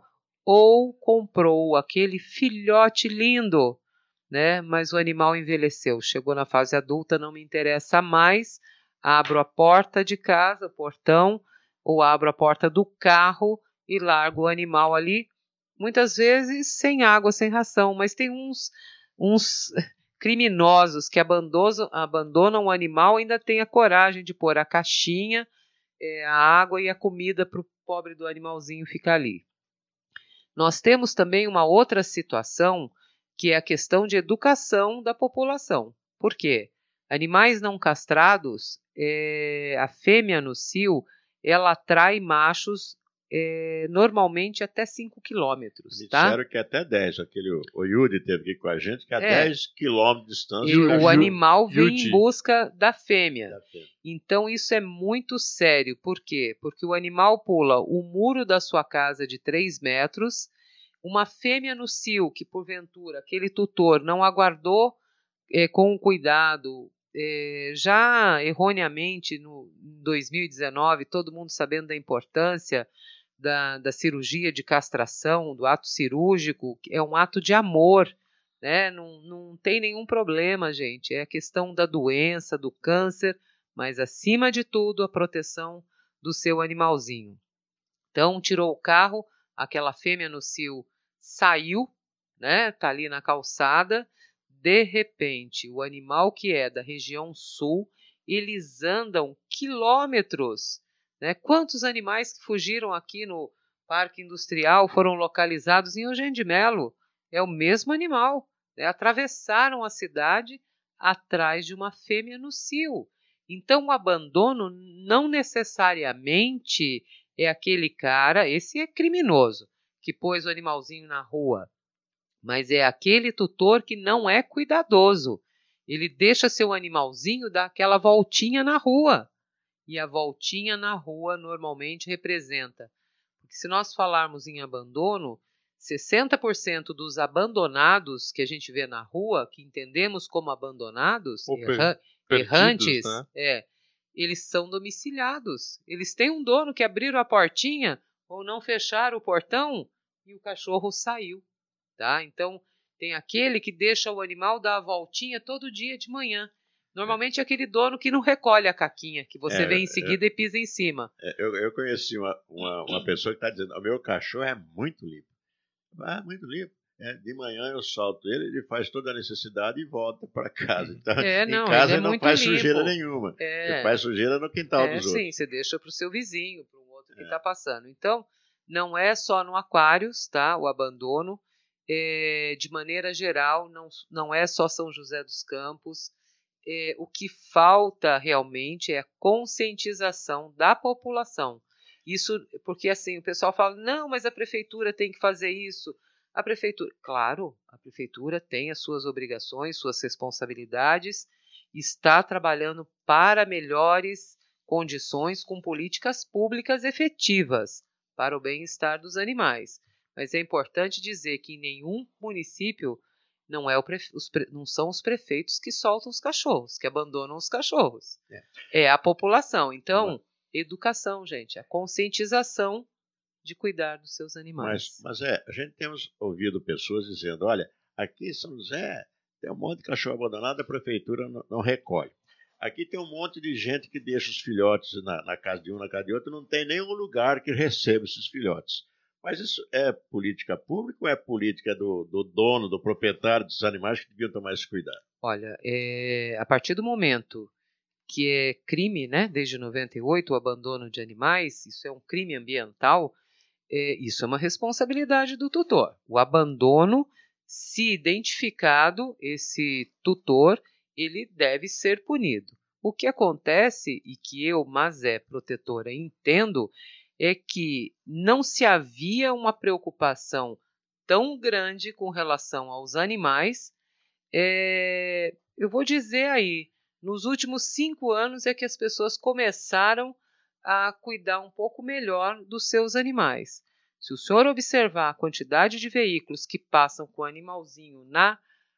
ou comprou aquele filhote lindo, né? Mas o animal envelheceu, chegou na fase adulta, não me interessa mais, abro a porta de casa, o portão, ou abro a porta do carro e largo o animal ali, muitas vezes sem água, sem ração, mas tem uns, uns criminosos que abandonam, abandonam o animal e ainda têm a coragem de pôr a caixinha, é, a água e a comida para o pobre do animalzinho ficar ali. Nós temos também uma outra situação, que é a questão de educação da população. Por quê? Animais não castrados, é, a fêmea no cio, ela atrai machos é, normalmente até cinco quilômetros. Me tá? disseram que até dez. Aquele, o Yudi teve aqui com a gente, que a é. dez quilômetros de distância. E o animal vem Yudi. em busca da fêmea. da fêmea. Então isso é muito sério. Por quê? Porque o animal pula o muro da sua casa de três metros, uma fêmea no cio, que porventura aquele tutor não aguardou é, com cuidado, é, já erroneamente no dois mil e dezenove, todo mundo sabendo da importância da, da cirurgia de castração, do ato cirúrgico, é um ato de amor, né? Não, não tem nenhum problema, gente, é a questão da doença, do câncer, mas acima de tudo a proteção do seu animalzinho. Então tirou o carro, aquela fêmea no cio saiu, né? Tá ali na calçada. De repente, o animal que é da região sul, eles andam quilômetros, né? Quantos animais que fugiram aqui no Parque Industrial foram localizados em Eugênio de Melo? É o mesmo animal, né? Atravessaram a cidade atrás de uma fêmea no cio. Então, o abandono não necessariamente é aquele cara, esse é criminoso, que pôs o animalzinho na rua, mas é aquele tutor que não é cuidadoso. Ele deixa seu animalzinho dar aquela voltinha na rua. E a voltinha na rua normalmente representa. Porque se nós falarmos em abandono, sessenta por cento dos abandonados que a gente vê na rua, que entendemos como abandonados, Ou erra, perdidos, errantes, né? é, eles são domiciliados. Eles têm um dono que abriram a portinha ou não fecharam o portão e o cachorro saiu. Tá? Então, tem aquele que deixa o animal dar a voltinha todo dia de manhã. Normalmente é aquele dono que não recolhe a caquinha, que você É, vem em seguida é, e pisa em cima. É, eu, eu conheci uma, uma, uma pessoa que está dizendo: o meu cachorro é muito limpo. Ah, muito limpo. É, de manhã eu solto ele, ele faz toda a necessidade e volta para casa. Então, É, não, em casa ele é ele não muito faz limpo. sujeira nenhuma. É. Ele faz sujeira no quintal É, dos sim, outros. você deixa para o seu vizinho, para um outro que É. está passando. Então, não é só no Aquários, tá? O abandono. É, de maneira geral, não, não é só São José dos Campos. É, o que falta realmente é a conscientização da população. Isso porque assim, o pessoal fala, não, mas a prefeitura tem que fazer isso. A prefeitura, claro, a prefeitura tem as suas obrigações, suas responsabilidades, está trabalhando para melhores condições com políticas públicas efetivas para o bem-estar dos animais. Mas é importante dizer que em nenhum município não, é o prefe... os pre... não são os prefeitos que soltam os cachorros, que abandonam os cachorros. É, é a população. Então, educação, gente, a conscientização de cuidar dos seus animais. Mas, mas é, a gente temos ouvido pessoas dizendo, olha, aqui em São José tem um monte de cachorro abandonado, a prefeitura não, não recolhe. Aqui tem um monte de gente que deixa os filhotes na, na casa de um, na casa de outro, não tem nenhum lugar que receba esses filhotes. Mas isso é política pública ou é política do, do dono, do proprietário dos animais que deviam tomar esse cuidado? Olha, é, a partir do momento que é crime, né, desde noventa e oito, o abandono de animais, isso é um crime ambiental, é, isso é uma responsabilidade do tutor. O abandono, se identificado esse tutor, ele deve ser punido. O que acontece, e que eu, Mazé, protetora, entendo, é que não se havia uma preocupação tão grande com relação aos animais. É, eu vou dizer aí, nos últimos cinco anos é que as pessoas começaram a cuidar um pouco melhor dos seus animais. Se o senhor observar a quantidade de veículos que passam com o animalzinho na,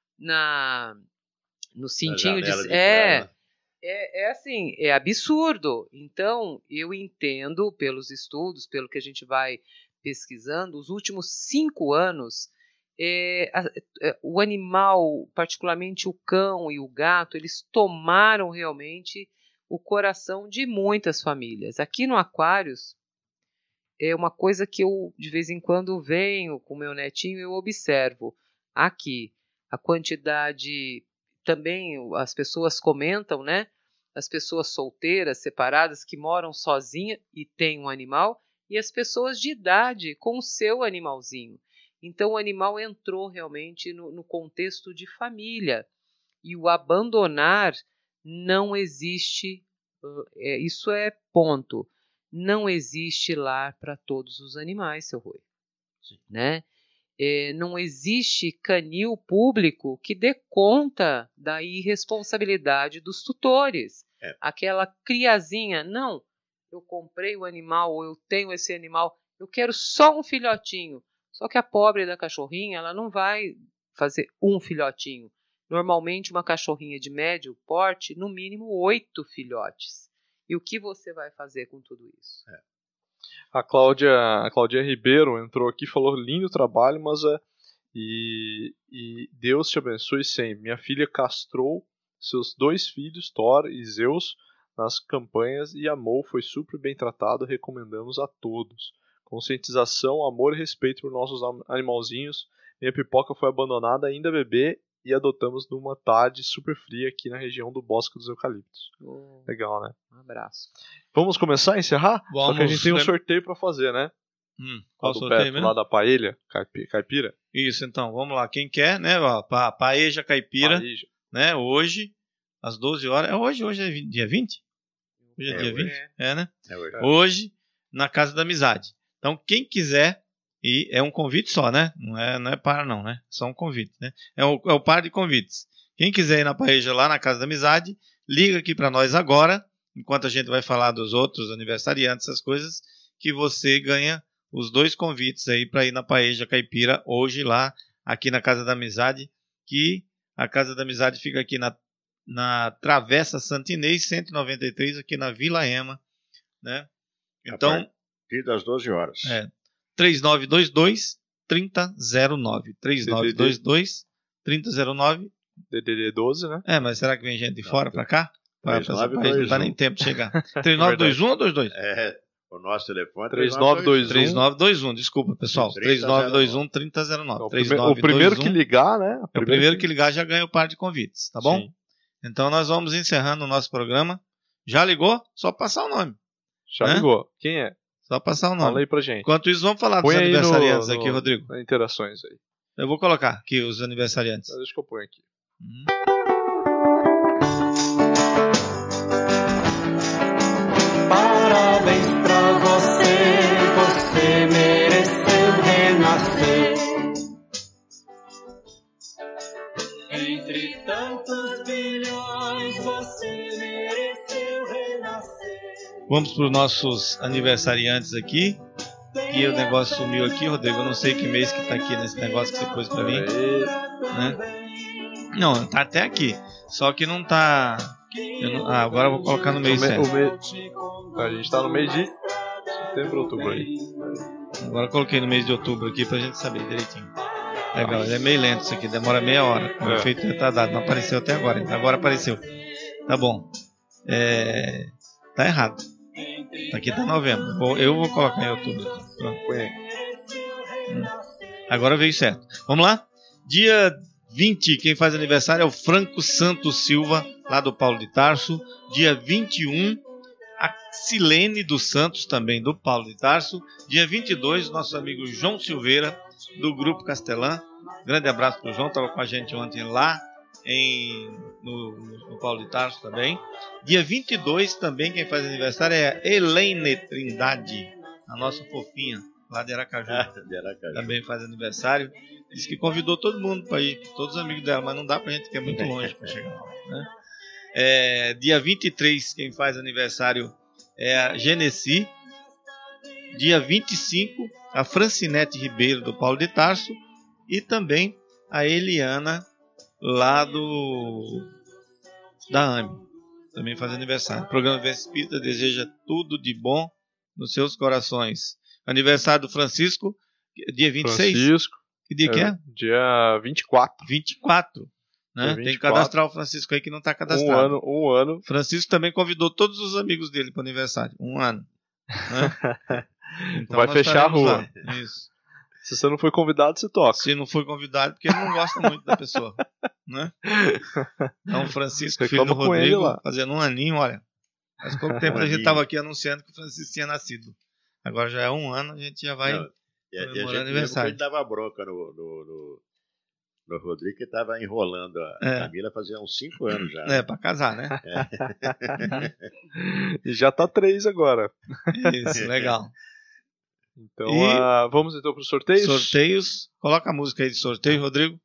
na, no cintinho de... de é, é, é assim, é absurdo. Então, eu entendo pelos estudos, pelo que a gente vai pesquisando, os últimos cinco anos, é, a, é, o animal, particularmente o cão e o gato, eles tomaram realmente o coração de muitas famílias. Aqui no Aquários, é uma coisa que eu, de vez em quando, venho com meu netinho e eu observo. Aqui, a quantidade... Também as pessoas comentam, né? As pessoas solteiras, separadas, que moram sozinhas e têm um animal, e as pessoas de idade com o seu animalzinho. Então, o animal entrou realmente no, no contexto de família. E o abandonar não existe, é, isso é ponto. Não existe lar para todos os animais, seu Rui. Sim. Né? É, não existe canil público que dê conta da irresponsabilidade dos tutores. É. Aquela criazinha, não, eu comprei o animal, ou eu tenho esse animal, eu quero só um filhotinho. Só que a pobre da cachorrinha, ela não vai fazer um filhotinho. Normalmente, uma cachorrinha de médio porte, no mínimo oito filhotes. E o que você vai fazer com tudo isso? É. A Cláudia, a Cláudia Ribeiro entrou aqui e falou, lindo trabalho, mas é... E, e Deus te abençoe sempre. Minha filha castrou seus dois filhos, Thor e Zeus, nas campanhas e amou, foi super bem tratado, recomendamos a todos. Conscientização, amor e respeito por nossos animalzinhos. Minha pipoca foi abandonada ainda bebê e adotamos numa tarde super fria aqui na região do Bosque dos Eucaliptos. Oh, legal, né? Um abraço. Vamos começar a encerrar? Vamos. Só que a gente tem um sorteio para fazer, né? Hum, qual lá sorteio Beto, mesmo? Lá da Paella, caipira. Isso, então, vamos lá. Quem quer, né? Pa, paeja caipira, Paeja. né? Hoje, às doze horas. É hoje? Hoje é dia vinte? Hoje é, é dia hoje. vinte? É, né? É hoje. Hoje, na Casa da Amizade. Então, quem quiser, e é um convite só, né? Não é, não é par, não, né? Só um convite, né? É o, é o par de convites. Quem quiser ir na paeja lá na Casa da Amizade, liga aqui para nós agora, enquanto a gente vai falar dos outros aniversariantes, essas coisas, que você ganha os dois convites aí para ir na paeja caipira hoje lá, aqui na Casa da Amizade, que a Casa da Amizade fica aqui na, na Travessa Santa Inês, cento e noventa e três, aqui na Vila Ema, né? Então... A partir das doze horas. É. três nove dois dois, três zero zero nove. três nove dois dois, três zero zero nove. D D D doze, né? É, mas será que vem gente de fora para cá? três nove dois um. Não dá nem tempo de chegar. três nove dois um ou dois dois? É, o nosso telefone é três nove dois um. três nove dois um, desculpa, pessoal. três nove dois um, três zero zero nove. O, prime o primeiro que ligar, né? É o primeiro que ligar já ganha o par de convites, tá bom? Sim. Então nós vamos encerrando o nosso programa. Já ligou? Só passar o nome. Já né? ligou. Quem é? Só passar o nome. Fala aí pra gente. Enquanto isso, vamos falar Põe dos aniversariantes no, no, aqui, Rodrigo. Nas interações aí. Eu vou colocar aqui os aniversariantes. Deixa que eu ponho aqui. Hum. Parabéns pra você mereceu renascer. Entre tantos bilhões você mereceu renascer. Vamos para os nossos aniversariantes aqui. E o negócio sumiu aqui, Rodrigo. Eu não sei que mês que está aqui nesse negócio que você pôs para mim. Né? Não, tá até aqui. Só que não tá. Eu não... Ah, agora eu vou colocar no mês certo. Me... A gente tá no mês de setembro, outubro aí. Agora eu coloquei no mês de outubro aqui pra gente saber direitinho. Legal, ele é meio lento isso aqui, demora meia hora. Com é. efeito retardado, não apareceu até agora. Agora apareceu. Tá bom. É... Tá errado. Aqui tá novembro. Eu vou colocar em outubro. Pronto. Agora veio certo. Vamos lá? Dia vinte, quem faz aniversário é o Franco Santos Silva, lá do Paulo de Tarso. Dia vinte e um, a Silene dos Santos, também do Paulo de Tarso. Dia vinte e dois, nosso amigo João Silveira, do Grupo Castelã. Grande abraço pro João, estava com a gente ontem lá em, no, no Paulo de Tarso também. Dia vinte e dois, também quem faz aniversário é a Helene Trindade, a nossa fofinha, lá de Aracaju. de Aracaju. Também faz aniversário. Diz que convidou todo mundo para ir, todos os amigos dela, mas não dá pra gente, que é muito longe para chegar lá, né? É, dia vinte e três, quem faz aniversário é a Genesi. Dia vinte e cinco, a Francinete Ribeiro, do Paulo de Tarso. E também a Eliana, lá do da A M E. Também faz aniversário. O programa Vivência Espírita deseja tudo de bom nos seus corações. Aniversário do Francisco, dia vinte e seis. Francisco. Que dia é, que é? Dia vinte e quatro. vinte e quatro. Né? vinte e quatro. Tem que cadastrar o Francisco aí que não está cadastrado. Um ano, um ano. Francisco também convidou todos os amigos dele para o aniversário. Um ano. Né? Então vai fechar a rua. Lá. Isso. Se você não foi convidado, você toca. Se não foi convidado, porque ele não gosta muito da pessoa. Né? Então, o Francisco, você filho do Rodrigo, fazendo um aninho, olha. Faz pouco tempo um a gente estava aqui anunciando que o Francisco tinha nascido. Agora já é um ano, a gente já vai não, e, comemorar e a gente aniversário. Ele dava bronca no, no, no, no Rodrigo, que estava enrolando a é. Camila fazia uns cinco anos já. É, para casar, né? É. E já tá três agora. Isso, legal. Então, uh, vamos então para os sorteios? Sorteios. Coloca a música aí de sorteio, Rodrigo.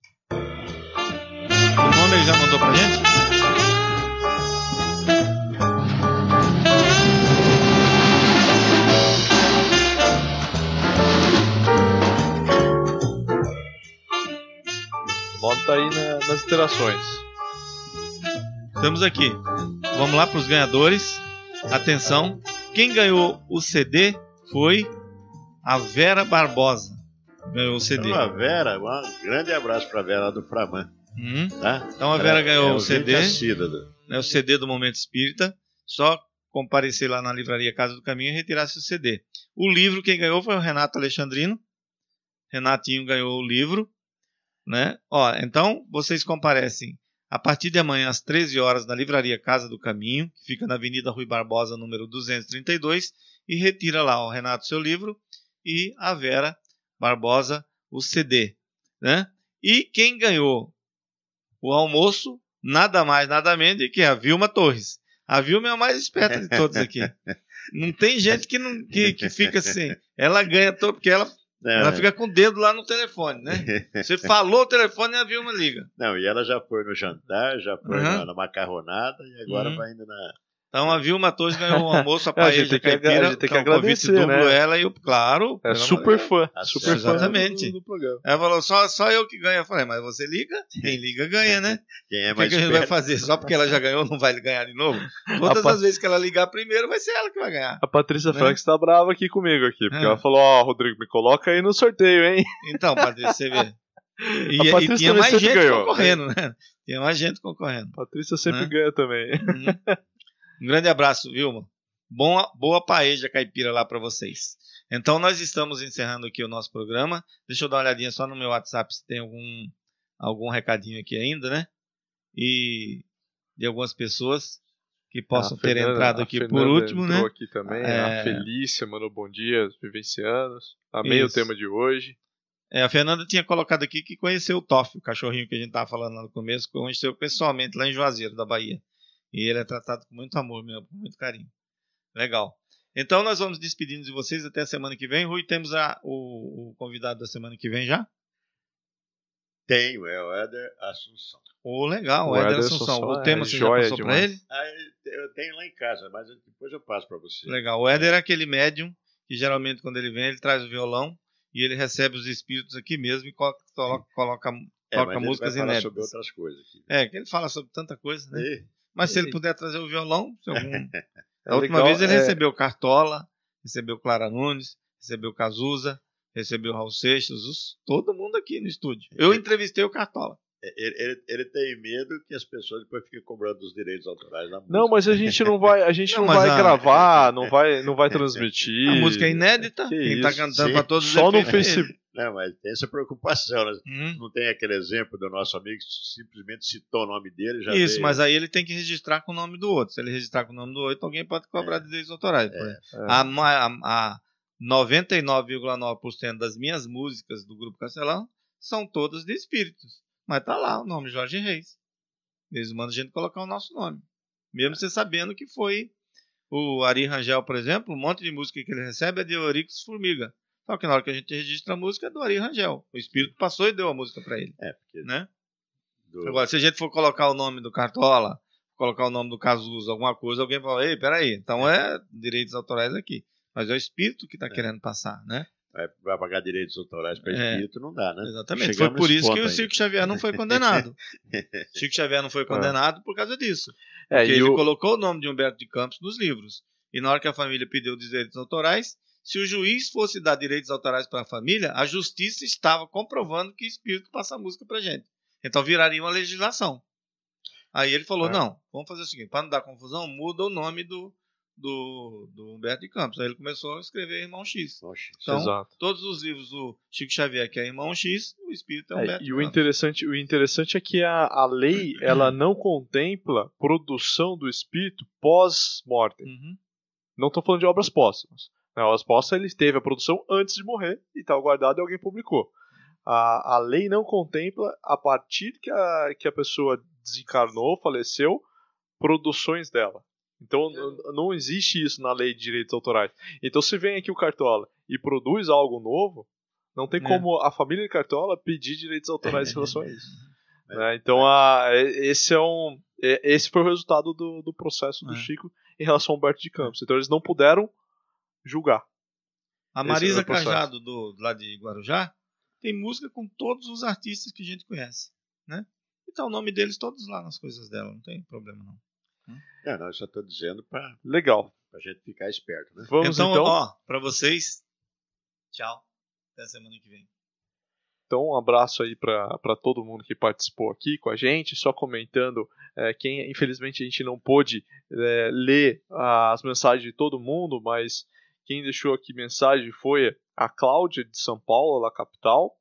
O nome ele já mandou pra gente? Bota aí na, nas interações. Estamos aqui. Vamos lá para os ganhadores. Atenção. Quem ganhou o C D foi a Vera Barbosa. Ganhou o C D. Então, a Vera, um grande abraço para a Vera do Framan. Hum. Tá? Então a Vera Ela, ganhou é o C D. É o C D do Momento Espírita. Só comparecer lá na livraria Casa do Caminho e retirar seu C D. O livro quem ganhou foi o Renato Alexandrino. Renatinho ganhou o livro. Né? Ó, então vocês comparecem a partir de amanhã às treze horas na livraria Casa do Caminho, que fica na Avenida Rui Barbosa, número duzentos e trinta e dois, e retira lá o Renato seu livro e a Vera Barbosa o C D, né? E quem ganhou o almoço, nada mais, nada menos que a Vilma Torres. A Vilma é a mais esperta de todos aqui. Não tem gente que, não, que, que fica assim. Ela ganha todo, porque ela, não, ela fica com o dedo lá no telefone, né? Você falou o telefone e a Vilma liga. Não, e ela já foi no jantar, já foi uhum. na, na macarronada e agora uhum. vai indo na... Então a Vilma Torres ganhou o almoço, a paella de caipira, a gente tem que agradecer, duplo né? Ela e o, claro. É super fã, super Exatamente. fã do, do programa. Ela falou, só, só eu que ganho. Eu falei, mas você liga? Quem liga ganha, né? Quem é o mais que, que a gente vai fazer? Só porque ela já ganhou, não vai ganhar de novo? Todas Pat... as vezes que ela ligar primeiro, vai ser ela que vai ganhar. A Patrícia né? Franks tá brava aqui comigo, aqui, porque é. ela falou, ó, oh, Rodrigo, me coloca aí no sorteio, hein? Então, Patrícia, você vê. E, e tinha mais gente ganhou, concorrendo, né? Tinha mais gente concorrendo. Patrícia sempre né? ganha também. Uhum. Um grande abraço, Vilma. Bom, boa paella caipira lá para vocês. Então, nós estamos encerrando aqui o nosso programa. Deixa eu dar uma olhadinha só no meu WhatsApp se tem algum, algum recadinho aqui ainda, né? E de algumas pessoas que possam ter Fernanda, entrado aqui por último, entrou né? aqui também. É... A Felícia mandou bom dia, os vivencianos. Amei Isso. o tema de hoje. É, a Fernanda tinha colocado aqui que conheceu o Toff, o cachorrinho que a gente estava falando lá no começo, conheceu pessoalmente lá em Juazeiro, da Bahia. E ele é tratado com muito amor mesmo, com muito carinho. Legal. Então nós vamos despedindo de vocês até a semana que vem. Rui, temos a, o, o convidado da semana que vem já? Tenho, é o Éder Assunção. Oh, legal, o O Éder Éder Assunção. Assunção O é tema você já joia passou para demais. ele? Ah, eu tenho lá em casa, mas depois eu passo para você. Legal. O Éder é aquele médium que geralmente quando ele vem, ele traz o violão e ele recebe os espíritos aqui mesmo e coloca, coloca É, toca mas músicas ele vai falar sobre inéditas. outras coisas aqui. É, que ele fala sobre tanta coisa, né? E- Mas se e- ele puder trazer o violão, se algum... É A última legal, vez ele é- recebeu Cartola, recebeu Clara Nunes, recebeu Cazuza, recebeu Raul Seixas, os- todo mundo aqui no estúdio. Eu entrevistei o Cartola. Ele, ele- ele tem medo que as pessoas depois fiquem cobrando os direitos autorais na música. Não, mas a gente não vai, a gente Não, não, mas vai a- gravar, não vai, não vai transmitir. A música é inédita, Que quem tá isso, cantando sim. para todos os Só no efeitos é ele. Facebook. Não, mas tem essa preocupação. Né? Uhum. Não tem aquele exemplo do nosso amigo que simplesmente citou o nome dele. Já Isso, veio. mas aí ele tem que registrar com o nome do outro. Se ele registrar com o nome do outro, alguém pode cobrar de direitos autorais. por exemplo. A, ma- a, a noventa e nove vírgula nove por cento das minhas músicas do Grupo Castelão são todas de espíritos. Mas tá lá o nome Jorge Reis. Eles mandam a gente colocar o nosso nome. Mesmo você sabendo que foi o Ari Rangel, por exemplo, um monte de música que ele recebe é de Eurico Formiga. Só que na hora que a gente registra a música é do Ari Rangel. O espírito passou e deu a música para ele. É, porque Né? do- Agora, se a gente for colocar o nome do Cartola, colocar o nome do Cazuza, alguma coisa, alguém fala, ei, peraí, então é direitos autorais aqui. Mas é o espírito que está querendo passar, né? vai, vai pagar direitos autorais para É. espírito, não dá, né? Exatamente. Chegamos Foi por nesse isso que ponto o ainda. Chico Xavier não foi condenado. Chico Xavier não foi condenado por causa disso. É, Porque e ele o- colocou o nome de Humberto de Campos nos livros. E na hora que a família pediu direitos autorais, se o juiz fosse dar direitos autorais para a família, a justiça estava comprovando que o espírito passa a música para gente. Então viraria uma legislação. Aí ele falou, É. não, vamos fazer o seguinte, para não dar confusão, muda o nome do, do, do Humberto de Campos. Aí ele começou a escrever Irmão X. Oxe, Então, Exato. todos os livros do Chico Xavier, que é Irmão X, o espírito é É, Humberto e de o Campos. interessante, o interessante é que a, a lei ela não contempla produção do espírito pós-mortem. Uhum. Não estou falando de obras póstumas. Na obras póstumas ele teve a produção antes de morrer e estava guardado e alguém publicou. A, a lei não contempla, a partir que a, que a pessoa desencarnou, faleceu, produções dela. Então n- não existe isso na lei de direitos autorais. Então se vem aqui o Cartola e produz algo novo, não tem É. como a família de Cartola pedir direitos autorais em relação a isso. Né? Então a, é- esse, é um, é- esse foi o resultado do, do processo do É. Chico em relação ao Humberto de Campos. Então eles não puderam julgar. A Esse Marisa é o processo. Cajado, do, lá de Guarujá, tem música com todos os artistas que a gente conhece. Né? E tá o nome deles todos lá nas coisas dela, não tem problema não. Não, não, eu só estou dizendo para Legal. a gente ficar esperto, né? Vamos então, então. ó, pra vocês, tchau. Até semana que vem. Então, um abraço aí para todo mundo que participou aqui com a gente. Só comentando, é, quem infelizmente a gente não pôde é, ler as mensagens de todo mundo, mas quem deixou aqui mensagem foi a Cláudia de São Paulo, lá capital.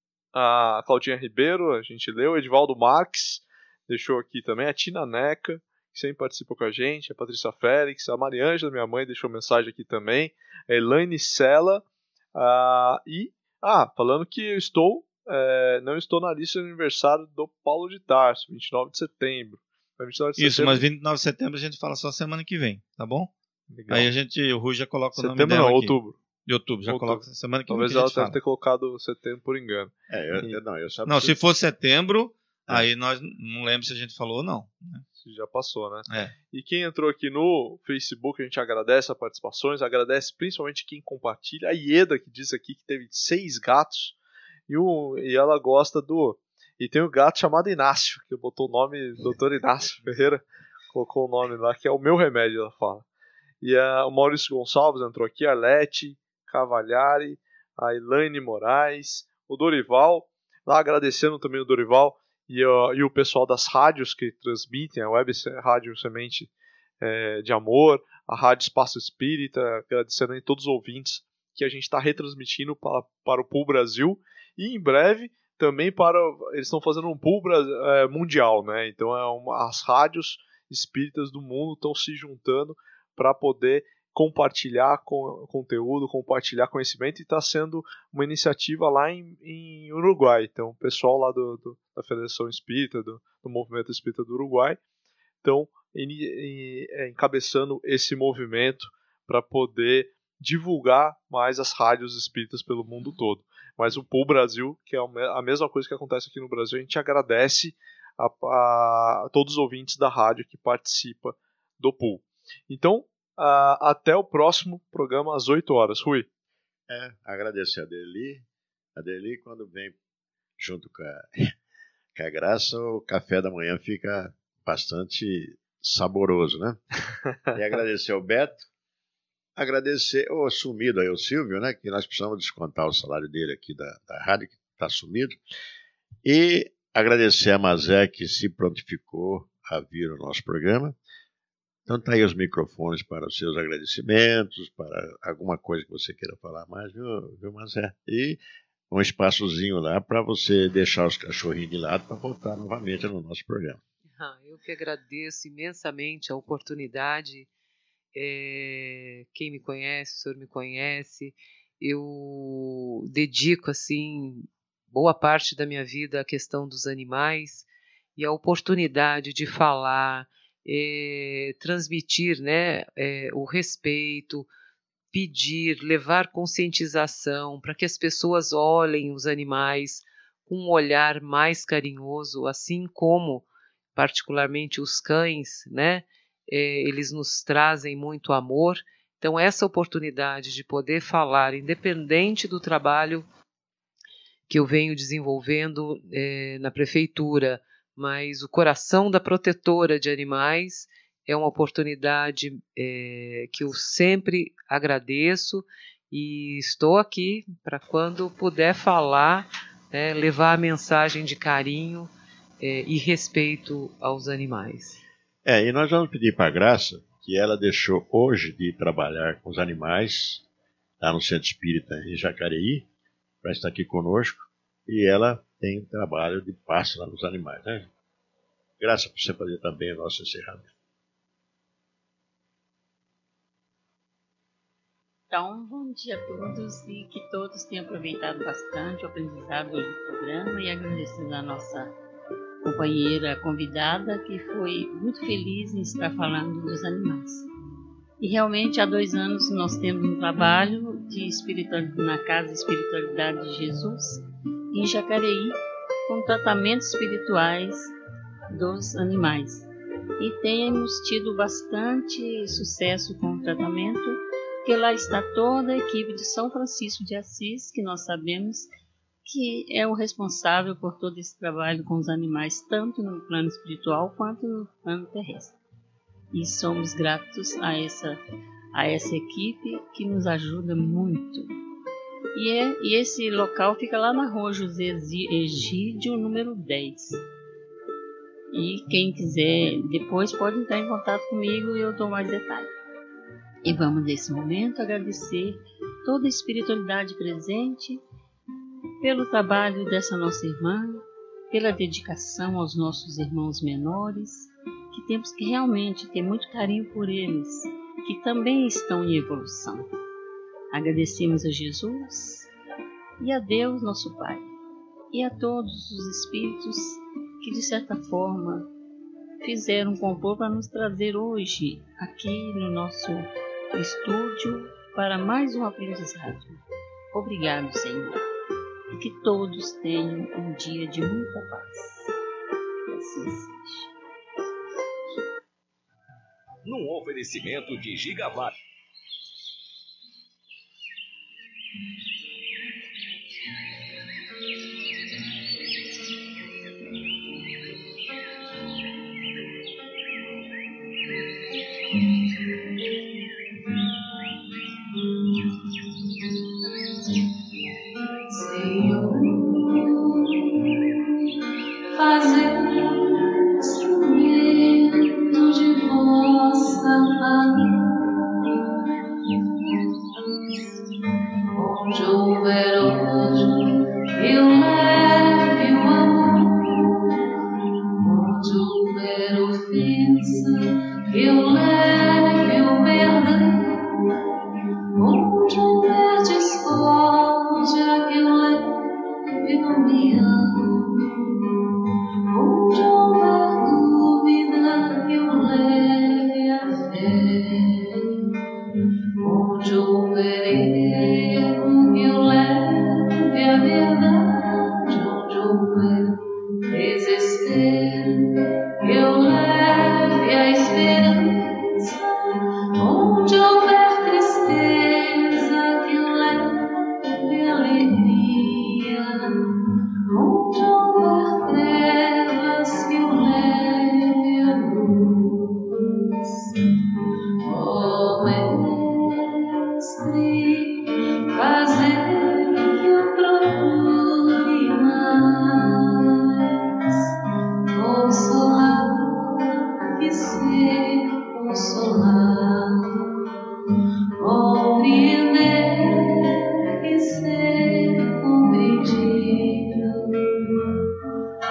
A Claudinha Ribeiro, a gente leu. Edivaldo Marques deixou aqui também. A Tina Neca, que sempre participa com a gente. A Patrícia Félix. A Mariângela, minha mãe, deixou mensagem aqui também. A Elaine Sela. Ah, e Ah, falando que eu estou, é, não estou na lista de aniversário do Paulo de Tarso, vinte e nove de setembro. vinte e nove de Isso, setembro, mas vinte e nove de setembro a gente fala só semana que vem, tá bom? legal. Aí a gente, o Rui já coloca o nome Setembro dela não, aqui. outubro. De outubro, já Outubro. coloca semana que Talvez vem que a ela gente deve fala. ter colocado setembro por engano. É, eu, eu- não, eu só Não, se preciso- for setembro, É. aí nós não lembro se a gente falou ou não. né? Isso já passou, né? É. E quem entrou aqui no Facebook, a gente agradece as participações, agradece principalmente quem compartilha. A Ieda, que diz aqui que teve seis gatos, e, o, e ela gosta do... E tem um gato chamado Inácio, que botou o nome doutor Inácio Ferreira, colocou o nome lá, que é o meu remédio, ela fala. E a, o Maurício Gonçalves entrou aqui, a Arlete Cavalhari, a Elaine Moraes, o Dorival, lá agradecendo também o Dorival, e, uh, e o pessoal das rádios que transmitem, a Web Rádio Semente é, de Amor, a Rádio Espaço Espírita, agradecendo a todos os ouvintes que a gente está retransmitindo para, para o Pool Brasil, e em breve também para, eles estão fazendo um Pool é, mundial, né? Então é uma, as rádios espíritas do mundo estão se juntando para poder compartilhar com, conteúdo, compartilhar conhecimento, e está sendo uma iniciativa lá em, em Uruguai. Então, o pessoal lá do, do, da Federação Espírita, do, do Movimento Espírita do Uruguai, estão encabeçando esse movimento para poder divulgar mais as rádios espíritas pelo mundo todo. Mas o Pool Brasil, que é a mesma coisa que acontece aqui no Brasil, a gente agradece a, a, a todos os ouvintes da rádio que participam do Pool. Então, a, até o próximo programa às oito horas. Rui. É, agradecer a Deli. A Deli, quando vem junto com a, com a Graça, o café da manhã fica bastante saboroso, né? E agradecer ao Beto. Agradecer, o oh, sumido aí, o Silvio, né? Que nós precisamos descontar o salário dele aqui da, da rádio, que está sumido. E agradecer a Mazé, que se prontificou a vir ao nosso programa. Então tá aí os microfones para os seus agradecimentos, para alguma coisa que você queira falar mais, viu, viu Mazé? E um espaçozinho lá para você deixar os cachorrinhos de lado para voltar novamente no nosso programa. Ah, eu que agradeço imensamente a oportunidade. É, quem me conhece, o senhor me conhece, eu dedico assim boa parte da minha vida à questão dos animais e a oportunidade de falar, é, transmitir, né, é, o respeito, pedir, levar conscientização para que as pessoas olhem os animais com um olhar mais carinhoso, assim como particularmente os cães, né? Eles nos trazem muito amor. Então essa oportunidade de poder falar, independente do trabalho que eu venho desenvolvendo é, na prefeitura, mas o coração da protetora de animais é uma oportunidade é, que eu sempre agradeço e estou aqui para quando puder falar, é, levar a mensagem de carinho é, e respeito aos animais. É, e nós vamos pedir para a Graça, que ela deixou hoje de trabalhar com os animais, lá no Centro Espírita em Jacareí, para estar aqui conosco, e ela tem um trabalho de passe lá nos animais, né? Graça, para você fazer também o nosso encerramento. Então, bom dia a todos e que todos tenham aproveitado bastante o aprendizado hoje do programa e agradecendo a nossa companheira convidada, que foi muito feliz em estar falando dos animais. E realmente há dois anos nós temos um trabalho de espiritualidade na Casa Espiritualidade de Jesus, em Jacareí, com tratamentos espirituais dos animais. E temos tido bastante sucesso com o tratamento, porque lá está toda a equipe de São Francisco de Assis, que nós sabemos que é o responsável por todo esse trabalho com os animais, tanto no plano espiritual quanto no plano terrestre. E somos gratos a essa, a essa equipe que nos ajuda muito. E, é, e esse local fica lá na rua José Egídio, número dez. E quem quiser depois pode entrar em contato comigo e eu dou mais detalhes. E vamos nesse momento agradecer toda a espiritualidade presente, pelo trabalho dessa nossa irmã, pela dedicação aos nossos irmãos menores, que temos que realmente ter muito carinho por eles, que também estão em evolução. Agradecemos a Jesus e a Deus, nosso Pai, e a todos os espíritos que, de certa forma, fizeram um complô para nos trazer hoje, aqui no nosso estúdio, para mais um aprendizado. Obrigado, Senhor. E que todos tenham um dia de muita paz. Assim seja. Num oferecimento de Gigabyte. Yeah.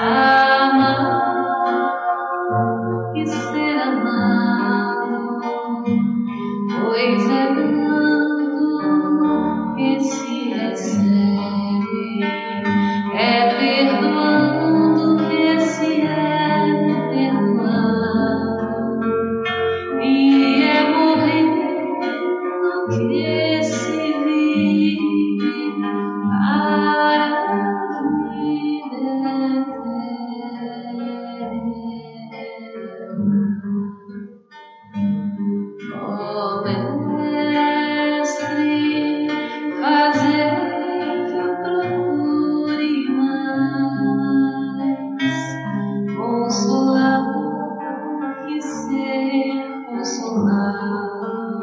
amar e ser amado, pois é dando que se recebe, é perdoando que se é perdoado, e é morrendo que se vive para a vida eterna. Ó Mestre, fazei que eu procure mais consolar que ser consolado,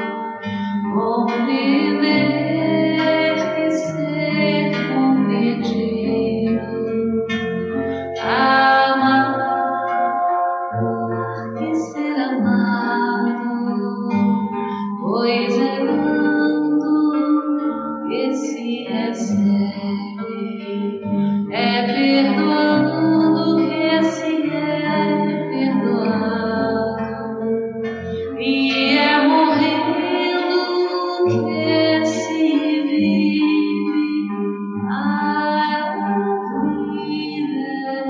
compreender que ser compreendido, amar que ser amado, pois é dando que se recebe, é perdoando que se é perdoado, e é morrendo que se vive a vida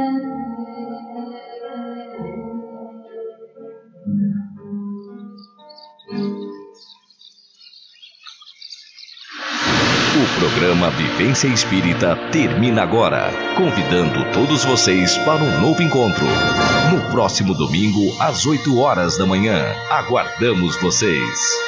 O programa Vivência Espírita termina agora, convidando todos vocês para um novo encontro. No próximo domingo, às oito horas da manhã. Aguardamos vocês.